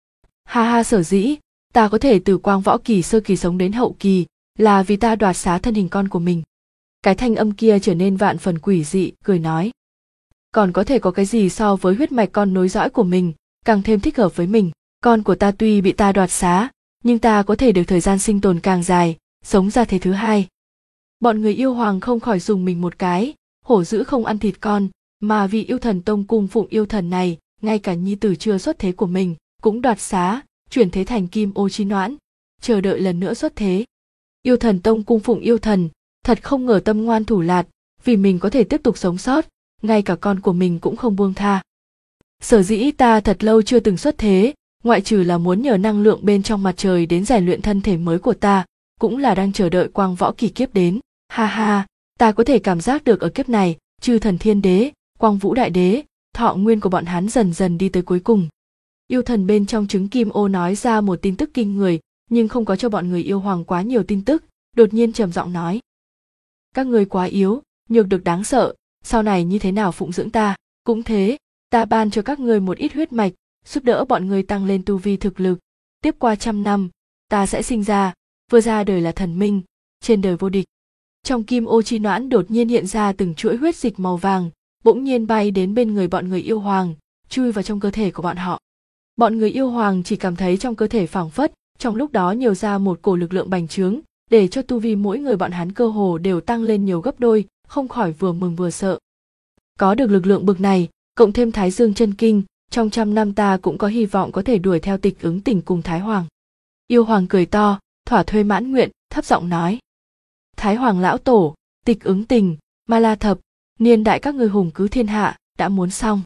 Ha ha, sở dĩ, ta có thể từ quang võ kỳ sơ kỳ sống đến hậu kỳ, là vì ta đoạt xá thân hình con của mình. Cái thanh âm kia trở nên vạn phần quỷ dị, cười nói. Còn có thể có cái gì so với huyết mạch con nối dõi của mình, càng thêm thích hợp với mình. Con của ta tuy bị ta đoạt xá, nhưng ta có thể được thời gian sinh tồn càng dài, sống ra thế thứ hai. Bọn người yêu hoàng không khỏi dùng mình một cái, hổ dữ không ăn thịt con, mà vì yêu thần tông cung phụng yêu thần này, ngay cả nhi tử chưa xuất thế của mình, cũng đoạt xá, chuyển thế thành kim ô chi noãn, chờ đợi lần nữa xuất thế. Yêu thần tông cung phụng yêu thần, thật không ngờ tâm ngoan thủ lạt, vì mình có thể tiếp tục sống sót, ngay cả con của mình cũng không buông tha. Sở dĩ ta thật lâu chưa từng xuất thế, ngoại trừ là muốn nhờ năng lượng bên trong mặt trời đến rèn luyện thân thể mới của ta, cũng là đang chờ đợi quang võ kỳ kiếp đến. Ha ha, ta có thể cảm giác được ở kiếp này, chư thần thiên đế, quang vũ đại đế, thọ nguyên của bọn hắn dần dần đi tới cuối cùng. Yêu thần bên trong trứng kim ô nói ra một tin tức kinh người, nhưng không có cho bọn người yêu hoàng quá nhiều tin tức, đột nhiên trầm giọng nói. Các ngươi quá yếu, nhược được đáng sợ, sau này như thế nào phụng dưỡng ta, cũng thế, ta ban cho các ngươi một ít huyết mạch, giúp đỡ bọn ngươi tăng lên tu vi thực lực. Tiếp qua 100 năm, ta sẽ sinh ra, vừa ra đời là thần minh, trên đời vô địch. Trong kim ô chi noãn đột nhiên hiện ra từng chuỗi huyết dịch màu vàng, bỗng nhiên bay đến bên người bọn người yêu hoàng, chui vào trong cơ thể của bọn họ. Bọn người yêu hoàng chỉ cảm thấy trong cơ thể phảng phất, trong lúc đó nhiều ra một cổ lực lượng bành trướng, để cho tu vi mỗi người bọn hắn cơ hồ đều tăng lên nhiều gấp đôi, không khỏi vừa mừng vừa sợ. Có được lực lượng bực này, cộng thêm Thái Dương chân kinh, trong 100 năm ta cũng có hy vọng có thể đuổi theo Tịch Ứng Tình cùng Thái Hoàng. Yêu hoàng cười to, thỏa thuê mãn nguyện, thấp giọng nói. Thái Hoàng lão tổ, Tịch Ứng Tình, Ma La Thập, niên đại các ngươi hùng cứ thiên hạ, đã muốn xong.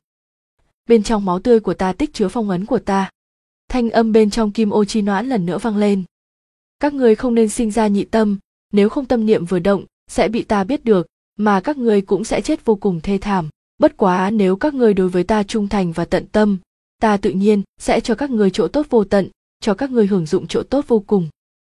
Bên trong máu tươi của ta tích chứa phong ấn của ta. Thanh âm bên trong kim ô chi noãn lần nữa vang lên. Các ngươi không nên sinh ra nhị tâm, nếu không tâm niệm vừa động, sẽ bị ta biết được, mà các ngươi cũng sẽ chết vô cùng thê thảm. Bất quá nếu các ngươi đối với ta trung thành và tận tâm, ta tự nhiên sẽ cho các ngươi chỗ tốt vô tận, cho các ngươi hưởng dụng chỗ tốt vô cùng.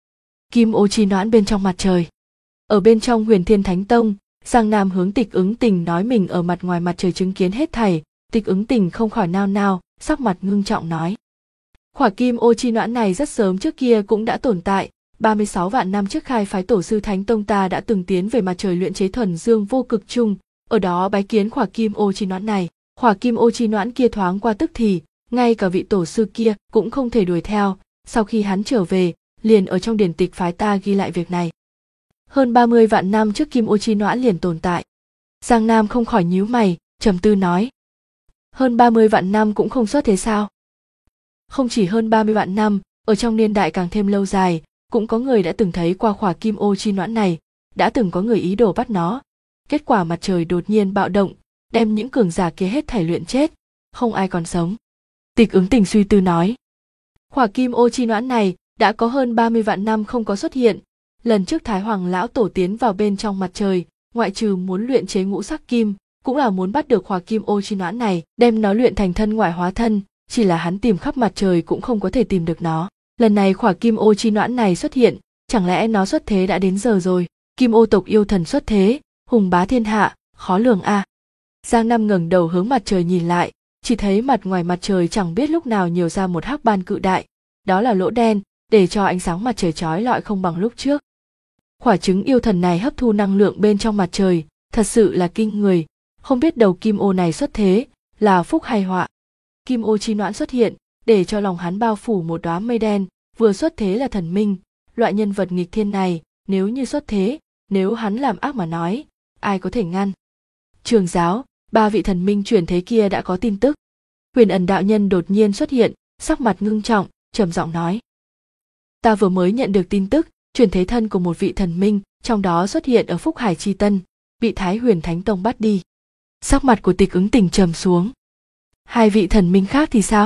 Kim ô chi noãn bên trong mặt trời. Ở bên trong Huyền Thiên Thánh Tông, Giang Nam hướng Tịch Ứng Tình nói mình ở mặt ngoài mặt trời chứng kiến hết thảy. Tịch Ứng Tình không khỏi nao nao, sắc mặt ngưng trọng nói. Khỏa kim ô chi noãn này rất sớm trước kia cũng đã tồn tại, 36 vạn năm trước khai phái tổ sư Thánh Tông ta đã từng tiến về mặt trời luyện chế thuần dương vô cực chung, ở đó bái kiến khỏa kim ô chi noãn này. Khỏa kim ô chi noãn kia thoáng qua tức thì, ngay cả vị tổ sư kia cũng không thể đuổi theo, sau khi hắn trở về, liền ở trong điển tịch phái ta ghi lại việc này. Hơn 30 vạn năm trước kim ô chi noãn liền tồn tại. Giang Nam không khỏi nhíu mày, trầm tư nói. Hơn 30 vạn năm cũng không xuất thế sao? Không chỉ hơn 30 vạn năm, ở trong niên đại càng thêm lâu dài, cũng có người đã từng thấy qua khỏa kim ô chi noãn này, đã từng có người ý đồ bắt nó. Kết quả mặt trời đột nhiên bạo động, đem những cường giả kia hết thảy luyện chết, không ai còn sống. Tịch Ứng Tình suy tư nói. Khỏa kim ô chi noãn này đã có hơn 30 vạn năm không có xuất hiện, Lần trước Thái Hoàng lão tổ tiến vào bên trong mặt trời, ngoại trừ muốn luyện chế ngũ sắc kim, cũng là muốn bắt được hỏa kim ô chi noãn này, đem nó luyện thành thân ngoại hóa thân, chỉ là hắn tìm khắp mặt trời cũng không có thể tìm được nó. Lần này hỏa kim ô chi noãn này xuất hiện, chẳng lẽ nó xuất thế đã đến giờ rồi? Kim ô tộc yêu thần xuất thế, hùng bá thiên hạ, khó lường a. Giang Nam ngẩng đầu hướng mặt trời nhìn lại, chỉ thấy mặt ngoài mặt trời chẳng biết lúc nào nhiều ra một hắc ban cự đại, đó là lỗ đen, để cho ánh sáng mặt trời chói lọi không bằng lúc trước. Quả trứng yêu thần này hấp thu năng lượng bên trong mặt trời, thật sự là kinh người, không biết đầu kim ô này xuất thế, là phúc hay họa. Kim ô chi noãn xuất hiện, để cho lòng hắn bao phủ một đóa mây đen, vừa xuất thế là thần minh, loại nhân vật nghịch thiên này, nếu như xuất thế, nếu hắn làm ác mà nói, ai có thể ngăn. Trường giáo, 3 vị thần minh chuyển thế kia đã có tin tức. Huyền Ẩn đạo nhân đột nhiên xuất hiện, sắc mặt ngưng trọng, trầm giọng nói. Ta vừa mới nhận được tin tức, chuyển thế thân của một vị thần minh, trong đó xuất hiện ở Phúc Hải Chi Tân, bị Thái Huyền Thánh Tông bắt đi. Sắc mặt của Tịch Ứng Tình trầm xuống. 2 vị thần minh khác thì sao?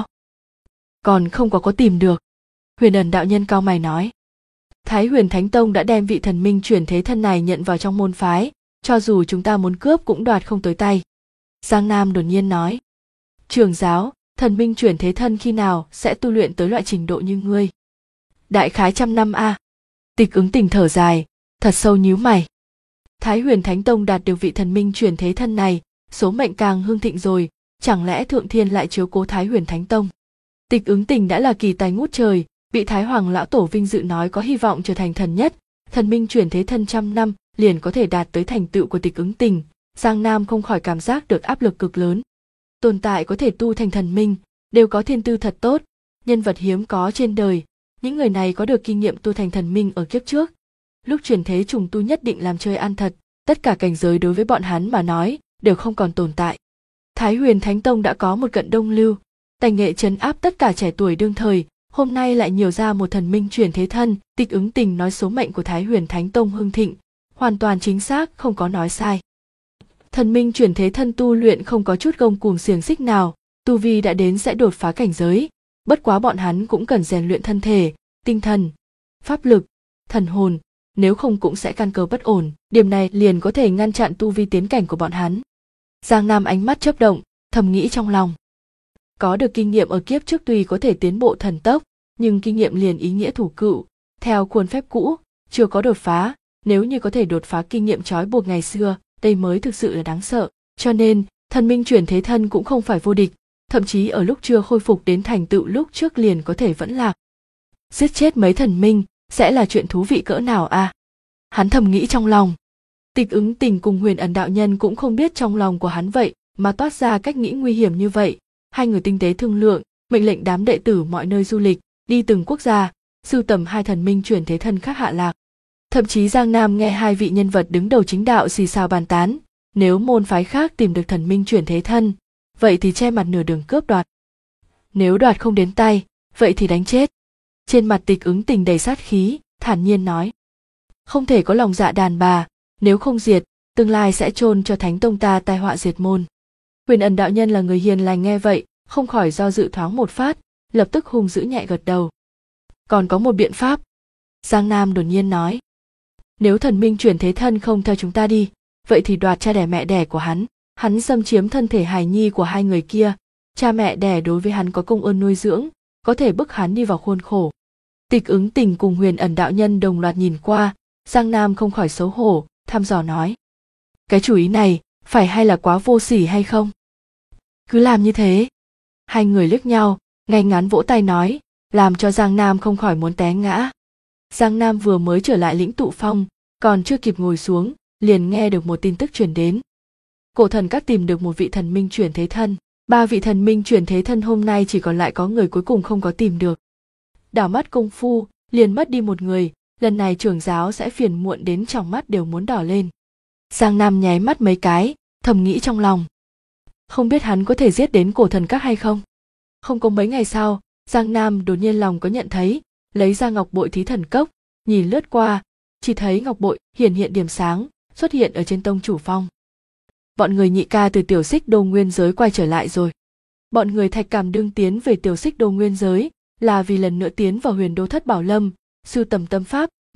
Còn không có tìm được. Huyền Ẩn đạo nhân cau mày nói. Thái Huyền Thánh Tông đã đem vị thần minh chuyển thế thân này nhận vào trong môn phái, cho dù chúng ta muốn cướp cũng đoạt không tới tay. Giang Nam đột nhiên nói. Trưởng giáo, thần minh chuyển thế thân khi nào sẽ tu luyện tới loại trình độ như ngươi? Đại khái 100 năm a. Tịch Ứng Tình thở dài, thật sâu nhíu mày. Thái Huyền Thánh Tông đạt được vị thần minh chuyển thế thân này, số mệnh càng hưng thịnh rồi, chẳng lẽ Thượng Thiên lại chiếu cố Thái Huyền Thánh Tông? Tịch Ứng Tình đã là kỳ tài ngút trời, bị Thái Hoàng lão tổ vinh dự nói có hy vọng trở thành thần nhất, thần minh chuyển thế thân 100 năm liền có thể đạt tới thành tựu của Tịch Ứng Tình. Giang Nam không khỏi cảm giác được áp lực cực lớn. Tồn tại có thể tu thành thần minh, đều có thiên tư thật tốt, nhân vật hiếm có trên đời, những người này có được kinh nghiệm tu thành thần minh ở kiếp trước. Lúc chuyển thế trùng tu nhất định làm chơi ăn thật, tất cả cảnh giới đối với bọn hắn mà nói, đều không còn tồn tại. Thái Huyền Thánh Tông đã có một cận đông lưu, tài nghệ trấn áp tất cả trẻ tuổi đương thời, hôm nay lại nhiều ra một thần minh chuyển thế thân. Tịch Ứng Tình nói số mệnh của Thái Huyền Thánh Tông hưng thịnh, hoàn toàn chính xác, không có nói sai. Thần minh chuyển thế thân tu luyện không có chút gông cùm xiềng xích nào, tu vi đã đến sẽ đột phá cảnh giới, bất quá bọn hắn cũng cần rèn luyện thân thể, tinh thần, pháp lực, thần hồn, nếu không cũng sẽ căn cơ bất ổn, điểm này liền có thể ngăn chặn tu vi tiến cảnh của bọn hắn. Giang Nam ánh mắt chớp động, thầm nghĩ trong lòng. Có được kinh nghiệm ở kiếp trước tuy có thể tiến bộ thần tốc, nhưng kinh nghiệm liền ý nghĩa thủ cựu, theo khuôn phép cũ, chưa có đột phá, nếu như có thể đột phá kinh nghiệm trói buộc ngày xưa, đây mới thực sự là đáng sợ. Cho nên, thần minh chuyển thế thân cũng không phải vô địch, thậm chí ở lúc chưa khôi phục đến thành tựu lúc trước liền có thể vẫn lạc. Giết chết mấy thần minh, sẽ là chuyện thú vị cỡ nào a? Hắn thầm nghĩ trong lòng. Tịch Ứng Tình cùng Huyền Ẩn đạo nhân cũng không biết trong lòng của hắn vậy mà toát ra cách nghĩ nguy hiểm như vậy. Hai người tinh tế thương lượng, mệnh lệnh đám đệ tử mọi nơi du lịch, đi từng quốc gia, sưu tầm 2 thần minh chuyển thế thân khác hạ lạc. Thậm chí Giang Nam nghe 2 vị nhân vật đứng đầu chính đạo xì xào bàn tán, nếu môn phái khác tìm được thần minh chuyển thế thân, vậy thì che mặt nửa đường cướp đoạt. Nếu đoạt không đến tay, vậy thì đánh chết. Trên mặt Tịch Ứng Tình đầy sát khí, thản nhiên nói. Không thể có lòng dạ đàn bà, nếu không diệt, tương lai sẽ chôn cho Thánh Tông ta tai họa diệt môn. Huyền Ẩn đạo nhân là người hiền lành nghe vậy, không khỏi do dự thoáng một phát, lập tức hung dữ nhẹ gật đầu. Còn có một biện pháp. Giang Nam đột nhiên nói. Nếu thần minh chuyển thế thân không theo chúng ta đi, vậy thì đoạt cha đẻ mẹ đẻ của hắn xâm chiếm thân thể hài nhi của 2 người kia, cha mẹ đẻ đối với hắn có công ơn nuôi dưỡng, có thể bức hắn đi vào khuôn khổ. Tịch Ứng Tình cùng Huyền Ẩn đạo nhân đồng loạt nhìn qua, Giang Nam không khỏi xấu hổ, thăm dò nói. Cái chủ ý này, phải hay là quá vô sỉ hay không? Cứ làm như thế. 2 người liếc nhau, ngay ngắn vỗ tay nói, làm cho Giang Nam không khỏi muốn té ngã. Giang Nam vừa mới trở lại lĩnh tụ phong, còn chưa kịp ngồi xuống, liền nghe được một tin tức truyền đến. Cổ thần các tìm được một vị thần minh chuyển thế thân, 3 vị thần minh chuyển thế thân hôm nay chỉ còn lại có người cuối cùng không có tìm được. Đảo mắt công phu, liền mất đi một người, lần này trưởng giáo sẽ phiền muộn đến tròng mắt đều muốn đỏ lên. Giang Nam nháy mắt mấy cái, thầm nghĩ trong lòng. Không biết hắn có thể giết đến cổ thần các hay không? Không có mấy ngày sau, Giang Nam đột nhiên lòng có nhận thấy, lấy ra ngọc bội thí thần cốc, nhìn lướt qua, chỉ thấy ngọc bội hiển hiện điểm sáng, xuất hiện ở trên tông chủ phong. Bọn người Nhị Ca từ Tiểu Xích Đô nguyên giới quay trở lại rồi. Bọn người Thạch Cảm Đương tiến về Tiểu Xích Đô nguyên giới, là vì lần nữa tiến vào Huyền Đô Thất Bảo Lâm, sưu tầm tâm pháp,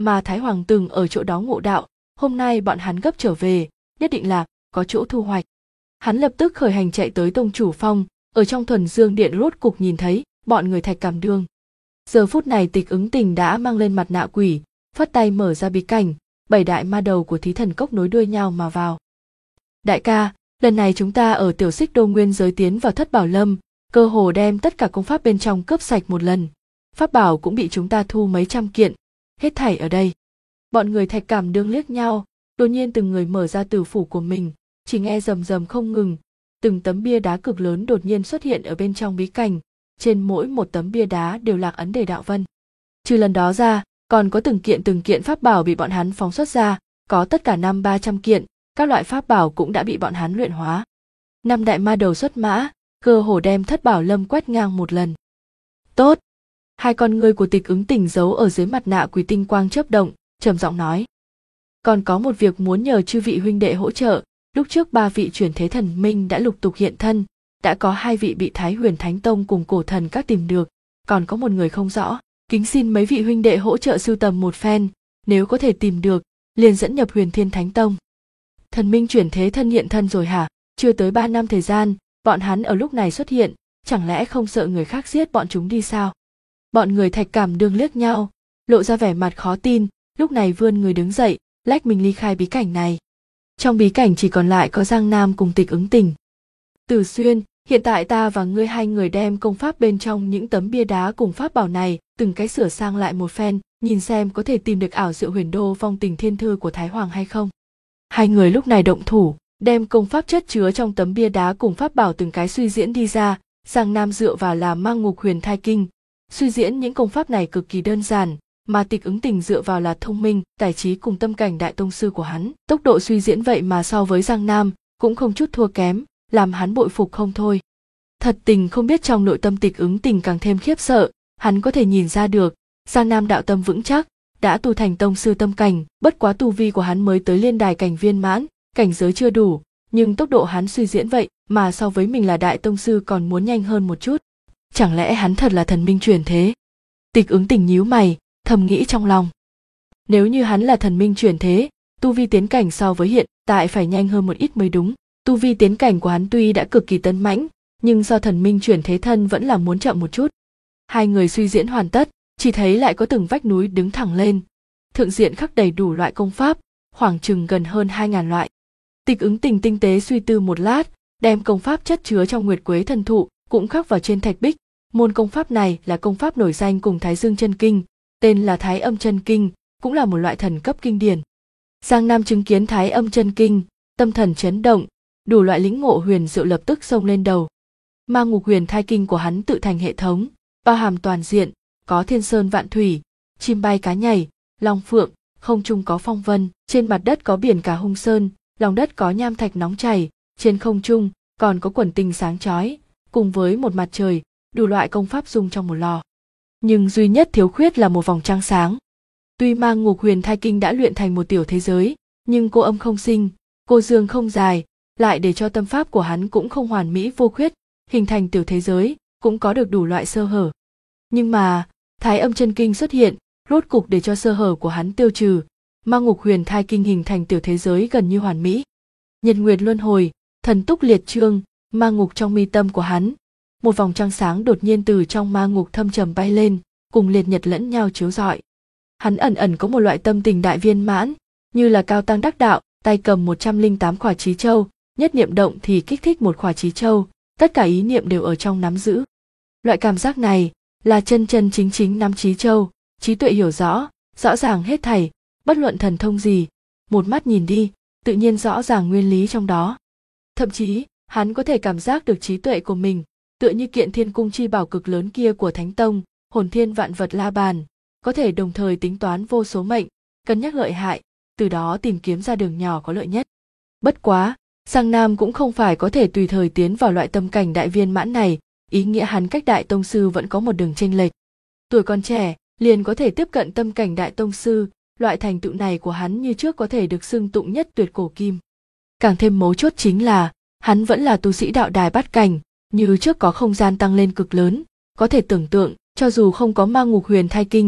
mà Thái Hoàng từng ở chỗ đó ngộ đạo, hôm nay bọn hắn gấp trở về, nhất định là có chỗ thu hoạch. Hắn lập tức khởi hành chạy tới tông chủ phong, ở trong thuần dương điện rốt cục nhìn thấy bọn người Thạch Cảm Đương. Giờ phút này Tịch Ứng Tình đã mang lên mặt nạ quỷ, phất tay mở ra bí cảnh, 7 đại ma đầu của Thí Thần Cốc nối đuôi nhau mà vào. Đại ca, lần này chúng ta ở Tiểu Xích Đô nguyên giới tiến vào Thất Bảo Lâm, cơ hồ đem tất cả công pháp bên trong cướp sạch một lần. Pháp bảo cũng bị chúng ta thu mấy trăm kiện, hết thảy ở đây. Bọn người Thạch Cảm Đương liếc nhau, đột nhiên từng người mở ra tử phủ của mình, chỉ nghe rầm rầm không ngừng, từng tấm bia đá cực lớn đột nhiên xuất hiện ở bên trong bí cảnh, trên mỗi một tấm bia đá đều lạc ấn đề đạo vân. Trừ lần đó ra, còn có từng kiện pháp bảo bị bọn hắn phóng xuất ra, có tất cả 500-300 kiện, các loại pháp bảo cũng đã bị bọn hắn luyện hóa. 5 đại ma đầu xuất mã, cơ hồ đem Thất Bảo Lâm quét ngang một lần. Tốt! Hai con ngươi của Tịch Ứng Tình giấu ở dưới mặt nạ quỷ tinh quang chớp động, trầm giọng nói. Còn có một việc muốn nhờ chư vị huynh đệ hỗ trợ, lúc trước 3 vị chuyển thế thần minh đã lục tục hiện thân, đã có 2 vị bị Thái Huyền Thánh Tông cùng Cổ Thần Các tìm được, còn có một người không rõ, kính xin mấy vị huynh đệ hỗ trợ sưu tầm một phen, nếu có thể tìm được, liền dẫn nhập Huyền Thiên Thánh Tông. Thần minh chuyển thế thân hiện thân rồi hả? Chưa tới 3 năm thời gian, bọn hắn ở lúc này xuất hiện, chẳng lẽ không sợ người khác giết bọn chúng đi sao? Bọn người Thạch Cảm Đương liếc nhau, lộ ra vẻ mặt khó tin, lúc này vươn người đứng dậy, lách mình ly khai bí cảnh này. Trong bí cảnh chỉ còn lại có Giang Nam cùng Tịch Ứng Tình. Từ Xuyên, hiện tại ta và ngươi hai người đem công pháp bên trong những tấm bia đá cùng pháp bảo này từng cái sửa sang lại một phen, nhìn xem có thể tìm được ảo diệu huyền đô vong tình thiên thư của Thái Hoàng hay không. Hai người lúc này động thủ, đem công pháp chất chứa trong tấm bia đá cùng pháp bảo từng cái suy diễn đi ra. Giang Nam dựa vào là Mang Ngục Huyền Thai Kinh, suy diễn những công pháp này cực kỳ đơn giản, mà Tịch Ứng Tình dựa vào là thông minh, tài trí cùng tâm cảnh đại tông sư của hắn. Tốc độ suy diễn vậy mà so với Giang Nam cũng không chút thua kém, làm hắn bội phục không thôi. Thật tình không biết trong nội tâm Tịch Ứng Tình càng thêm khiếp sợ, hắn có thể nhìn ra được, Giang Nam đạo tâm vững chắc, đã tu thành tông sư tâm cảnh, bất quá tu vi của hắn mới tới liên đài cảnh viên mãn, cảnh giới chưa đủ, nhưng tốc độ hắn suy diễn vậy mà so với mình là đại tông sư còn muốn nhanh hơn một chút. Chẳng lẽ hắn thật là thần minh chuyển thế? Tịch Ứng Tình nhíu mày, thầm nghĩ trong lòng. Nếu như hắn là thần minh chuyển thế, tu vi tiến cảnh so với hiện tại phải nhanh hơn một ít mới đúng. Tu vi tiến cảnh của hắn tuy đã cực kỳ tấn mãnh, nhưng do thần minh chuyển thế thân vẫn là muốn chậm một chút. Hai người suy diễn hoàn tất, chỉ thấy lại có từng vách núi đứng thẳng lên. Thượng diện khắc đầy đủ loại công pháp, khoảng chừng gần hơn 2.000 loại. Tịch Ứng Tình tinh tế suy tư một lát, đem công pháp chất chứa trong Nguyệt Quế Thần Thụ cũng khắc vào trên thạch bích. Môn công pháp này là công pháp nổi danh cùng Thái Dương Chân Kinh, tên là Thái Âm Chân Kinh, cũng là một loại thần cấp kinh điển. Giang Nam chứng kiến Thái Âm Chân Kinh, tâm thần chấn động, đủ loại lĩnh ngộ huyền diệu lập tức xông lên đầu. Mang Ngục Huyền Thai Kinh của hắn tự thành hệ thống, bao hàm toàn diện, có thiên sơn vạn thủy, chim bay cá nhảy, long phượng, không trung có phong vân, trên mặt đất có biển cả hung sơn, lòng đất có nham thạch nóng chảy, trên không trung còn có quần tinh sáng chói, cùng với một mặt trời, đủ loại công pháp dung trong một lò. Nhưng duy nhất thiếu khuyết là một vòng trăng sáng. Tuy Mang Ngục Huyền Thai Kinh đã luyện thành một tiểu thế giới, nhưng cô âm không sinh, cô dương không dài, lại để cho tâm pháp của hắn cũng không hoàn mỹ vô khuyết, hình thành tiểu thế giới, cũng có được đủ loại sơ hở. Nhưng mà, Thái Âm Chân Kinh xuất hiện, rốt cục để cho sơ hở của hắn tiêu trừ, Mang Ngục Huyền Thai Kinh hình thành tiểu thế giới gần như hoàn mỹ. Nhật nguyệt luân hồi, thần túc liệt trương, ma ngục trong mi tâm của hắn. Một vòng trăng sáng đột nhiên từ trong ma ngục thâm trầm bay lên, cùng liệt nhật lẫn nhau chiếu rọi. Hắn ẩn ẩn có một loại tâm tình đại viên mãn, như là cao tăng đắc đạo, tay cầm 108 khỏa trí châu, nhất niệm động thì kích thích một khỏa trí châu, tất cả ý niệm đều ở trong nắm giữ. Loại cảm giác này là chân chân chính chính nắm trí châu, trí tuệ hiểu rõ, rõ ràng hết thảy, bất luận thần thông gì, một mắt nhìn đi, tự nhiên rõ ràng nguyên lý trong đó. Thậm chí, hắn có thể cảm giác được trí tuệ của mình, tựa như kiện thiên cung chi bảo cực lớn kia của Thánh Tông, hồn thiên vạn vật la bàn, có thể đồng thời tính toán vô số mệnh, cân nhắc lợi hại, từ đó tìm kiếm ra đường nhỏ có lợi nhất. Bất quá, Giang Nam cũng không phải có thể tùy thời tiến vào loại tâm cảnh đại viên mãn này, ý nghĩa hắn cách đại tông sư vẫn có một đường chênh lệch. Tuổi còn trẻ, liền có thể tiếp cận tâm cảnh đại tông sư, loại thành tựu này của hắn như trước có thể được xưng tụng nhất tuyệt cổ kim. Càng thêm mấu chốt chính là, hắn vẫn là tu sĩ đạo đài bát cảnh, như trước có không gian tăng lên cực lớn, có thể tưởng tượng, cho dù không có Mang Ngục Huyền Thai Kinh,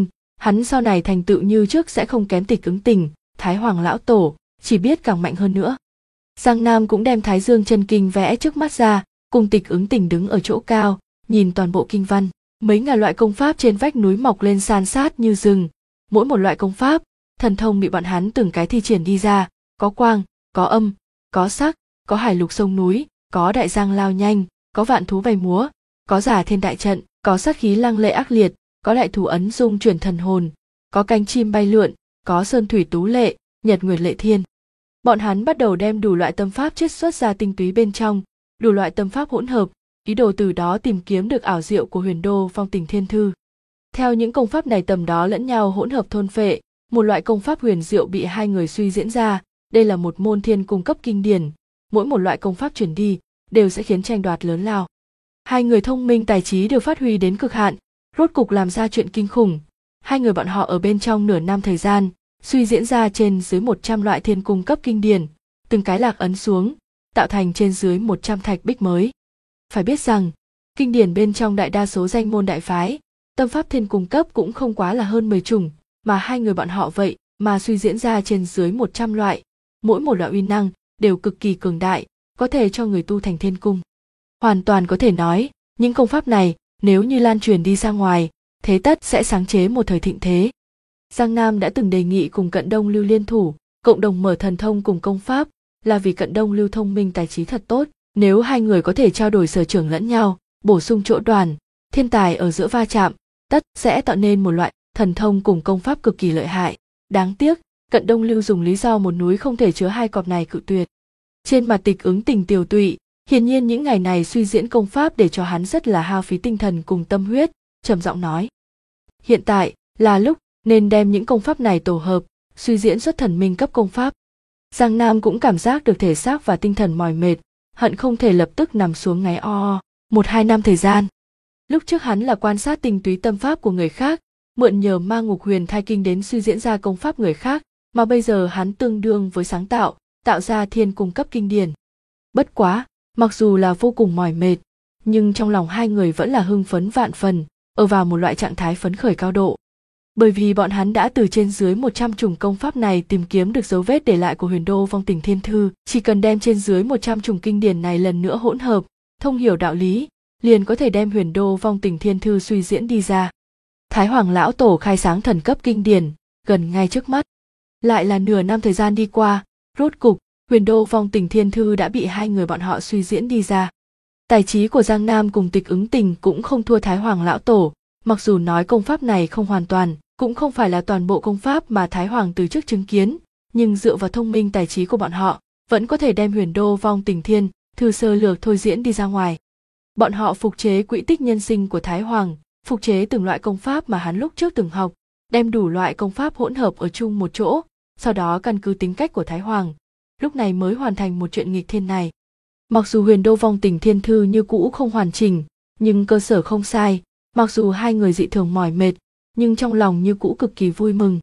Hắn sau này thành tựu như trước sẽ không kém Tịch Ứng Tình, Thái Hoàng lão tổ, chỉ biết càng mạnh hơn nữa. Giang Nam cũng đem Thái Dương chân kinh vẽ trước mắt ra, cùng Tịch Ứng Tình đứng ở chỗ cao, nhìn toàn bộ kinh văn. Mấy ngàn loại công pháp trên vách núi mọc lên san sát như rừng, mỗi một loại công pháp, thần thông bị bọn hắn từng cái thi triển đi ra, có quang, có âm, có sắc, có hải lục sông núi, có đại giang lao nhanh, có vạn thú vầy múa, có giả thiên đại trận, có sát khí lăng lệ ác liệt, có đại thủ ấn dung chuyển thần hồn, có cánh chim bay lượn, có sơn thủy tú lệ, nhật nguyệt lệ thiên. Bọn hắn bắt đầu đem đủ loại tâm pháp chiết xuất ra tinh túy bên trong, đủ loại tâm pháp hỗn hợp, ý đồ từ đó tìm kiếm được ảo diệu của Huyền Đô Phong Tình Thiên Thư. Theo những công pháp này tầm đó lẫn nhau hỗn hợp thôn phệ, một loại công pháp huyền diệu bị hai người suy diễn ra, đây là một môn thiên cung cấp kinh điển, mỗi một loại công pháp truyền đi đều sẽ khiến tranh đoạt lớn lao. Hai người thông minh tài trí đều phát huy đến cực hạn, rốt cục làm ra chuyện kinh khủng. Hai người bọn họ ở bên trong nửa năm thời gian, suy diễn ra trên dưới 100 loại thiên cung cấp kinh điển, từng cái lạc ấn xuống, tạo thành trên dưới 100 thạch bích mới. Phải biết rằng, kinh điển bên trong đại đa số danh môn đại phái, tâm pháp thiên cung cấp cũng không quá là hơn 10 chủng, mà hai người bọn họ vậy mà suy diễn ra trên dưới 100 loại, mỗi một loại uy năng đều cực kỳ cường đại, có thể cho người tu thành thiên cung. Hoàn toàn có thể nói, những công pháp này nếu như lan truyền đi ra ngoài, thế tất sẽ sáng chế một thời thịnh thế. Giang Nam đã từng đề nghị cùng Cận Đông Lưu liên thủ, cộng đồng mở thần thông cùng công pháp, là vì Cận Đông Lưu thông minh tài trí thật tốt, nếu hai người có thể trao đổi sở trường lẫn nhau, bổ sung chỗ đoàn, thiên tài ở giữa va chạm, tất sẽ tạo nên một loại thần thông cùng công pháp cực kỳ lợi hại. Đáng tiếc, Cận Đông Lưu dùng lý do một núi không thể chứa hai cọp này cự tuyệt. Trên mặt Tịch Ứng Tình tiều tụy, hiển nhiên những ngày này suy diễn công pháp để cho hắn rất là hao phí tinh thần cùng tâm huyết, trầm giọng nói: hiện tại là lúc nên đem những công pháp này tổ hợp, suy diễn xuất thần minh cấp công pháp. Giang Nam cũng cảm giác được thể xác và tinh thần mỏi mệt, hận không thể lập tức nằm xuống ngáy o. 1-2 năm thời gian. Lúc trước hắn là quan sát tinh túy tâm pháp của người khác, mượn nhờ Ma Ngục Huyền Thai Kinh đến suy diễn ra công pháp người khác, mà bây giờ hắn tương đương với sáng tạo ra thiên cung cấp kinh điển. Bất quá, mặc dù là vô cùng mỏi mệt, nhưng trong lòng hai người vẫn là hưng phấn vạn phần, ở vào một loại trạng thái phấn khởi cao độ. Bởi vì bọn hắn đã từ trên dưới 100 chủng công pháp này tìm kiếm được dấu vết để lại của Huyền Đô Phong Tình Thiên Thư, chỉ cần đem trên dưới 100 chủng kinh điển này lần nữa hỗn hợp, thông hiểu đạo lý, liền có thể đem Huyền Đô Phong Tình Thiên Thư suy diễn đi ra. Thái Hoàng lão tổ khai sáng thần cấp kinh điển, gần ngay trước mắt. Lại là nửa năm thời gian đi qua, rốt cục, Huyền Đô Phong Tình Thiên Thư đã bị hai người bọn họ suy diễn đi ra. Tài trí của Giang Nam cùng Tịch Ứng Tình cũng không thua Thái Hoàng lão tổ, mặc dù nói công pháp này không hoàn toàn, cũng không phải là toàn bộ công pháp mà Thái Hoàng từ trước chứng kiến, nhưng dựa vào thông minh tài trí của bọn họ, vẫn có thể đem Huyền Đô Phong Tình Thiên Thư sơ lược thôi diễn đi ra ngoài. Bọn họ phục chế quỹ tích nhân sinh của Thái Hoàng, phục chế từng loại công pháp mà hắn lúc trước từng học, đem đủ loại công pháp hỗn hợp ở chung một chỗ, sau đó căn cứ tính cách của Thái Hoàng, lúc này mới hoàn thành một chuyện nghịch thiên này. Mặc dù Huyền Đô Phong Tình Thiên Thư như cũ không hoàn chỉnh, nhưng cơ sở không sai, mặc dù hai người dị thường mỏi mệt, nhưng trong lòng như cũ cực kỳ vui mừng.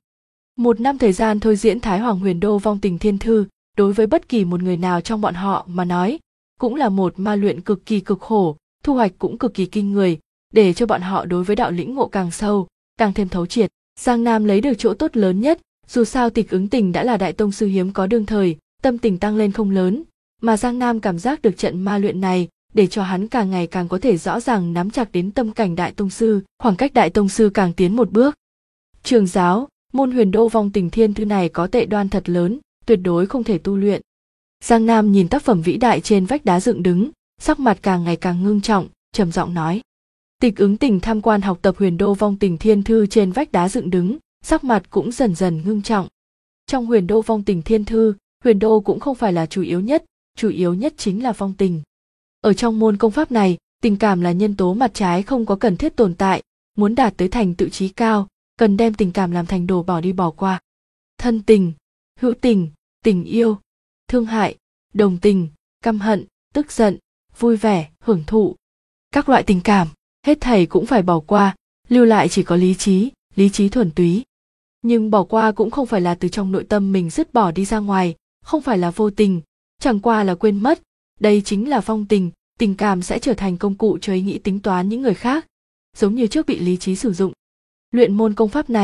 1 năm thời gian thôi diễn Thái Hoàng Huyền Đô Phong Tình Thiên Thư, đối với bất kỳ một người nào trong bọn họ mà nói, cũng là một ma luyện cực kỳ cực khổ, thu hoạch cũng cực kỳ kinh người, để cho bọn họ đối với đạo lĩnh ngộ càng sâu, càng thêm thấu triệt. Giang Nam lấy được chỗ tốt lớn nhất, dù sao Tịch Ứng Tình đã là đại tông sư hiếm có đương thời, tâm tình tăng lên không lớn, mà Giang Nam cảm giác được trận ma luyện này, để cho hắn càng ngày càng có thể rõ ràng nắm chặt đến tâm cảnh đại tông sư, khoảng cách đại tông sư càng tiến một bước. Trường giáo, môn Huyền Đô Phong Tình Thiên Thư này có tệ đoan thật lớn, tuyệt đối không thể tu luyện. Giang Nam nhìn tác phẩm vĩ đại trên vách đá dựng đứng, sắc mặt càng ngày càng ngưng trọng, trầm giọng nói. Tịch Ứng Tình tham quan học tập Huyền Đô Phong Tình Thiên Thư trên vách đá dựng đứng, sắc mặt cũng dần dần ngưng trọng. Trong Huyền Đô Phong Tình Thiên Thư, Huyền Đô cũng không phải là chủ yếu nhất chính là phong tình. Ở trong môn công pháp này, tình cảm là nhân tố mặt trái không có cần thiết tồn tại, muốn đạt tới thành tựu trí cao, cần đem tình cảm làm thành đồ bỏ đi bỏ qua. Thân tình, hữu tình, tình yêu, thương hại, đồng tình, căm hận, tức giận, vui vẻ, hưởng thụ. Các loại tình cảm, hết thảy cũng phải bỏ qua, lưu lại chỉ có lý trí thuần túy. Nhưng bỏ qua cũng không phải là từ trong nội tâm mình dứt bỏ đi ra ngoài, không phải là vô tình, chẳng qua là quên mất, đây chính là phong tình, tình cảm sẽ trở thành công cụ cho ý nghĩ tính toán những người khác, giống như trước bị lý trí sử dụng. Luyện môn công pháp này,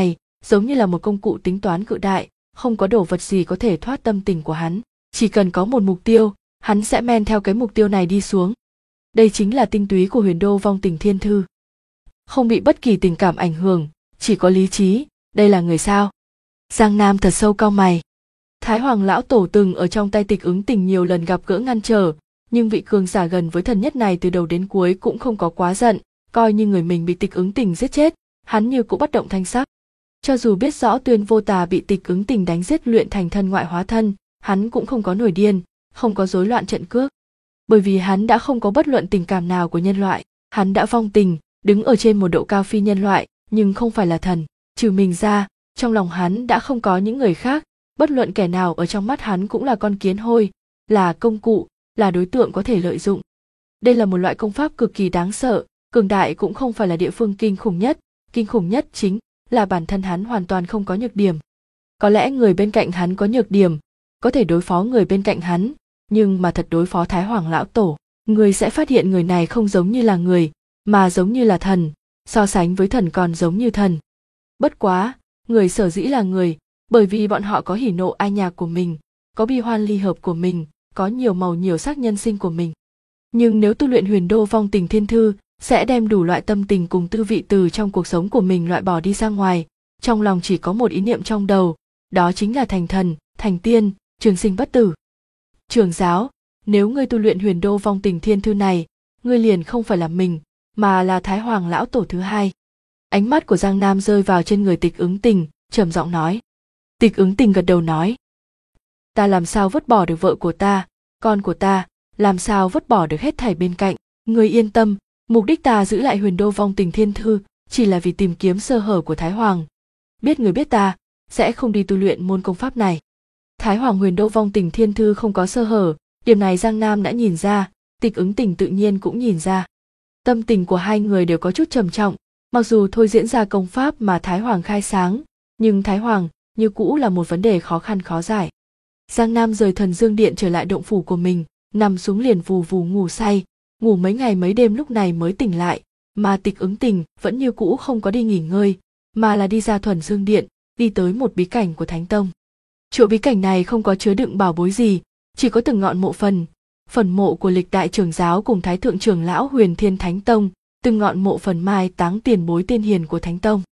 giống như là một công cụ tính toán cự đại, không có đồ vật gì có thể thoát tâm tình của hắn. Chỉ cần có một mục tiêu, hắn sẽ men theo cái mục tiêu này đi xuống. Đây chính là tinh túy của Huyền Đô Vong Tình Thiên Thư. Không bị bất kỳ tình cảm ảnh hưởng, chỉ có lý trí, đây là người sao? Giang Nam thật sâu cau mày. Thái Hoàng lão tổ từng ở trong tay Tịch Ứng Tình nhiều lần gặp gỡ ngăn trở, nhưng vị cường giả gần với thần nhất này từ đầu đến cuối cũng không có quá giận, coi như người mình bị Tịch Ứng Tình giết chết, hắn như cũng bất động thanh sắc. Cho dù biết rõ Tuyên Vô Tà bị Tịch Ứng Tình đánh giết luyện thành thân ngoại hóa thân, hắn cũng không có nổi điên, không có rối loạn trận cước. Bởi vì hắn đã không có bất luận tình cảm nào của nhân loại, hắn đã vong tình, đứng ở trên một độ cao phi nhân loại, nhưng không phải là thần. Trừ mình ra, trong lòng hắn đã không có những người khác, bất luận kẻ nào ở trong mắt hắn cũng là con kiến hôi, là công cụ, là đối tượng có thể lợi dụng. Đây là một loại công pháp cực kỳ đáng sợ, cường đại cũng không phải là địa phương kinh khủng nhất chính là bản thân hắn hoàn toàn không có nhược điểm. Có lẽ người bên cạnh hắn có nhược điểm, có thể đối phó người bên cạnh hắn, nhưng mà thật đối phó Thái Hoàng lão tổ, người sẽ phát hiện người này không giống như là người, mà giống như là thần, so sánh với thần còn giống như thần. Bất quá, người sở dĩ là người, bởi vì bọn họ có hỉ nộ ai nhạc của mình, có bi hoan ly hợp của mình, có nhiều màu nhiều sắc nhân sinh của mình. Nhưng nếu tu luyện Huyền Đô Vong Tình Thiên Thư, sẽ đem đủ loại tâm tình cùng tư vị từ trong cuộc sống của mình loại bỏ đi ra ngoài, trong lòng chỉ có một ý niệm trong đầu, đó chính là thành thần, thành tiên, trường sinh bất tử. Trưởng giáo, nếu ngươi tu luyện Huyền Đô Vong Tình Thiên Thư này, ngươi liền không phải là mình, mà là Thái Hoàng lão tổ thứ hai. Ánh mắt của Giang Nam rơi vào trên người Tịch Ứng Tình, trầm giọng nói. Tịch Ứng Tình gật đầu nói. Ta làm sao vứt bỏ được vợ của ta, con của ta, làm sao vứt bỏ được hết thảy bên cạnh. Ngươi yên tâm, mục đích ta giữ lại Huyền Đô Vong Tình Thiên Thư chỉ là vì tìm kiếm sơ hở của Thái Hoàng. Biết người biết ta, sẽ không đi tu luyện môn công pháp này. Thái Hoàng Huyền Đô Vong Tình Thiên Thư không có sơ hở, điểm này Giang Nam đã nhìn ra, Tịch Ứng Tình tự nhiên cũng nhìn ra. Tâm tình của hai người đều có chút trầm trọng, mặc dù thôi diễn ra công pháp mà Thái Hoàng khai sáng, nhưng Thái Hoàng như cũ là một vấn đề khó khăn khó giải. Giang Nam rời Thuần Dương Điện trở lại động phủ của mình, nằm xuống liền vù vù ngủ say, ngủ mấy ngày mấy đêm lúc này mới tỉnh lại, mà Tịch Ứng Tình vẫn như cũ không có đi nghỉ ngơi, mà là đi ra Thuần Dương Điện, đi tới một bí cảnh của Thánh Tông. Chỗ bí cảnh này không có chứa đựng bảo bối gì, chỉ có từng ngọn mộ phần mộ của lịch đại trưởng giáo cùng Thái thượng trưởng lão Huyền Thiên Thánh Tông, từng ngọn mộ phần mai táng tiền bối tiên hiền của Thánh Tông.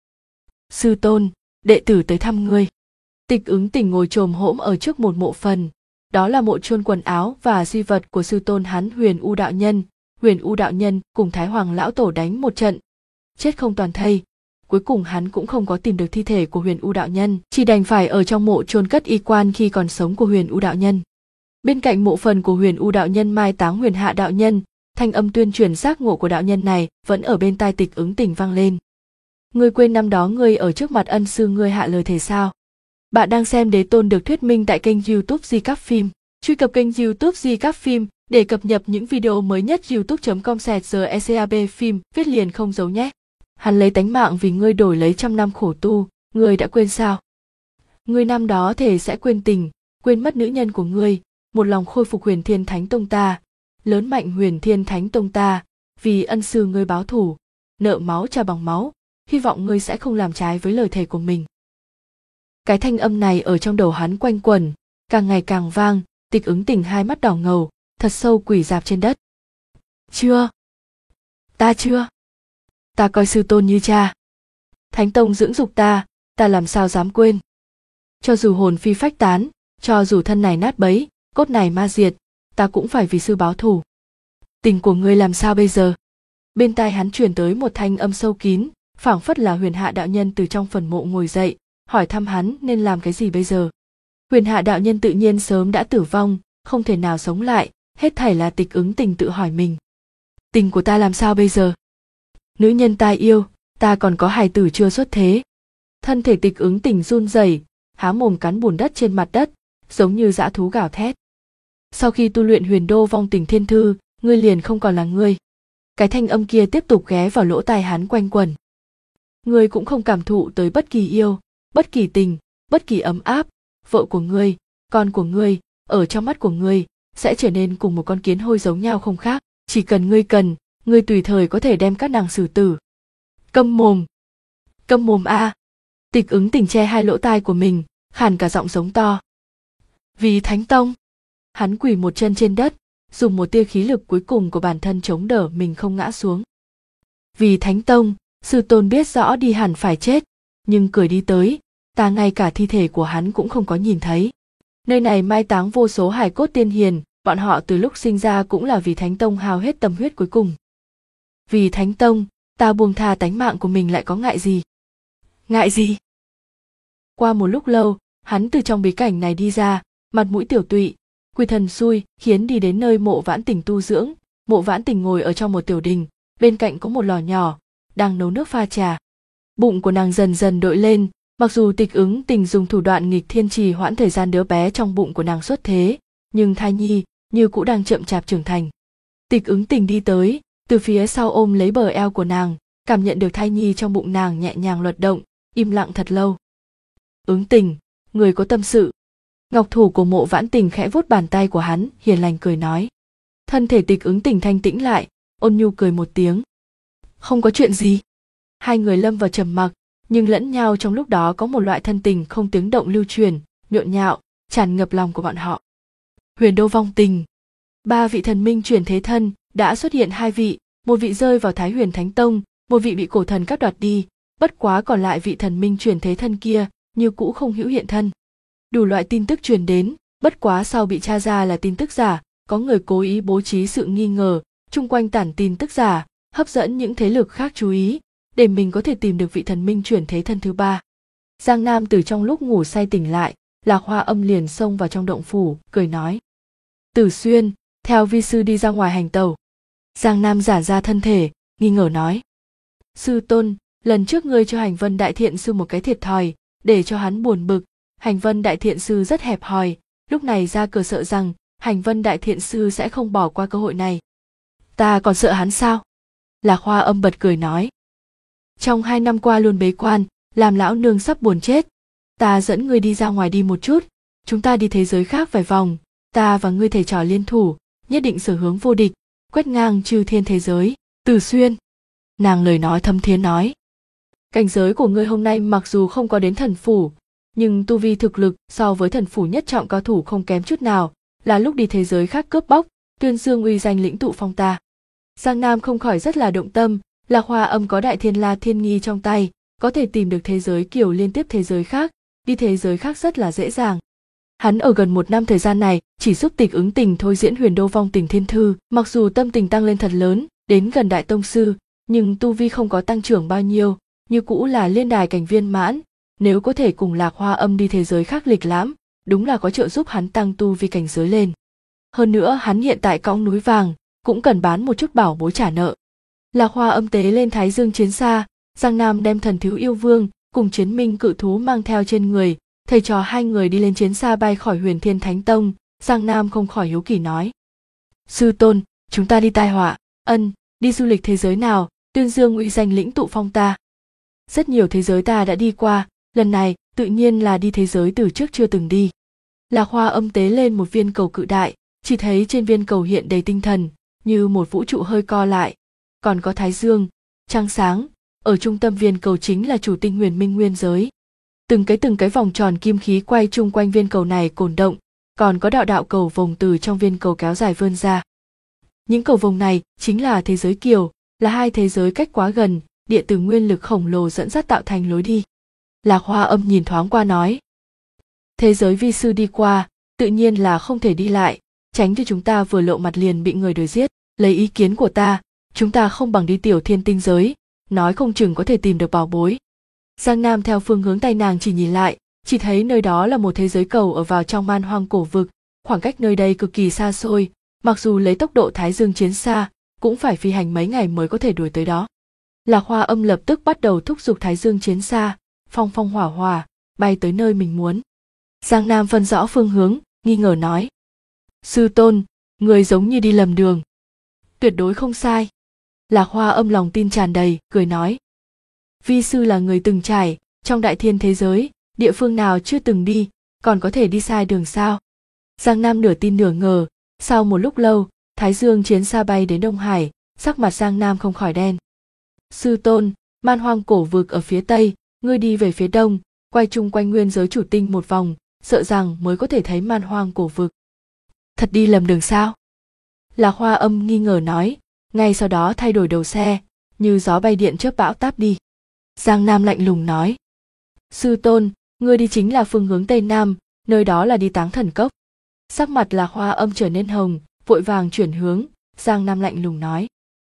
Sư tôn, đệ tử tới thăm ngươi. Tịch Ứng Tình ngồi chồm hổm ở trước một mộ phần, đó là mộ chôn quần áo và di vật của sư tôn hắn Huyền U đạo nhân. Huyền U đạo nhân cùng Thái Hoàng lão tổ đánh một trận, chết không toàn thây. Cuối cùng hắn cũng không có tìm được thi thể của Huyền U đạo nhân, chỉ đành phải ở trong mộ chôn cất y quan khi còn sống của Huyền U đạo nhân. Bên cạnh mộ phần của Huyền U đạo nhân mai táng Huyền Hạ đạo nhân, thanh âm tuyên truyền giác ngộ của đạo nhân này vẫn ở bên tai Tịch Ứng Tình vang lên. Ngươi quên năm đó ngươi ở trước mặt ân sư ngươi hạ lời thề sao? Bạn đang xem Đế Tôn được thuyết minh tại kênh YouTube Di Các Phim. Truy cập kênh YouTube Di Các Phim để cập nhật những video mới nhất. youtube.com/GECAB phim viết liền không giấu nhé. Hắn lấy tánh mạng vì ngươi đổi lấy 100 năm khổ tu, ngươi đã quên sao? Ngươi năm đó thề sẽ quên tình, quên mất nữ nhân của ngươi, một lòng khôi phục Huyền Thiên Thánh Tông ta, lớn mạnh Huyền Thiên Thánh Tông ta, vì ân sư ngươi báo thù, nợ máu trả bằng máu, hy vọng ngươi sẽ không làm trái với lời thề của mình. Cái thanh âm này ở trong đầu hắn quanh quẩn, càng ngày càng vang. Tịch Ứng Tình hai mắt đỏ ngầu, thật sâu quỳ rạp trên đất. Chưa. Ta coi sư tôn như cha. Thánh Tông dưỡng dục ta làm sao dám quên. Cho dù hồn phi phách tán, cho dù thân này nát bấy, cốt này ma diệt, ta cũng phải vì sư báo thù. Tình của ngươi làm sao bây giờ? Bên tai hắn truyền tới một thanh âm sâu kín, phảng phất là Huyền Hạ đạo nhân từ trong phần mộ ngồi dậy, hỏi thăm hắn nên làm cái gì bây giờ. Huyền Hạ đạo nhân tự nhiên sớm đã tử vong, không thể nào sống lại, hết thảy là Tịch Ứng Tình tự hỏi mình. Tình của ta làm sao bây giờ? Nữ nhân ta yêu, ta còn có hài tử chưa xuất thế. Thân thể Tịch Ứng Tình run rẩy, há mồm cắn bùn đất trên mặt đất, giống như dã thú gào thét. Sau khi tu luyện Huyền Đô Vong Tình Thiên Thư, ngươi liền không còn là ngươi. Cái thanh âm kia tiếp tục ghé vào lỗ tai hắn quanh quẩn. Ngươi cũng không cảm thụ tới bất kỳ yêu, bất kỳ tình, bất kỳ ấm áp. Vợ của ngươi, con của ngươi, ở trong mắt của ngươi, sẽ trở nên cùng một con kiến hôi giống nhau không khác. Chỉ cần, ngươi tùy thời có thể đem các nàng xử tử. Câm mồm a! Tịch Ứng Tình che hai lỗ tai của mình, khàn cả giọng giống to. Vì Thánh Tông. Hắn quỳ một chân trên đất, dùng một tia khí lực cuối cùng của bản thân chống đỡ mình không ngã xuống. Vì Thánh Tông, sư tôn biết rõ đi hẳn phải chết, nhưng cười đi tới, ta ngay cả thi thể của hắn cũng không có nhìn thấy. Nơi này mai táng vô số hài cốt tiên hiền, bọn họ từ lúc sinh ra cũng là vì Thánh Tông hao hết tâm huyết cuối cùng. Vì Thánh Tông, ta buông tha tánh mạng của mình lại có ngại gì? Ngại gì? Qua một lúc lâu, hắn từ trong bí cảnh này đi ra, mặt mũi tiểu tụy, quỳ thần xui, khiến đi đến nơi Mộ Vãn Tình tu dưỡng. Mộ Vãn Tình ngồi ở trong một tiểu đình, bên cạnh có một lò nhỏ, đang nấu nước pha trà. Bụng của nàng dần dần đội lên, mặc dù Tịch Ứng Tình dùng thủ đoạn nghịch thiên trì hoãn thời gian đứa bé trong bụng của nàng xuất thế, nhưng thai nhi như cũ đang chậm chạp trưởng thành. Tịch Ứng Tình đi tới, từ phía sau ôm lấy bờ eo của nàng, cảm nhận được thai nhi trong bụng nàng nhẹ nhàng luật động, im lặng thật lâu. Ứng Tình, người có tâm sự. Ngọc thủ của Mộ Vãn Tình khẽ vuốt bàn tay của hắn, hiền lành cười nói. Thân thể Tịch Ứng Tình thanh tĩnh lại, ôn nhu cười một tiếng. Không có chuyện gì. Hai người lâm vào trầm mặc, nhưng lẫn nhau trong lúc đó có một loại thân tình không tiếng động lưu truyền, nhộn nhạo, tràn ngập lòng của bọn họ. Huyền Đô vong tình. 3 vị thần minh chuyển thế thân, đã xuất hiện 2 vị, một vị rơi vào Thái Huyền Thánh Tông, một vị bị cổ thần cắt đoạt đi, bất quá còn lại vị thần minh chuyển thế thân kia, như cũ không hữu hiện thân. Đủ loại tin tức truyền đến, bất quá sau bị tra ra là tin tức giả, có người cố ý bố trí sự nghi ngờ, chung quanh tản tin tức giả, hấp dẫn những thế lực khác chú ý, để mình có thể tìm được vị thần minh chuyển thế thân thứ 3. Giang Nam từ trong lúc ngủ say tỉnh lại, Lạc Hoa Âm liền xông vào trong động phủ, cười nói. Tử Xuyên, theo vi sư đi ra ngoài hành tẩu. Giang Nam giả ra thân thể, nghi ngờ nói. Sư tôn, lần trước ngươi cho Hành Vân Đại Thiện Sư một cái thiệt thòi, để cho hắn buồn bực. Hành Vân Đại Thiện Sư rất hẹp hòi, lúc này ra cờ sợ rằng Hành Vân Đại Thiện Sư sẽ không bỏ qua cơ hội này. Ta còn sợ hắn sao? Lạc Hoa Âm bật cười nói. Trong 2 năm qua luôn bế quan, làm lão nương sắp buồn chết. Ta dẫn ngươi đi ra ngoài đi một chút, chúng ta đi thế giới khác vài vòng, ta và ngươi thầy trò liên thủ, nhất định sở hướng vô địch, quét ngang chư thiên thế giới. Tử Xuyên. Nàng lời nói thâm thiế nói. Cảnh giới của ngươi hôm nay mặc dù không có đến thần phủ, nhưng tu vi thực lực so với thần phủ nhất trọng cao thủ không kém chút nào, là lúc đi thế giới khác cướp bóc, tuyên dương uy danh lĩnh tụ phong ta. Giang Nam không khỏi rất là động tâm, Lạc Hoa Âm có Đại Thiên La Thiên Nghi trong tay, có thể tìm được thế giới kiểu liên tiếp thế giới khác, đi thế giới khác rất là dễ dàng. Hắn ở gần 1 năm thời gian này chỉ giúp Tịch Ứng Tình thôi diễn Huyền Đô vong tình thiên thư, mặc dù tâm tình tăng lên thật lớn, đến gần đại tông sư, nhưng tu vi không có tăng trưởng bao nhiêu, như cũ là liên đài cảnh viên mãn. Nếu có thể cùng Lạc Hoa Âm đi thế giới khác lịch lãm, đúng là có trợ giúp hắn tăng tu vi cảnh giới lên. Hơn nữa hắn hiện tại cõng núi vàng, cũng cần bán một chút bảo bối trả nợ. Lạc Hoa Âm tế lên Thái Dương chiến xa, Giang Nam đem Thần Thiếu Yêu Vương cùng Chiến Minh Cự Thú mang theo trên người, thầy trò hai người đi lên chiến xa bay khỏi Huyền Thiên Thánh Tông. Giang Nam không khỏi hiếu kỳ nói. Sư tôn, chúng ta đi tai họa, đi du lịch thế giới nào, tuyên dương uy danh lĩnh tụ phong ta. Rất nhiều thế giới ta đã đi qua, lần này tự nhiên là đi thế giới từ trước chưa từng đi. Lạc Hoa Âm tế lên một viên cầu cự đại, chỉ thấy trên viên cầu hiện đầy tinh thần, như một vũ trụ hơi co lại, còn có thái dương, trăng sáng, ở trung tâm viên cầu chính là chủ tinh huyền minh nguyên giới. Từng cái vòng tròn kim khí quay chung quanh viên cầu này cổn động, còn có đạo đạo cầu vồng từ trong viên cầu kéo dài vươn ra. Những cầu vồng này chính là thế giới kiều, là 2 thế giới cách quá gần, địa từ nguyên lực khổng lồ dẫn dắt tạo thành lối đi. Lạc Hoa Âm nhìn thoáng qua nói. Thế giới vi sư đi qua, tự nhiên là không thể đi lại, tránh cho chúng ta vừa lộ mặt liền bị người đuổi giết. Lấy ý kiến của ta, chúng ta không bằng đi Tiểu Thiên tinh giới, nói không chừng có thể tìm được bảo bối. Giang Nam theo phương hướng tay nàng chỉ nhìn lại, chỉ thấy nơi đó là một thế giới cầu ở vào trong man hoang cổ vực, khoảng cách nơi đây cực kỳ xa xôi, mặc dù lấy tốc độ Thái Dương chiến xa, cũng phải phi hành mấy ngày mới có thể đuổi tới đó. Lạc Hoa Âm lập tức bắt đầu thúc giục Thái Dương chiến xa, phong phong hỏa hỏa, bay tới nơi mình muốn. Giang Nam phân rõ phương hướng, nghi ngờ nói. Sư tôn, người giống như đi lầm đường. Tuyệt đối không sai. Lạc Hoa Âm lòng tin tràn đầy, cười nói. Vi sư là người từng trải, trong đại thiên thế giới, địa phương nào chưa từng đi, còn có thể đi sai đường sao? Giang Nam nửa tin nửa ngờ, sau một lúc lâu, Thái Dương chiến xa bay đến Đông Hải, sắc mặt Giang Nam không khỏi đen. Sư tôn, man hoang cổ vực ở phía tây, Ngươi đi về phía đông, quay chung quanh nguyên giới chủ tinh một vòng, sợ rằng mới có thể thấy man hoang cổ vực. Thật đi lầm đường sao? Lạc Hoa Âm nghi ngờ nói, ngay sau đó thay đổi đầu xe, như gió bay điện chớp bão táp đi. Giang Nam lạnh lùng nói, sư tôn, ngươi đi chính là phương hướng tây nam, nơi đó là đi Táng Thần Cốc. Sắc mặt Lạc Hoa Âm trở nên hồng, vội vàng chuyển hướng. Giang Nam lạnh lùng nói,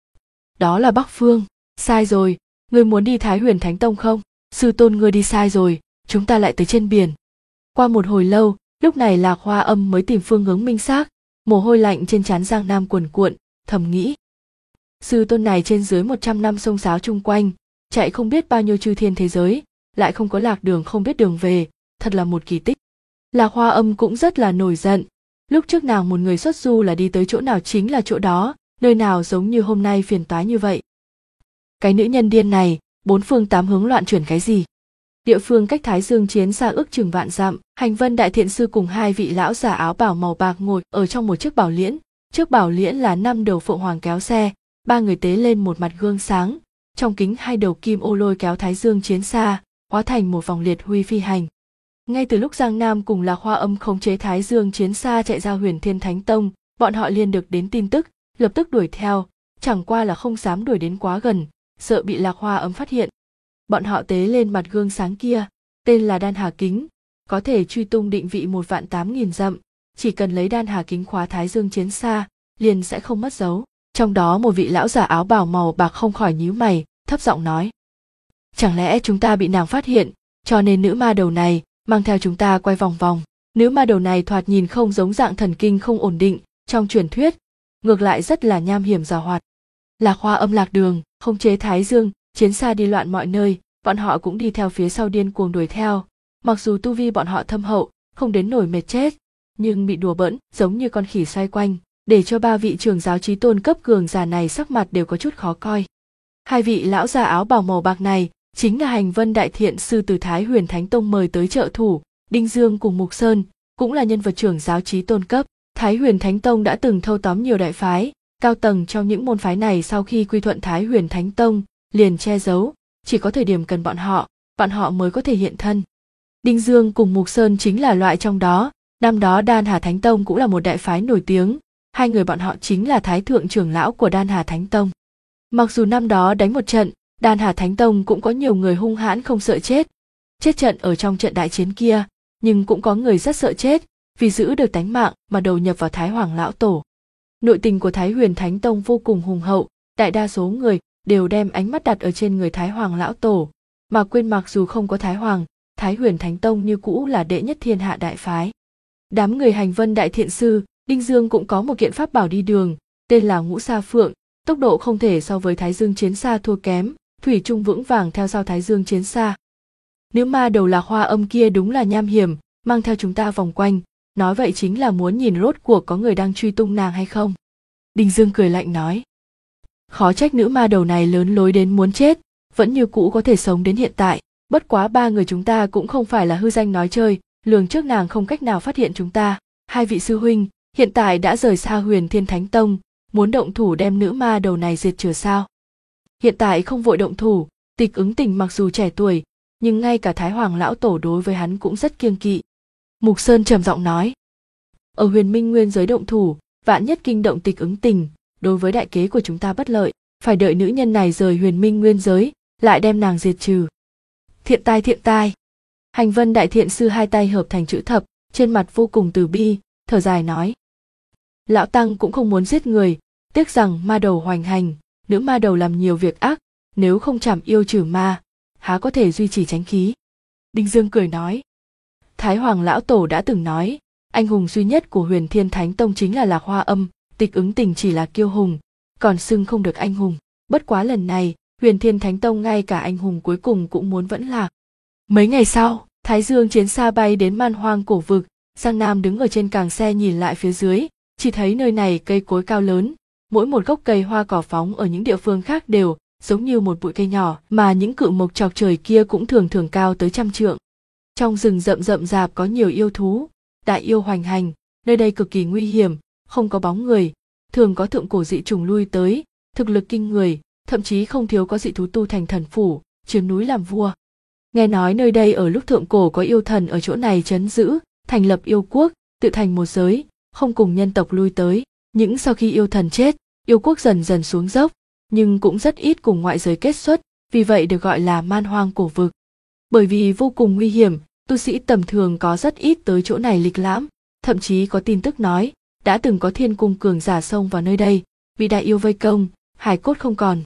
đó là bắc phương. Sai rồi, ngươi muốn đi Thái Huyền Thánh Tông không? Sư tôn, ngươi đi sai rồi, chúng ta lại tới trên biển. Qua một hồi lâu, lúc này Lạc Hoa Âm mới tìm phương hướng minh xác. Mồ hôi lạnh trên trán Giang Nam cuồn cuộn, thầm nghĩ, sư tôn này trên dưới 100 năm xông xáo chung quanh, chạy không biết bao nhiêu chư thiên thế giới, lại không có lạc đường, không biết đường về, thật là một kỳ tích. Lạc Hoa Âm cũng rất là nổi giận. Lúc trước nàng một người xuất du là đi tới chỗ nào chính là chỗ đó, nơi nào giống như hôm nay phiền toái như vậy. Cái nữ nhân điên này, bốn phương tám hướng loạn chuyển cái gì? Địa phương cách Thái Dương Chiến xa ước chừng vạn dặm, Hành Vân Đại Thiện Sư cùng hai vị lão già áo bào màu bạc ngồi ở trong một chiếc bảo liễn. Trước bảo liễn là 5 đầu phượng hoàng kéo xe, ba người tế lên một mặt gương sáng, trong kính hai đầu kim ô lôi kéo Thái Dương Chiến xa, hóa thành một vòng liệt huy phi hành. Ngay từ lúc Giang Nam cùng Lạc Hoa Âm khống chế Thái Dương Chiến xa chạy ra Huyền Thiên Thánh Tông, bọn họ liền được đến tin tức, lập tức đuổi theo, chẳng qua là không dám đuổi đến quá gần, sợ bị Lạc Hoa Âm phát hiện. Bọn họ tế lên mặt gương sáng kia, tên là Đan Hà Kính, có thể truy tung định vị 1.800.000 dặm, chỉ cần lấy Đan Hà Kính khóa Thái Dương Chiến xa, liền sẽ không mất dấu. Trong đó một vị lão già áo bào màu bạc không khỏi nhíu mày, thấp giọng nói, chẳng lẽ chúng ta bị nàng phát hiện, cho nên nữ ma đầu này mang theo chúng ta quay vòng vòng. Nữ ma đầu này thoạt nhìn không giống dạng thần kinh không ổn định trong truyền thuyết, ngược lại rất là nham hiểm giàu hoạt. Lạc Hoa Âm lạc đường, khống chế Thái Dương Chiến xa đi loạn mọi nơi, bọn họ cũng đi theo phía sau điên cuồng đuổi theo. Mặc dù tu vi bọn họ thâm hậu, không đến nổi mệt chết, nhưng bị đùa bỡn giống như con khỉ xoay quanh, để cho ba vị trưởng giáo chí tôn cấp cường giả này sắc mặt đều có chút khó coi. Hai vị lão già áo bào màu bạc này chính là Hành Vân Đại Thiện Sư từ Thái Huyền Thánh Tông mời tới trợ thủ, Đinh Dương cùng Mục Sơn, cũng là nhân vật trưởng giáo chí tôn cấp. Thái Huyền Thánh Tông đã từng thâu tóm nhiều đại phái, cao tầng trong những môn phái này sau khi quy thuận Thái Huyền Thánh Tông, liền che giấu, chỉ có thời điểm cần bọn họ mới có thể hiện thân. Đinh Dương cùng Mục Sơn chính là loại trong đó, năm đó Đan Hà Thánh Tông cũng là một đại phái nổi tiếng, hai người bọn họ chính là thái thượng trưởng lão của Đan Hà Thánh Tông. Mặc dù năm đó đánh một trận, Đan Hà Thánh Tông cũng có nhiều người hung hãn không sợ chết trận ở trong trận đại chiến kia, nhưng cũng có người rất sợ chết, vì giữ được tánh mạng mà đầu nhập vào Thái Hoàng Lão Tổ. Nội tình của Thái Huyền Thánh Tông vô cùng hùng hậu, đại đa số người đều đem ánh mắt đặt ở trên người Thái Hoàng Lão Tổ, mà quên mặc dù không có Thái Hoàng, Thái Huyền Thánh Tông như cũ là đệ nhất thiên hạ đại phái. Đám người Hành Vân Đại Thiện Sư, Đinh Dương cũng có một kiện pháp bảo đi đường, tên là Ngũ Sa Phượng, tốc độ không thể so với Thái Dương Chiến xa thua kém, thủy chung vững vàng theo sau Thái Dương Chiến xa. Nữ ma đầu Lạc Hoa Âm kia đúng là nham hiểm, mang theo chúng ta vòng quanh, nói vậy chính là muốn nhìn rốt cuộc có người đang truy tung nàng hay không. Đinh Dương cười lạnh nói, khó trách nữ ma đầu này lớn lối đến muốn chết, vẫn như cũ có thể sống đến hiện tại, bất quá ba người chúng ta cũng không phải là hư danh nói chơi, lường trước nàng không cách nào phát hiện chúng ta. Hai vị sư huynh hiện tại đã rời xa Huyền Thiên Thánh Tông, muốn động thủ đem nữ ma đầu này diệt trừ sao? Hiện tại không vội động thủ, Tịch Ứng Tình mặc dù trẻ tuổi, nhưng ngay cả Thái Hoàng Lão Tổ đối với hắn cũng rất kiêng kỵ. Mục Sơn trầm giọng nói, ở Huyền Minh Nguyên giới động thủ, vạn nhất kinh động Tịch Ứng Tình, đối với đại kế của chúng ta bất lợi, phải đợi nữ nhân này rời Huyền Minh Nguyên giới, lại đem nàng diệt trừ. Thiện tai. Hành Vân Đại Thiện Sư hai tay hợp thành chữ thập, trên mặt vô cùng từ bi, thở dài nói, lão tăng cũng không muốn giết người, tiếc rằng ma đầu hoành hành, nữ ma đầu làm nhiều việc ác, nếu không trảm yêu trừ ma, há có thể duy trì chánh khí. Đinh Dương cười nói, Thái Hoàng Lão Tổ đã từng nói, anh hùng duy nhất của Huyền Thiên Thánh Tông chính là Lạc Hoa Âm, Tịch Ứng Tình chỉ là kiêu hùng, còn xưng không được anh hùng. Bất quá lần này, Huyền Thiên Thánh Tông ngay cả anh hùng cuối cùng cũng muốn vẫn lạc. Mấy ngày sau, Thái Dương Chiến xa bay đến man hoang cổ vực, Giang Nam đứng ở trên càng xe nhìn lại phía dưới, chỉ thấy nơi này cây cối cao lớn, mỗi một gốc cây hoa cỏ phóng ở những địa phương khác đều giống như một bụi cây nhỏ, mà những cự mộc chọc trời kia cũng thường thường cao tới 100 trượng. Trong rừng rậm rạp có nhiều yêu thú, đại yêu hoành hành, nơi đây cực kỳ nguy hiểm, không có bóng người, thường có thượng cổ dị trùng lui tới, thực lực kinh người, thậm chí không thiếu có dị thú tu thành thần phủ, chiếm núi làm vua. Nghe nói nơi đây ở lúc thượng cổ có yêu thần ở chỗ này trấn giữ, thành lập yêu quốc, tự thành một giới, không cùng nhân tộc lui tới. Những sau khi yêu thần chết, yêu quốc dần dần xuống dốc, nhưng cũng rất ít cùng ngoại giới kết xuất, vì vậy được gọi là man hoang cổ vực. Bởi vì vô cùng nguy hiểm, tu sĩ tầm thường có rất ít tới chỗ này lịch lãm, thậm chí có tin tức nói, đã từng có thiên cung cường giả xông vào nơi đây, bị đại yêu vây công, hài cốt không còn.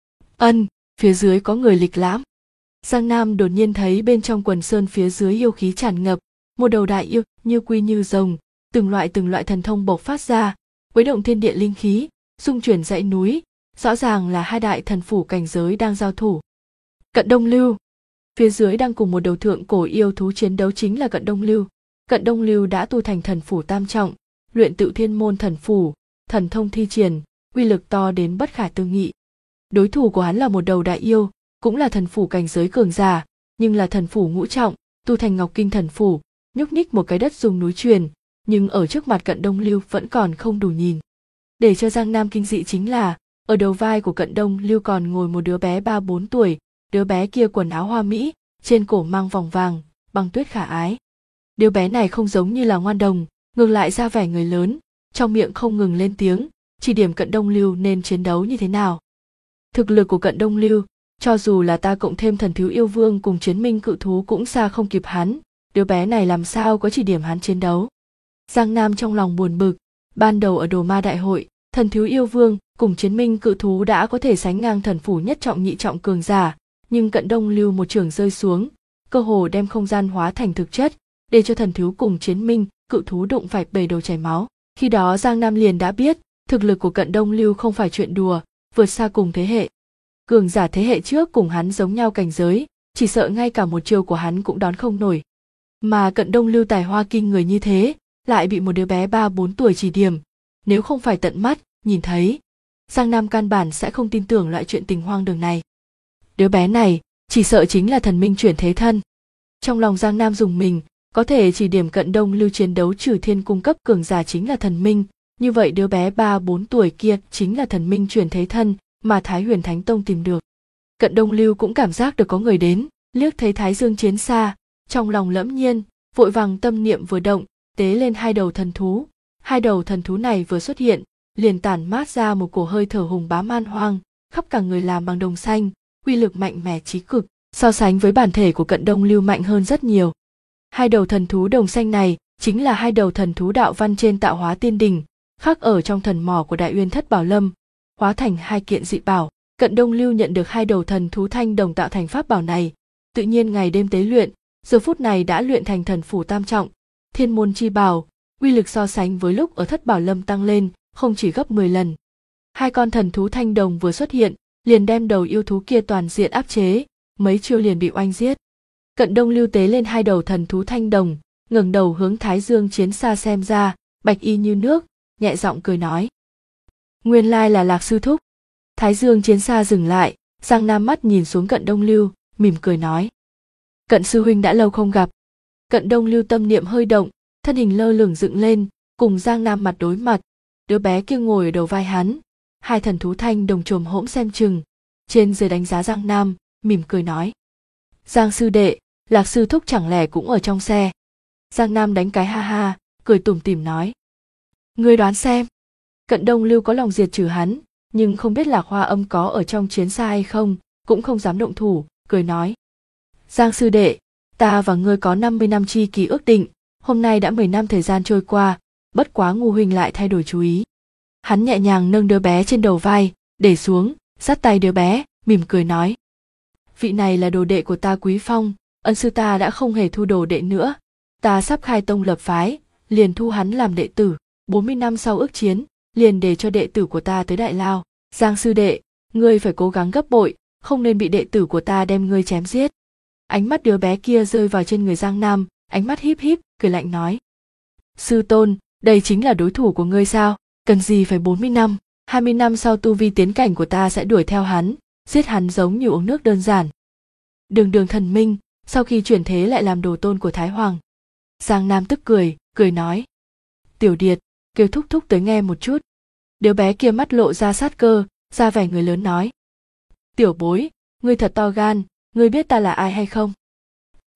Phía dưới có người lịch lãm. Giang Nam đột nhiên thấy bên trong quần sơn phía dưới yêu khí tràn ngập, một đầu đại yêu như quy như rồng, từng loại thần thông bộc phát ra, quấy động thiên địa linh khí, xung chuyển dãy núi, rõ ràng là hai đại thần phủ cảnh giới đang giao thủ. Cận Đông Lưu. Phía dưới đang cùng một đầu thượng cổ yêu thú chiến đấu chính là Cận Đông Lưu. Cận Đông Lưu đã tu thành thần phủ tam trọng, luyện tự thiên môn thần phủ, thần thông thi triển, uy lực to đến bất khả tư nghị. Đối thủ của hắn là một đầu đại yêu, cũng là thần phủ cảnh giới cường giả, nhưng là thần phủ ngũ trọng, tu thành Ngọc Kinh thần phủ, nhúc nhích một cái đất dùng núi truyền, nhưng ở trước mặt Cận Đông Lưu vẫn còn không đủ nhìn. Để cho Giang Nam kinh dị chính là, ở đầu vai của Cận Đông Lưu còn ngồi một đứa bé 3-4 tuổi, đứa bé kia quần áo hoa mỹ, trên cổ mang vòng vàng, băng tuyết khả ái. Đứa bé này không giống như là ngoan đồng, ngược lại ra vẻ người lớn, trong miệng không ngừng lên tiếng, chỉ điểm Cận Đông Lưu nên chiến đấu như thế nào. Thực lực của Cận Đông Lưu, cho dù là ta cộng thêm thần thiếu yêu vương cùng chiến minh cự thú cũng xa không kịp hắn, đứa bé này làm sao có chỉ điểm hắn chiến đấu. Giang Nam trong lòng buồn bực, ban đầu ở Đồ Ma Đại Hội, thần thiếu yêu vương cùng chiến minh cự thú đã có thể sánh ngang thần phủ nhất trọng nhị trọng cường giả, nhưng Cận Đông Lưu một chưởng rơi xuống, cơ hồ đem không gian hóa thành thực chất, để cho thần thiếu cùng chiến minh cự thú đụng phải bể đầu chảy máu. Khi đó Giang Nam liền đã biết, thực lực của Cận Đông Lưu không phải chuyện đùa, vượt xa cùng thế hệ. Cường giả thế hệ trước cùng hắn giống nhau cảnh giới, chỉ sợ ngay cả một chiêu của hắn cũng đón không nổi. Mà Cận Đông Lưu tài hoa kinh người như thế, lại bị một đứa bé 3-4 tuổi chỉ điểm, nếu không phải tận mắt nhìn thấy, Giang Nam căn bản sẽ không tin tưởng loại chuyện tình hoang đường này. Đứa bé này chỉ sợ chính là thần minh chuyển thế thân. Trong lòng Giang Nam dùng mình, có thể chỉ điểm Cận Đông Lưu chiến đấu trừ thiên cung cấp cường giả chính là thần minh, như vậy đứa bé 3-4 tuổi kia chính là thần minh chuyển thế thân mà Thái Huyền Thánh Tông tìm được. Cận Đông Lưu cũng cảm giác được có người đến, liếc thấy Thái Dương chiến xa, trong lòng lẫm nhiên, vội vàng tâm niệm vừa động, tế lên hai đầu thần thú. Hai đầu thần thú này vừa xuất hiện, liền tản mát ra một cổ hơi thở hùng bá man hoang, khắp cả người làm bằng đồng xanh, uy lực mạnh mẽ chí cực, so sánh với bản thể của Cận Đông Lưu mạnh hơn rất nhiều. Hai đầu thần thú đồng xanh này chính là hai đầu thần thú đạo văn trên Tạo Hóa Tiên Đỉnh, khắc ở trong thần mỏ của Đại Uyên Thất Bảo Lâm, hóa thành hai kiện dị bảo. Cận Đông Lưu nhận được hai đầu thần thú thanh đồng tạo thành pháp bảo này, tự nhiên ngày đêm tế luyện, giờ phút này đã luyện thành thần phủ tam trọng, thiên môn chi bảo, uy lực so sánh với lúc ở Thất Bảo Lâm tăng lên, không chỉ gấp 10 lần. Hai con thần thú thanh đồng vừa xuất hiện, liền đem đầu yêu thú kia toàn diện áp chế, mấy chiêu liền bị oanh giết. Cận Đông Lưu tế lên hai đầu thần thú thanh đồng, ngẩng đầu hướng Thái Dương chiến xa xem ra, bạch y như nước, nhẹ giọng cười nói: "Nguyên lai là Lạc sư thúc." Thái Dương chiến xa dừng lại, Giang Nam mắt nhìn xuống Cận Đông Lưu, mỉm cười nói: "Cận sư huynh đã lâu không gặp." Cận Đông Lưu tâm niệm hơi động, thân hình lơ lửng dựng lên, cùng Giang Nam mặt đối mặt. Đứa bé kia ngồi ở đầu vai hắn, hai thần thú thanh đồng chồm hỗn xem chừng, trên dưới đánh giá Giang Nam, mỉm cười nói: "Giang sư đệ, Lạc sư thúc chẳng lẽ cũng ở trong xe?" Giang Nam đánh cái ha ha, cười tủm tỉm nói: "Ngươi đoán xem." Cận Đông Lưu có lòng diệt trừ hắn, nhưng không biết Lạc Hoa Âm có ở trong chiến xa hay không, cũng không dám động thủ, cười nói: "Giang sư đệ, ta và ngươi có 50 năm chi kỳ ước định, hôm nay đã 10 năm thời gian trôi qua, bất quá Ngô huynh lại thay đổi chú ý." Hắn nhẹ nhàng nâng đứa bé trên đầu vai, để xuống, dắt tay đứa bé, mỉm cười nói: "Vị này là đồ đệ của ta Quý Phong, ân sư ta đã không hề thu đồ đệ nữa, ta sắp khai tông lập phái, liền thu hắn làm đệ tử, 40 năm sau ước chiến, liền để cho đệ tử của ta tới Đại Lao. Giang sư đệ, ngươi phải cố gắng gấp bội, không nên bị đệ tử của ta đem ngươi chém giết." Ánh mắt đứa bé kia rơi vào trên người Giang Nam, ánh mắt híp híp, cười lạnh nói: "Sư tôn, đây chính là đối thủ của ngươi sao? Cần gì phải 40 năm, 20 năm sau tu vi tiến cảnh của ta sẽ đuổi theo hắn, giết hắn giống như uống nước đơn giản. Đường đường thần minh, sau khi chuyển thế lại làm đồ tôn của Thái Hoàng." Giang Nam tức cười, cười nói: "Tiểu Điệt, kêu thúc thúc tới nghe một chút." Đứa bé kia mắt lộ ra sát cơ, ra vẻ người lớn nói: "Tiểu bối, ngươi thật to gan, ngươi biết ta là ai hay không?"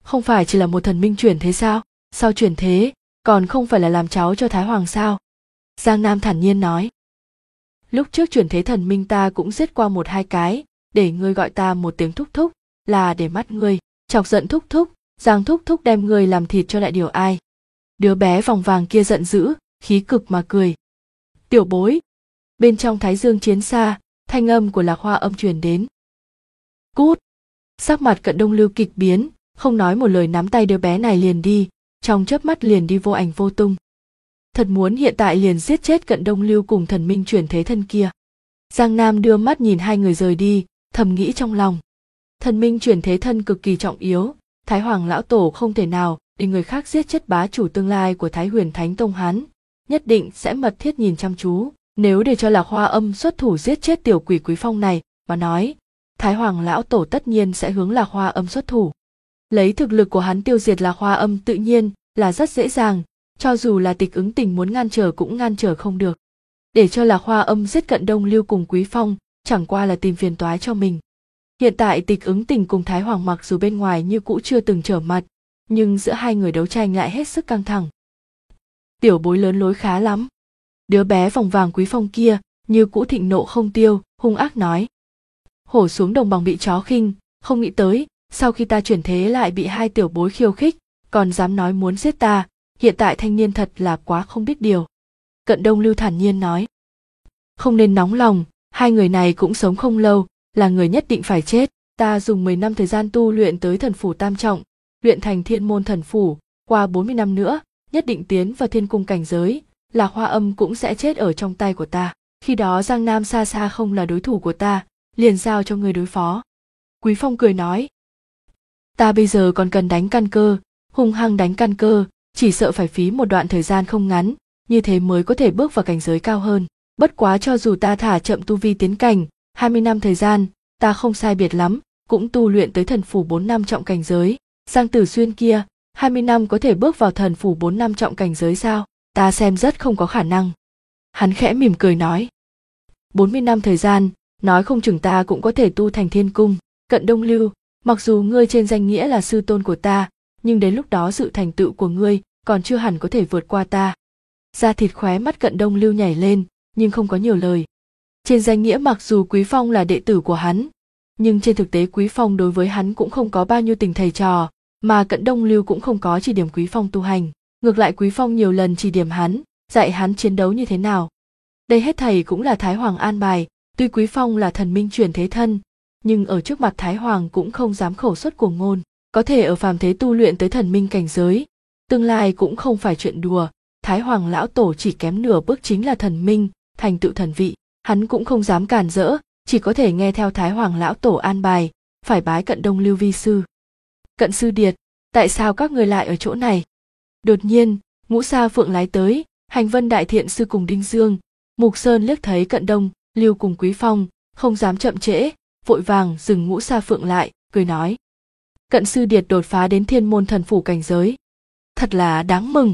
không phải chỉ là một thần minh chuyển thế sao? Sao chuyển thế, còn không phải là làm cháu cho Thái Hoàng sao? Giang Nam thản nhiên nói. Lúc trước chuyển thế thần minh ta cũng giết qua một hai cái, để ngươi gọi ta một tiếng thúc thúc, là để mắt ngươi, chọc giận thúc thúc, Giang thúc thúc đem ngươi làm thịt cho lại điều ai. Đứa bé vòng vàng kia giận dữ, khí cực mà cười. Tiểu bối. Bên trong Thái Dương chiến xa, thanh âm của Lạc Hoa Âm truyền đến. Cút. Sắc mặt Cận Đông Lưu kịch biến, không nói một lời nắm tay đứa bé này liền đi, trong chớp mắt liền đi vô ảnh vô tung. Thật muốn hiện tại liền giết chết Cận Đông Lưu cùng thần minh chuyển thế thân kia. Giang Nam đưa mắt nhìn hai người rời đi, thầm nghĩ trong lòng. Thần minh chuyển thế thân cực kỳ trọng yếu, Thái Hoàng lão tổ không thể nào để người khác giết chết bá chủ tương lai của Thái Huyền Thánh Tông hắn, nhất định sẽ mật thiết nhìn chăm chú. Nếu để cho Lạc Hoa Âm xuất thủ giết chết tiểu quỷ Quý Phong này mà nói, Thái Hoàng lão tổ tất nhiên sẽ hướng Lạc Hoa Âm xuất thủ. Lấy thực lực của hắn tiêu diệt Lạc Hoa Âm tự nhiên là rất dễ dàng, cho dù là Tịch Ứng Tình muốn ngăn trở cũng ngăn trở không được. Để cho Lạc Hoa Âm giết Cận Đông Lưu cùng Quý Phong, chẳng qua là tìm phiền toái cho mình. Hiện tại Tịch Ứng Tình cùng Thái Hoàng mặc dù bên ngoài như cũ chưa từng trở mặt, nhưng giữa hai người đấu tranh lại hết sức căng thẳng. Tiểu bối lớn lối khá lắm. Đứa bé vòng vàng Quý Phong kia như cũ thịnh nộ không tiêu, hung ác nói. Hổ xuống đồng bằng bị chó khinh, không nghĩ tới, sau khi ta chuyển thế lại bị hai tiểu bối khiêu khích, còn dám nói muốn giết ta, hiện tại thanh niên thật là quá không biết điều. Cận Đông Lưu thản nhiên nói. Không nên nóng lòng, hai người này cũng sống không lâu, là người nhất định phải chết. Ta dùng 10 năm thời gian tu luyện tới thần phủ tam trọng, luyện thành thiên môn thần phủ, qua 40 năm nữa, nhất định tiến vào thiên cung cảnh giới, Lạc Hoa Âm cũng sẽ chết ở trong tay của ta. Khi đó Giang Nam xa xa không là đối thủ của ta, liền giao cho người đối phó. Quý Phong cười nói. Ta bây giờ còn cần đánh căn cơ, hung hăng đánh căn cơ, chỉ sợ phải phí một đoạn thời gian không ngắn, như thế mới có thể bước vào cảnh giới cao hơn. Bất quá cho dù ta thả chậm tu vi tiến cảnh, 20 năm thời gian, ta không sai biệt lắm, cũng tu luyện tới thần phủ 4 năm trọng cảnh giới. Giang Tử Xuyên kia, 20 năm có thể bước vào thần phủ 4 năm trọng cảnh giới sao? Ta xem rất không có khả năng. Hắn khẽ mỉm cười nói. 40 năm thời gian, nói không chừng ta cũng có thể tu thành thiên cung. Cận Đông Lưu, mặc dù ngươi trên danh nghĩa là sư tôn của ta, nhưng đến lúc đó sự thành tựu của ngươi còn chưa hẳn có thể vượt qua ta. Da thịt khóe mắt Cận Đông Lưu nhảy lên, nhưng không có nhiều lời. Trên danh nghĩa mặc dù Quý Phong là đệ tử của hắn, nhưng trên thực tế Quý Phong đối với hắn cũng không có bao nhiêu tình thầy trò, mà Cận Đông Lưu cũng không có chỉ điểm Quý Phong tu hành. Ngược lại Quý Phong nhiều lần chỉ điểm hắn, dạy hắn chiến đấu như thế nào. Đây hết thầy cũng là Thái Hoàng an bài, tuy Quý Phong là thần minh chuyển thế thân, nhưng ở trước mặt Thái Hoàng cũng không dám khẩu xuất của ngôn, có thể ở phàm thế tu luyện tới thần minh cảnh giới, tương lai cũng không phải chuyện đùa. Thái Hoàng lão tổ chỉ kém nửa bước chính là thần minh, thành tựu thần vị, hắn cũng không dám cản rỡ, chỉ có thể nghe theo Thái Hoàng lão tổ an bài, phải bái Cận Đông Lưu vi sư. Cận sư điệt, tại sao các người lại ở chỗ này? Đột nhiên, Ngũ Sa Phượng lái tới, Hành Vân đại thiện sư cùng Đinh Dương, Mục Sơn liếc thấy Cận Đông Lưu cùng Quý Phong, không dám chậm trễ, vội vàng dừng Ngũ Sa Phượng lại, cười nói. Cận sư điệt đột phá đến thiên môn thần phủ cảnh giới. Thật là đáng mừng.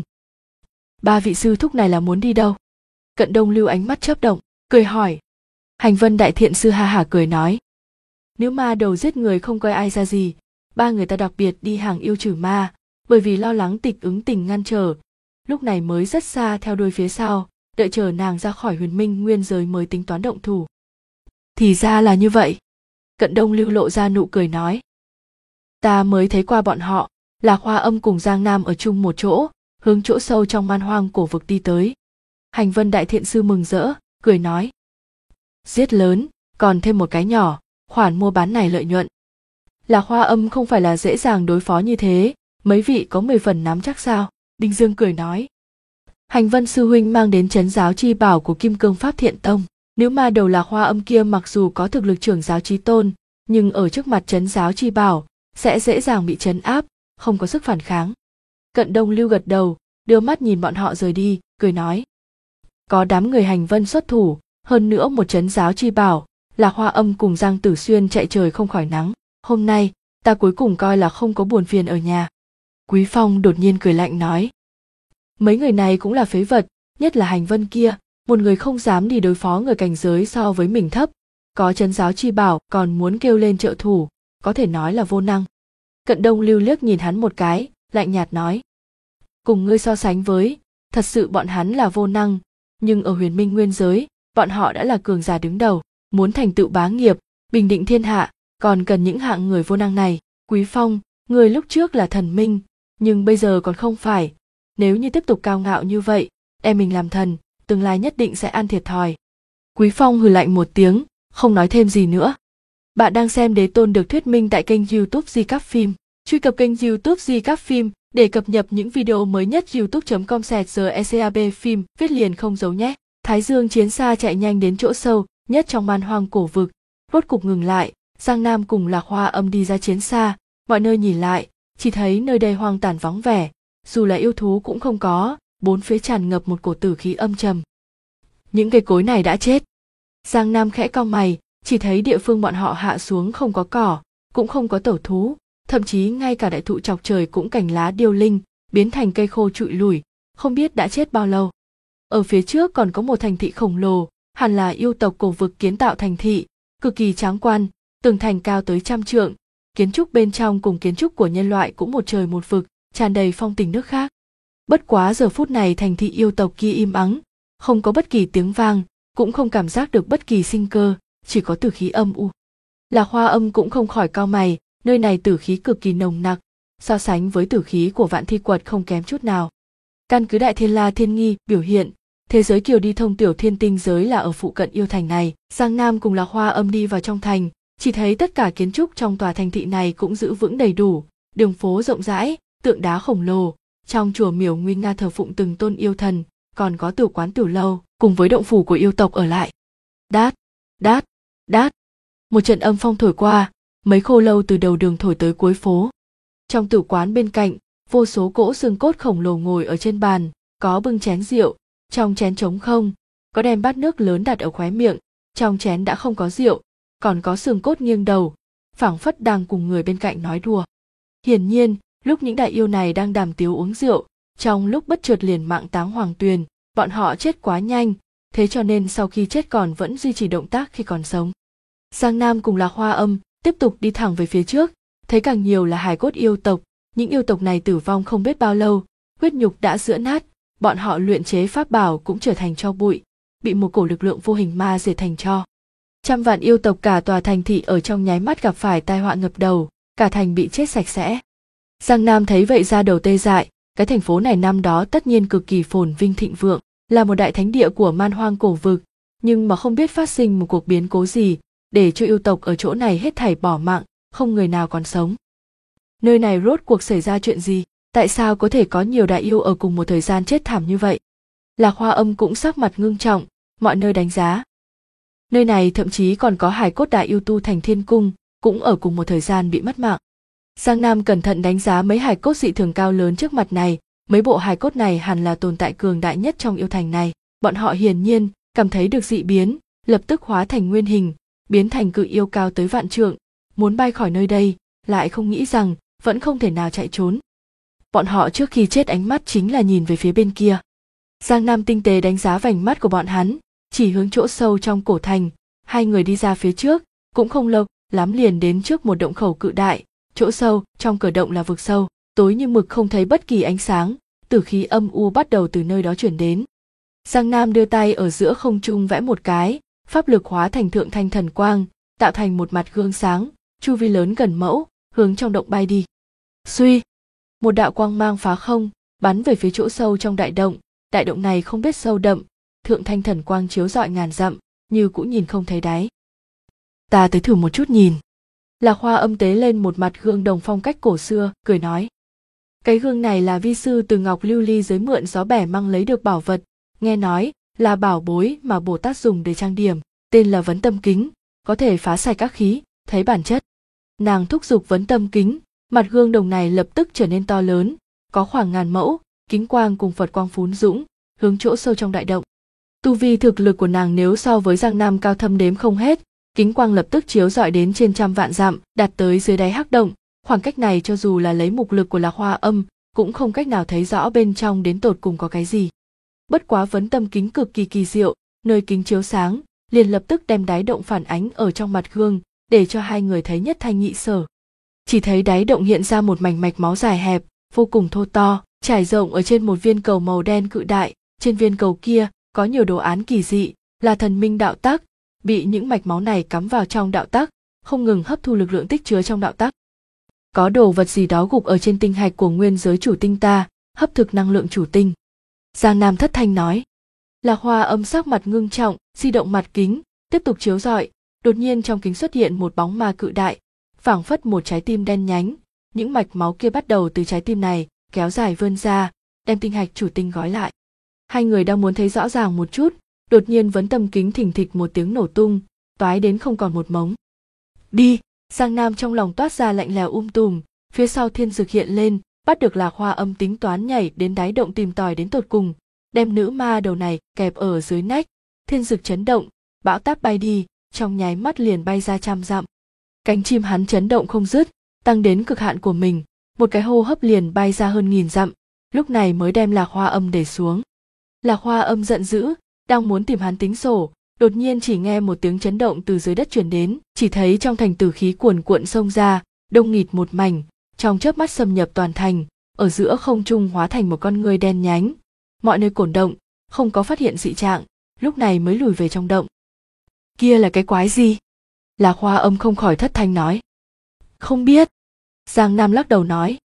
Ba vị sư thúc này là muốn đi đâu? Cận Đông Lưu ánh mắt chớp động, cười hỏi. Hành Vân đại thiện sư ha hả cười nói. Nếu ma đầu giết người không coi ai ra gì, ba người ta đặc biệt đi hàng yêu trừ ma, bởi vì lo lắng Tịch Ứng Tình ngăn trở, lúc này mới rất xa theo đuôi phía sau, đợi chờ nàng ra khỏi huyền minh nguyên giới mới tính toán động thủ. Thì ra là như vậy. Cận Đông Lưu lộ ra nụ cười nói. Ta mới thấy qua bọn họ, Lạc Hoa Âm cùng Giang Nam ở chung một chỗ, hướng chỗ sâu trong man hoang cổ vực đi tới. Hành Vân đại thiện sư mừng rỡ, cười nói. Giết lớn, còn thêm một cái nhỏ, khoản mua bán này lợi nhuận. Lạc Hoa Âm không phải là dễ dàng đối phó như thế, mấy vị có 10 phần nắm chắc sao? Đinh Dương cười nói. Hành Vân sư huynh mang đến trấn giáo chi bảo của Kim Cương Pháp Thiện Tông. Nếu ma đầu Lạc Hoa Âm kia mặc dù có thực lực trưởng giáo chí tôn, nhưng ở trước mặt trấn giáo chi bảo sẽ dễ dàng bị trấn áp, không có sức phản kháng. Cận Đông Lưu gật đầu, đưa mắt nhìn bọn họ rời đi, cười nói. Có đám người Hành Vân xuất thủ, hơn nữa một trấn giáo chi bảo, Lạc Hoa Âm cùng Giang Tử Xuyên chạy trời không khỏi nắng. Hôm nay, ta cuối cùng coi là không có buồn phiền ở nhà. Quý Phong đột nhiên cười lạnh nói. Mấy người này cũng là phế vật, nhất là Hành Vân kia, một người không dám đi đối phó người cảnh giới so với mình thấp, có trấn giáo chi bảo còn muốn kêu lên trợ thủ, có thể nói là vô năng. Cận Đông Lưu liếc nhìn hắn một cái, lạnh nhạt nói. Cùng ngươi so sánh với, thật sự bọn hắn là vô năng, nhưng ở Huyền Minh nguyên giới, bọn họ đã là cường giả đứng đầu, muốn thành tựu bá nghiệp, bình định thiên hạ, còn cần những hạng người vô năng này. Quý Phong, ngươi lúc trước là thần minh, nhưng bây giờ còn không phải, nếu như tiếp tục cao ngạo như vậy, đem mình làm thần, tương lai nhất định sẽ ăn thiệt thòi. Quý Phong hừ lạnh một tiếng, không nói thêm gì nữa. Bạn đang xem Đế Tôn được thuyết minh tại kênh YouTube Di Cáp Phim. Truy cập kênh YouTube Di Cáp Phim để cập nhật những video mới nhất. youtube.com/GECAB phim viết liền không giấu nhé. Thái Dương chiến xa chạy nhanh đến chỗ sâu nhất trong man hoang cổ vực, rốt cục ngừng lại. Giang Nam cùng Lạc Hoa Âm đi ra chiến xa, mọi nơi nhìn lại, chỉ thấy nơi đây hoang tàn vắng vẻ, dù là yêu thú cũng không có, bốn phía tràn ngập một cổ tử khí âm trầm. Những cây cối này đã chết. Giang Nam khẽ cau mày, chỉ thấy địa phương bọn họ hạ xuống không có cỏ, cũng không có tẩu thú, thậm chí ngay cả đại thụ chọc trời cũng cành lá điêu linh, biến thành cây khô trụi lủi, không biết đã chết bao lâu. Ở phía trước còn có một thành thị khổng lồ, hẳn là yêu tộc cổ vực kiến tạo thành thị, cực kỳ tráng quan, tường thành cao tới 100 trượng, kiến trúc bên trong cùng kiến trúc của nhân loại cũng một trời một vực, tràn đầy phong tình nước khác. Bất quá giờ phút này thành thị yêu tộc kia im ắng, không có bất kỳ tiếng vang, cũng không cảm giác được bất kỳ sinh cơ, chỉ có tử khí âm u. Lạc Hoa Âm cũng không khỏi cau mày, nơi này tử khí cực kỳ nồng nặc, so sánh với tử khí của Vạn Thi Quật không kém chút nào. Căn cứ Đại Thiên La Thiên Nghi biểu hiện, thế giới Kiều đi thông tiểu thiên tinh giới là ở phụ cận yêu thành này. Giang Nam cùng Lạc Hoa Âm đi vào trong thành, chỉ thấy tất cả kiến trúc trong tòa thành thị này cũng giữ vững đầy đủ, đường phố rộng rãi, tượng đá khổng lồ, trong chùa miếu nguy nga thờ phụng từng tôn yêu thần, còn có tử quán tiểu lâu, cùng với động phủ của yêu tộc ở lại. Đát, đát, đát. Một trận âm phong thổi qua, mấy khô lâu từ đầu đường thổi tới cuối phố. Trong tử quán bên cạnh, vô số cỗ xương cốt khổng lồ ngồi ở trên bàn, có bưng chén rượu, trong chén trống không, có đem bát nước lớn đặt ở khóe miệng, trong chén đã không có rượu, còn có xương cốt nghiêng đầu, phảng phất đang cùng người bên cạnh nói đùa. Hiển nhiên, lúc những đại yêu này đang đàm tiếu uống rượu, trong lúc bất chợt liền mạng táng Hoàng Tuyền, bọn họ chết quá nhanh, thế cho nên sau khi chết còn vẫn duy trì động tác khi còn sống. Giang Nam cùng Lạc Hoa Âm tiếp tục đi thẳng về phía trước, thấy càng nhiều là hài cốt yêu tộc, những yêu tộc này tử vong không biết bao lâu, huyết nhục đã giữa nát, bọn họ luyện chế pháp bảo cũng trở thành tro bụi, bị một cổ lực lượng vô hình ma diệt thành tro. Trăm vạn yêu tộc cả tòa thành thị ở trong nháy mắt gặp phải tai họa ngập đầu, cả thành bị chết sạch sẽ. Giang Nam thấy vậy ra đầu tê dại, cái thành phố này năm đó tất nhiên cực kỳ phồn vinh thịnh vượng, là một đại thánh địa của man hoang cổ vực, nhưng mà không biết phát sinh một cuộc biến cố gì, để cho yêu tộc ở chỗ này hết thảy bỏ mạng, không người nào còn sống. Nơi này rốt cuộc xảy ra chuyện gì? Tại sao có thể có nhiều đại yêu ở cùng một thời gian chết thảm như vậy? Lạc Hoa Âm cũng sắc mặt ngưng trọng, mọi nơi đánh giá. Nơi này thậm chí còn có hài cốt đại yêu tu thành thiên cung, cũng ở cùng một thời gian bị mất mạng. Giang Nam cẩn thận đánh giá mấy hài cốt dị thường cao lớn trước mặt này, mấy bộ hài cốt này hẳn là tồn tại cường đại nhất trong yêu thành này. Bọn họ hiển nhiên cảm thấy được dị biến, lập tức hóa thành nguyên hình, biến thành cự yêu cao tới vạn trượng, muốn bay khỏi nơi đây, lại không nghĩ rằng vẫn không thể nào chạy trốn. Bọn họ trước khi chết ánh mắt chính là nhìn về phía bên kia. Giang Nam tinh tế đánh giá vành mắt của bọn hắn, chỉ hướng chỗ sâu trong cổ thành, hai người đi ra phía trước, cũng không lâu lắm liền đến trước một động khẩu cự đại, chỗ sâu trong cửa động là vực sâu, tối như mực không thấy bất kỳ ánh sáng, tử khí âm u bắt đầu từ nơi đó chuyển đến. Giang Nam đưa tay ở giữa không trung vẽ một cái, pháp lực hóa thành thượng thanh thần quang, tạo thành một mặt gương sáng, chu vi lớn gần mẫu, hướng trong động bay đi. Suy, một đạo quang mang phá không, bắn về phía chỗ sâu trong đại động này không biết sâu đậm, thượng thanh thần quang chiếu rọi ngàn dặm, như cũng nhìn không thấy đáy. Ta tới thử một chút nhìn. Lạc Hoa Âm tế lên một mặt gương đồng phong cách cổ xưa, cười nói. Cái gương này là vi sư từ Ngọc Lưu Ly giới mượn gió bẻ măng lấy được bảo vật, nghe nói là bảo bối mà Bồ Tát dùng để trang điểm, tên là Vấn Tâm Kính, có thể phá sạch các khí, thấy bản chất. Nàng thúc giục Vấn Tâm Kính, mặt gương đồng này lập tức trở nên to lớn, có khoảng ngàn mẫu, kính quang cùng Phật quang phún dũng, hướng chỗ sâu trong đại động. Tu vi thực lực của nàng nếu so với Giang Nam cao thâm đếm không hết, kính quang lập tức chiếu rọi đến trên 100 vạn dặm, đạt tới dưới đáy hắc động. Khoảng cách này cho dù là lấy mục lực của Lạc Hoa Âm, cũng không cách nào thấy rõ bên trong đến tột cùng có cái gì. Bất quá Vấn Tâm Kính cực kỳ kỳ diệu, nơi kính chiếu sáng, liền lập tức đem đáy động phản ánh ở trong mặt gương, để cho hai người thấy nhất thanh nhị sở. Chỉ thấy đáy động hiện ra một mảnh mạch máu dài hẹp, vô cùng thô to, trải rộng ở trên một viên cầu màu đen cự đại. Trên viên cầu kia có nhiều đồ án kỳ dị, là thần minh đạo tắc, bị những mạch máu này cắm vào trong đạo tắc, không ngừng hấp thu lực lượng tích chứa trong đạo tắc. Có đồ vật gì đó gục ở trên tinh hạch của nguyên giới chủ tinh ta, hấp thực năng lượng chủ tinh. Giang Nam thất thanh nói. Lạc Hoa Âm sắc mặt ngưng trọng, di động mặt kính, tiếp tục chiếu rọi. Đột nhiên trong kính xuất hiện một bóng ma cự đại, phảng phất một trái tim đen nhánh. Những mạch máu kia bắt đầu từ trái tim này kéo dài vươn ra, đem tinh hạch chủ tinh gói lại. Hai người đang muốn thấy rõ ràng một chút, đột nhiên vấn tâm kính thình thịch một tiếng nổ tung, toái đến không còn một mống. Đi! Giang Nam trong lòng toát ra lạnh lẽo tùm, phía sau thiên dực hiện lên, bắt được Lạc Hoa Âm tính toán nhảy đến đáy động tìm tòi đến tột cùng, đem nữ ma đầu này kẹp ở dưới nách. Thiên dực chấn động, bão táp bay đi, trong nháy mắt liền bay ra 100 dặm. Cánh chim hắn chấn động không dứt, tăng đến cực hạn của mình, một cái hô hấp liền bay ra hơn 1000 dặm, lúc này mới đem Lạc Hoa Âm để xuống. Lạc Hoa Âm giận dữ, đang muốn tìm hắn tính sổ, đột nhiên chỉ nghe một tiếng chấn động từ dưới đất truyền đến, chỉ thấy trong thành tử khí cuồn cuộn xông ra, đông nghịt một mảnh, trong chớp mắt xâm nhập toàn thành, ở giữa không trung hóa thành một con người đen nhánh. Mọi nơi cổn động, không có phát hiện dị trạng, lúc này mới lùi về trong động. Kia là cái quái gì? Lạc Hoa Âm không khỏi thất thanh nói. Không biết. Giang Nam lắc đầu nói.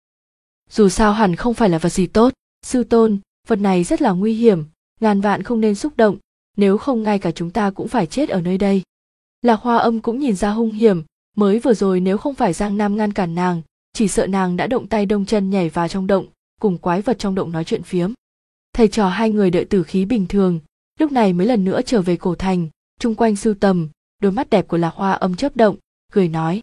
Dù sao hẳn không phải là vật gì tốt, sư tôn, vật này rất là nguy hiểm, ngàn vạn không nên xúc động, nếu không ngay cả chúng ta cũng phải chết ở nơi đây. Lạc Hoa Âm cũng nhìn ra hung hiểm, mới vừa rồi nếu không phải Giang Nam ngăn cản nàng, chỉ sợ nàng đã động tay đông chân nhảy vào trong động, cùng quái vật trong động nói chuyện phiếm. Thầy trò hai người đợi tử khí bình thường, lúc này mới lần nữa trở về cổ thành, chung quanh sưu tầm, đôi mắt đẹp của Lạc Hoa Âm chớp động, cười nói.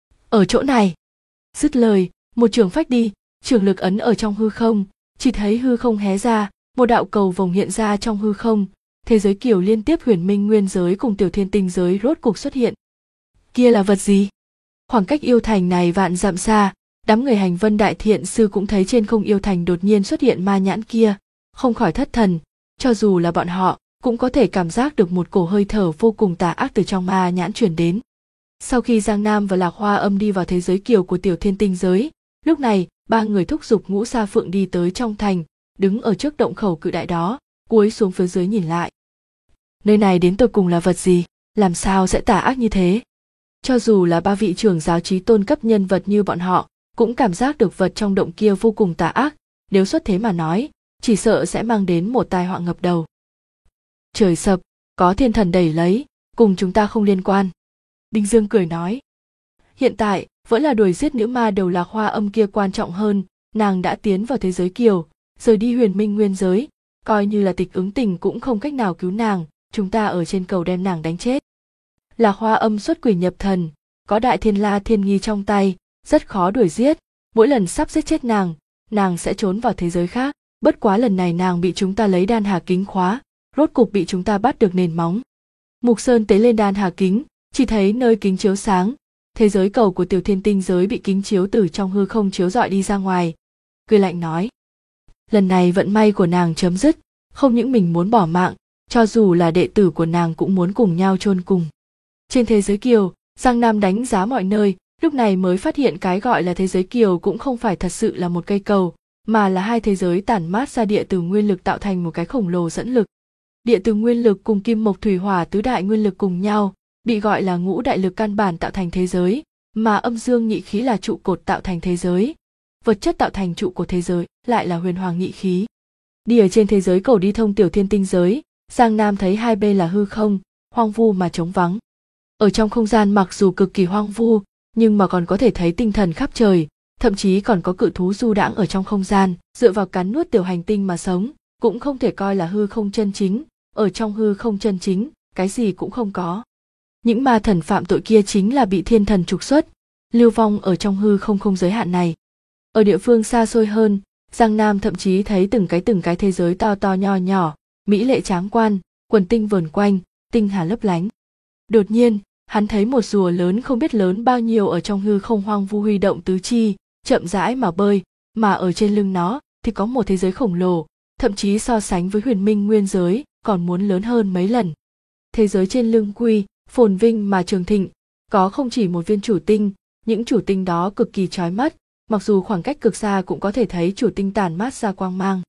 Ở chỗ này. Dứt lời, một trường phách đi, trường lực ấn ở trong hư không, chỉ thấy hư không hé ra, một đạo cầu vồng hiện ra trong hư không, thế giới kiều liên tiếp huyền minh nguyên giới cùng tiểu thiên tinh giới rốt cục xuất hiện. Kia là vật gì? Khoảng cách yêu thành này vạn dặm xa, đám người hành vân đại thiện sư cũng thấy trên không yêu thành đột nhiên xuất hiện ma nhãn kia, không khỏi thất thần, cho dù là bọn họ cũng có thể cảm giác được một cổ hơi thở vô cùng tà ác từ trong ma nhãn truyền đến. Sau khi Giang Nam và Lạc Hoa Âm đi vào thế giới kiều của tiểu thiên tinh giới, lúc này ba người thúc giục Ngũ Sa Phượng đi tới trong thành, đứng ở trước động khẩu cự đại đó, cúi xuống phía dưới nhìn lại. Nơi này đến tột cùng là vật gì, làm sao sẽ tà ác như thế? Cho dù là ba vị trưởng giáo chí tôn cấp nhân vật như bọn họ, cũng cảm giác được vật trong động kia vô cùng tà ác, nếu xuất thế mà nói, chỉ sợ sẽ mang đến một tai họa ngập đầu. Trời sập, có thiên thần đẩy lấy, cùng chúng ta không liên quan. Đinh Dương cười nói. Hiện tại, vẫn là đuổi giết nữ ma đầu Lạc Hoa Âm kia quan trọng hơn, nàng đã tiến vào thế giới kiều, rời đi huyền minh nguyên giới, coi như là tịch ứng tình cũng không cách nào cứu nàng, chúng ta ở trên cầu đem nàng đánh chết. Lạc Hoa Âm xuất quỷ nhập thần, có đại thiên la thiên nghi trong tay, rất khó đuổi giết, mỗi lần sắp giết chết nàng sẽ trốn vào thế giới khác, bất quá lần này nàng bị chúng ta lấy đan hà kính khóa, rốt cục bị chúng ta bắt được nền móng. Mục Sơn tế lên đan hà kính, chỉ thấy nơi kính chiếu sáng, thế giới cầu của tiểu thiên tinh giới bị kính chiếu từ trong hư không chiếu rọi đi ra ngoài, cười lạnh nói. Lần này vận may của nàng chấm dứt, không những mình muốn bỏ mạng, cho dù là đệ tử của nàng cũng muốn cùng nhau chôn cùng. Trên thế giới kiều, Giang Nam đánh giá mọi nơi, lúc này mới phát hiện cái gọi là thế giới kiều cũng không phải thật sự là một cây cầu, mà là hai thế giới tản mát ra địa từ nguyên lực tạo thành một cái khổng lồ dẫn lực. Địa từ nguyên lực cùng kim mộc thủy hỏa tứ đại nguyên lực cùng nhau, bị gọi là ngũ đại lực căn bản tạo thành thế giới, mà âm dương nhị khí là trụ cột tạo thành thế giới. Vật chất tạo thành trụ cột thế giới lại là huyền hoàng nhị khí. Đi ở trên thế giới cầu đi thông tiểu thiên tinh giới, Giang Nam thấy hai bên là hư không, hoang vu mà trống vắng. Ở trong không gian mặc dù cực kỳ hoang vu, nhưng mà còn có thể thấy tinh thần khắp trời, thậm chí còn có cự thú du đãng ở trong không gian, dựa vào cắn nuốt tiểu hành tinh mà sống, cũng không thể coi là hư không chân chính, ở trong hư không chân chính, cái gì cũng không có. Những ma thần phạm tội kia chính là bị thiên thần trục xuất, lưu vong ở trong hư không không giới hạn này. Ở địa phương xa xôi hơn, Giang Nam thậm chí thấy từng cái thế giới to to nho nhỏ, mỹ lệ tráng quan, quần tinh vờn quanh, tinh hà lấp lánh. Đột nhiên, hắn thấy một rùa lớn không biết lớn bao nhiêu ở trong hư không hoang vu huy động tứ chi, chậm rãi mà bơi, mà ở trên lưng nó thì có một thế giới khổng lồ, thậm chí so sánh với huyền minh nguyên giới còn muốn lớn hơn mấy lần. Thế giới trên lưng quy, phồn vinh mà trường thịnh, có không chỉ một viên chủ tinh, Những chủ tinh đó cực kỳ chói mắt, mặc dù khoảng cách cực xa cũng có thể thấy chủ tinh tản mát ra quang mang.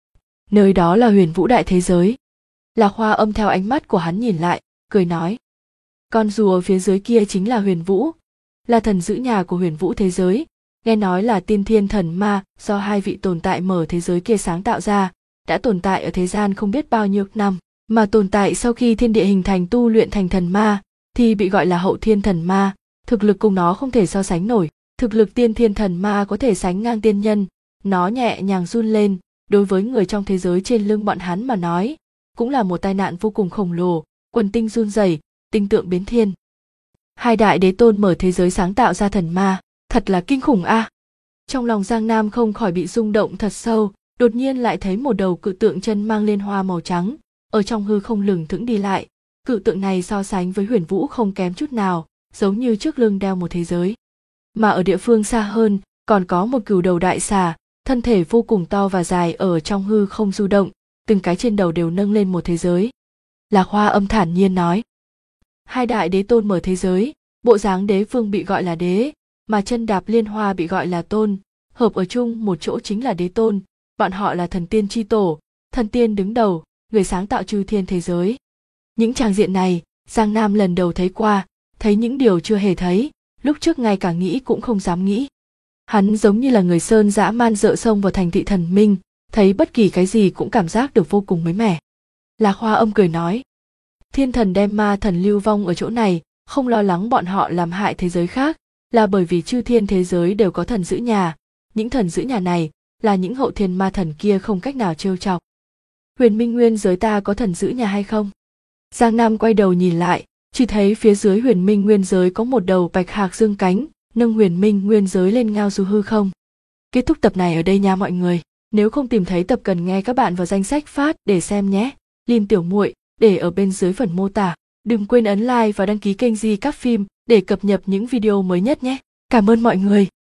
Nơi đó là huyền vũ đại thế giới. Lạc Hoa Âm theo ánh mắt của hắn nhìn lại, cười nói. Con rùa phía dưới kia chính là huyền vũ, là thần giữ nhà của huyền vũ thế giới, nghe nói là tiên thiên thần ma do hai vị tồn tại mở thế giới kia sáng tạo ra, đã tồn tại ở thế gian không biết bao nhiêu năm, mà tồn tại sau khi thiên địa hình thành tu luyện thành thần ma, thì bị gọi là hậu thiên thần ma, thực lực cùng nó không thể so sánh nổi, thực lực tiên thiên thần ma có thể sánh ngang tiên nhân, nó nhẹ nhàng run lên, đối với người trong thế giới trên lưng bọn hắn mà nói, cũng là một tai nạn vô cùng khổng lồ, quần tinh run rẩy, tinh tượng biến thiên. Hai đại đế tôn mở thế giới sáng tạo ra thần ma, thật là kinh khủng a. Trong lòng Giang Nam không khỏi bị rung động thật sâu, đột nhiên lại thấy một đầu cự tượng chân mang liên hoa màu trắng, ở trong hư không lừng thững đi lại. Cự tượng này so sánh với huyền vũ không kém chút nào, giống như trước lưng đeo một thế giới. Mà ở địa phương xa hơn, còn có một cừu đầu đại xà, thân thể vô cùng to và dài ở trong hư không du động, từng cái trên đầu đều nâng lên một thế giới. Lạc Hoa Âm thản nhiên nói. Hai đại đế tôn mở thế giới, bộ dáng đế vương bị gọi là đế, mà chân đạp liên hoa bị gọi là tôn, hợp ở chung một chỗ chính là đế tôn, bọn họ là thần tiên chi tổ, thần tiên đứng đầu, người sáng tạo chư thiên thế giới. Những tràng diện này, Giang Nam lần đầu thấy qua, thấy những điều chưa hề thấy, lúc trước ngay cả nghĩ cũng không dám nghĩ. Hắn giống như là người sơn dã man dợ sông vào thành thị thần minh, thấy bất kỳ cái gì cũng cảm giác được vô cùng mới mẻ. Lạc Hoa Âm cười nói. Thiên thần đem ma thần lưu vong ở chỗ này, không lo lắng bọn họ làm hại thế giới khác, là bởi vì chư thiên thế giới đều có thần giữ nhà, những thần giữ nhà này là những hậu thiên ma thần kia không cách nào trêu chọc. Huyền Minh Nguyên giới ta có thần giữ nhà hay không? Giang Nam quay đầu nhìn lại, chỉ thấy phía dưới Huyền Minh Nguyên giới có một đầu bạch hạc dương cánh, nâng Huyền Minh Nguyên giới lên ngao du hư không. Kết thúc tập này ở đây nha mọi người. Nếu không tìm thấy tập cần nghe các bạn vào danh sách phát để xem nhé. Lin Tiểu Muội để ở bên dưới phần mô tả. Đừng quên ấn like và đăng ký kênh Di Các Phim để cập nhật những video mới nhất nhé. Cảm ơn mọi người.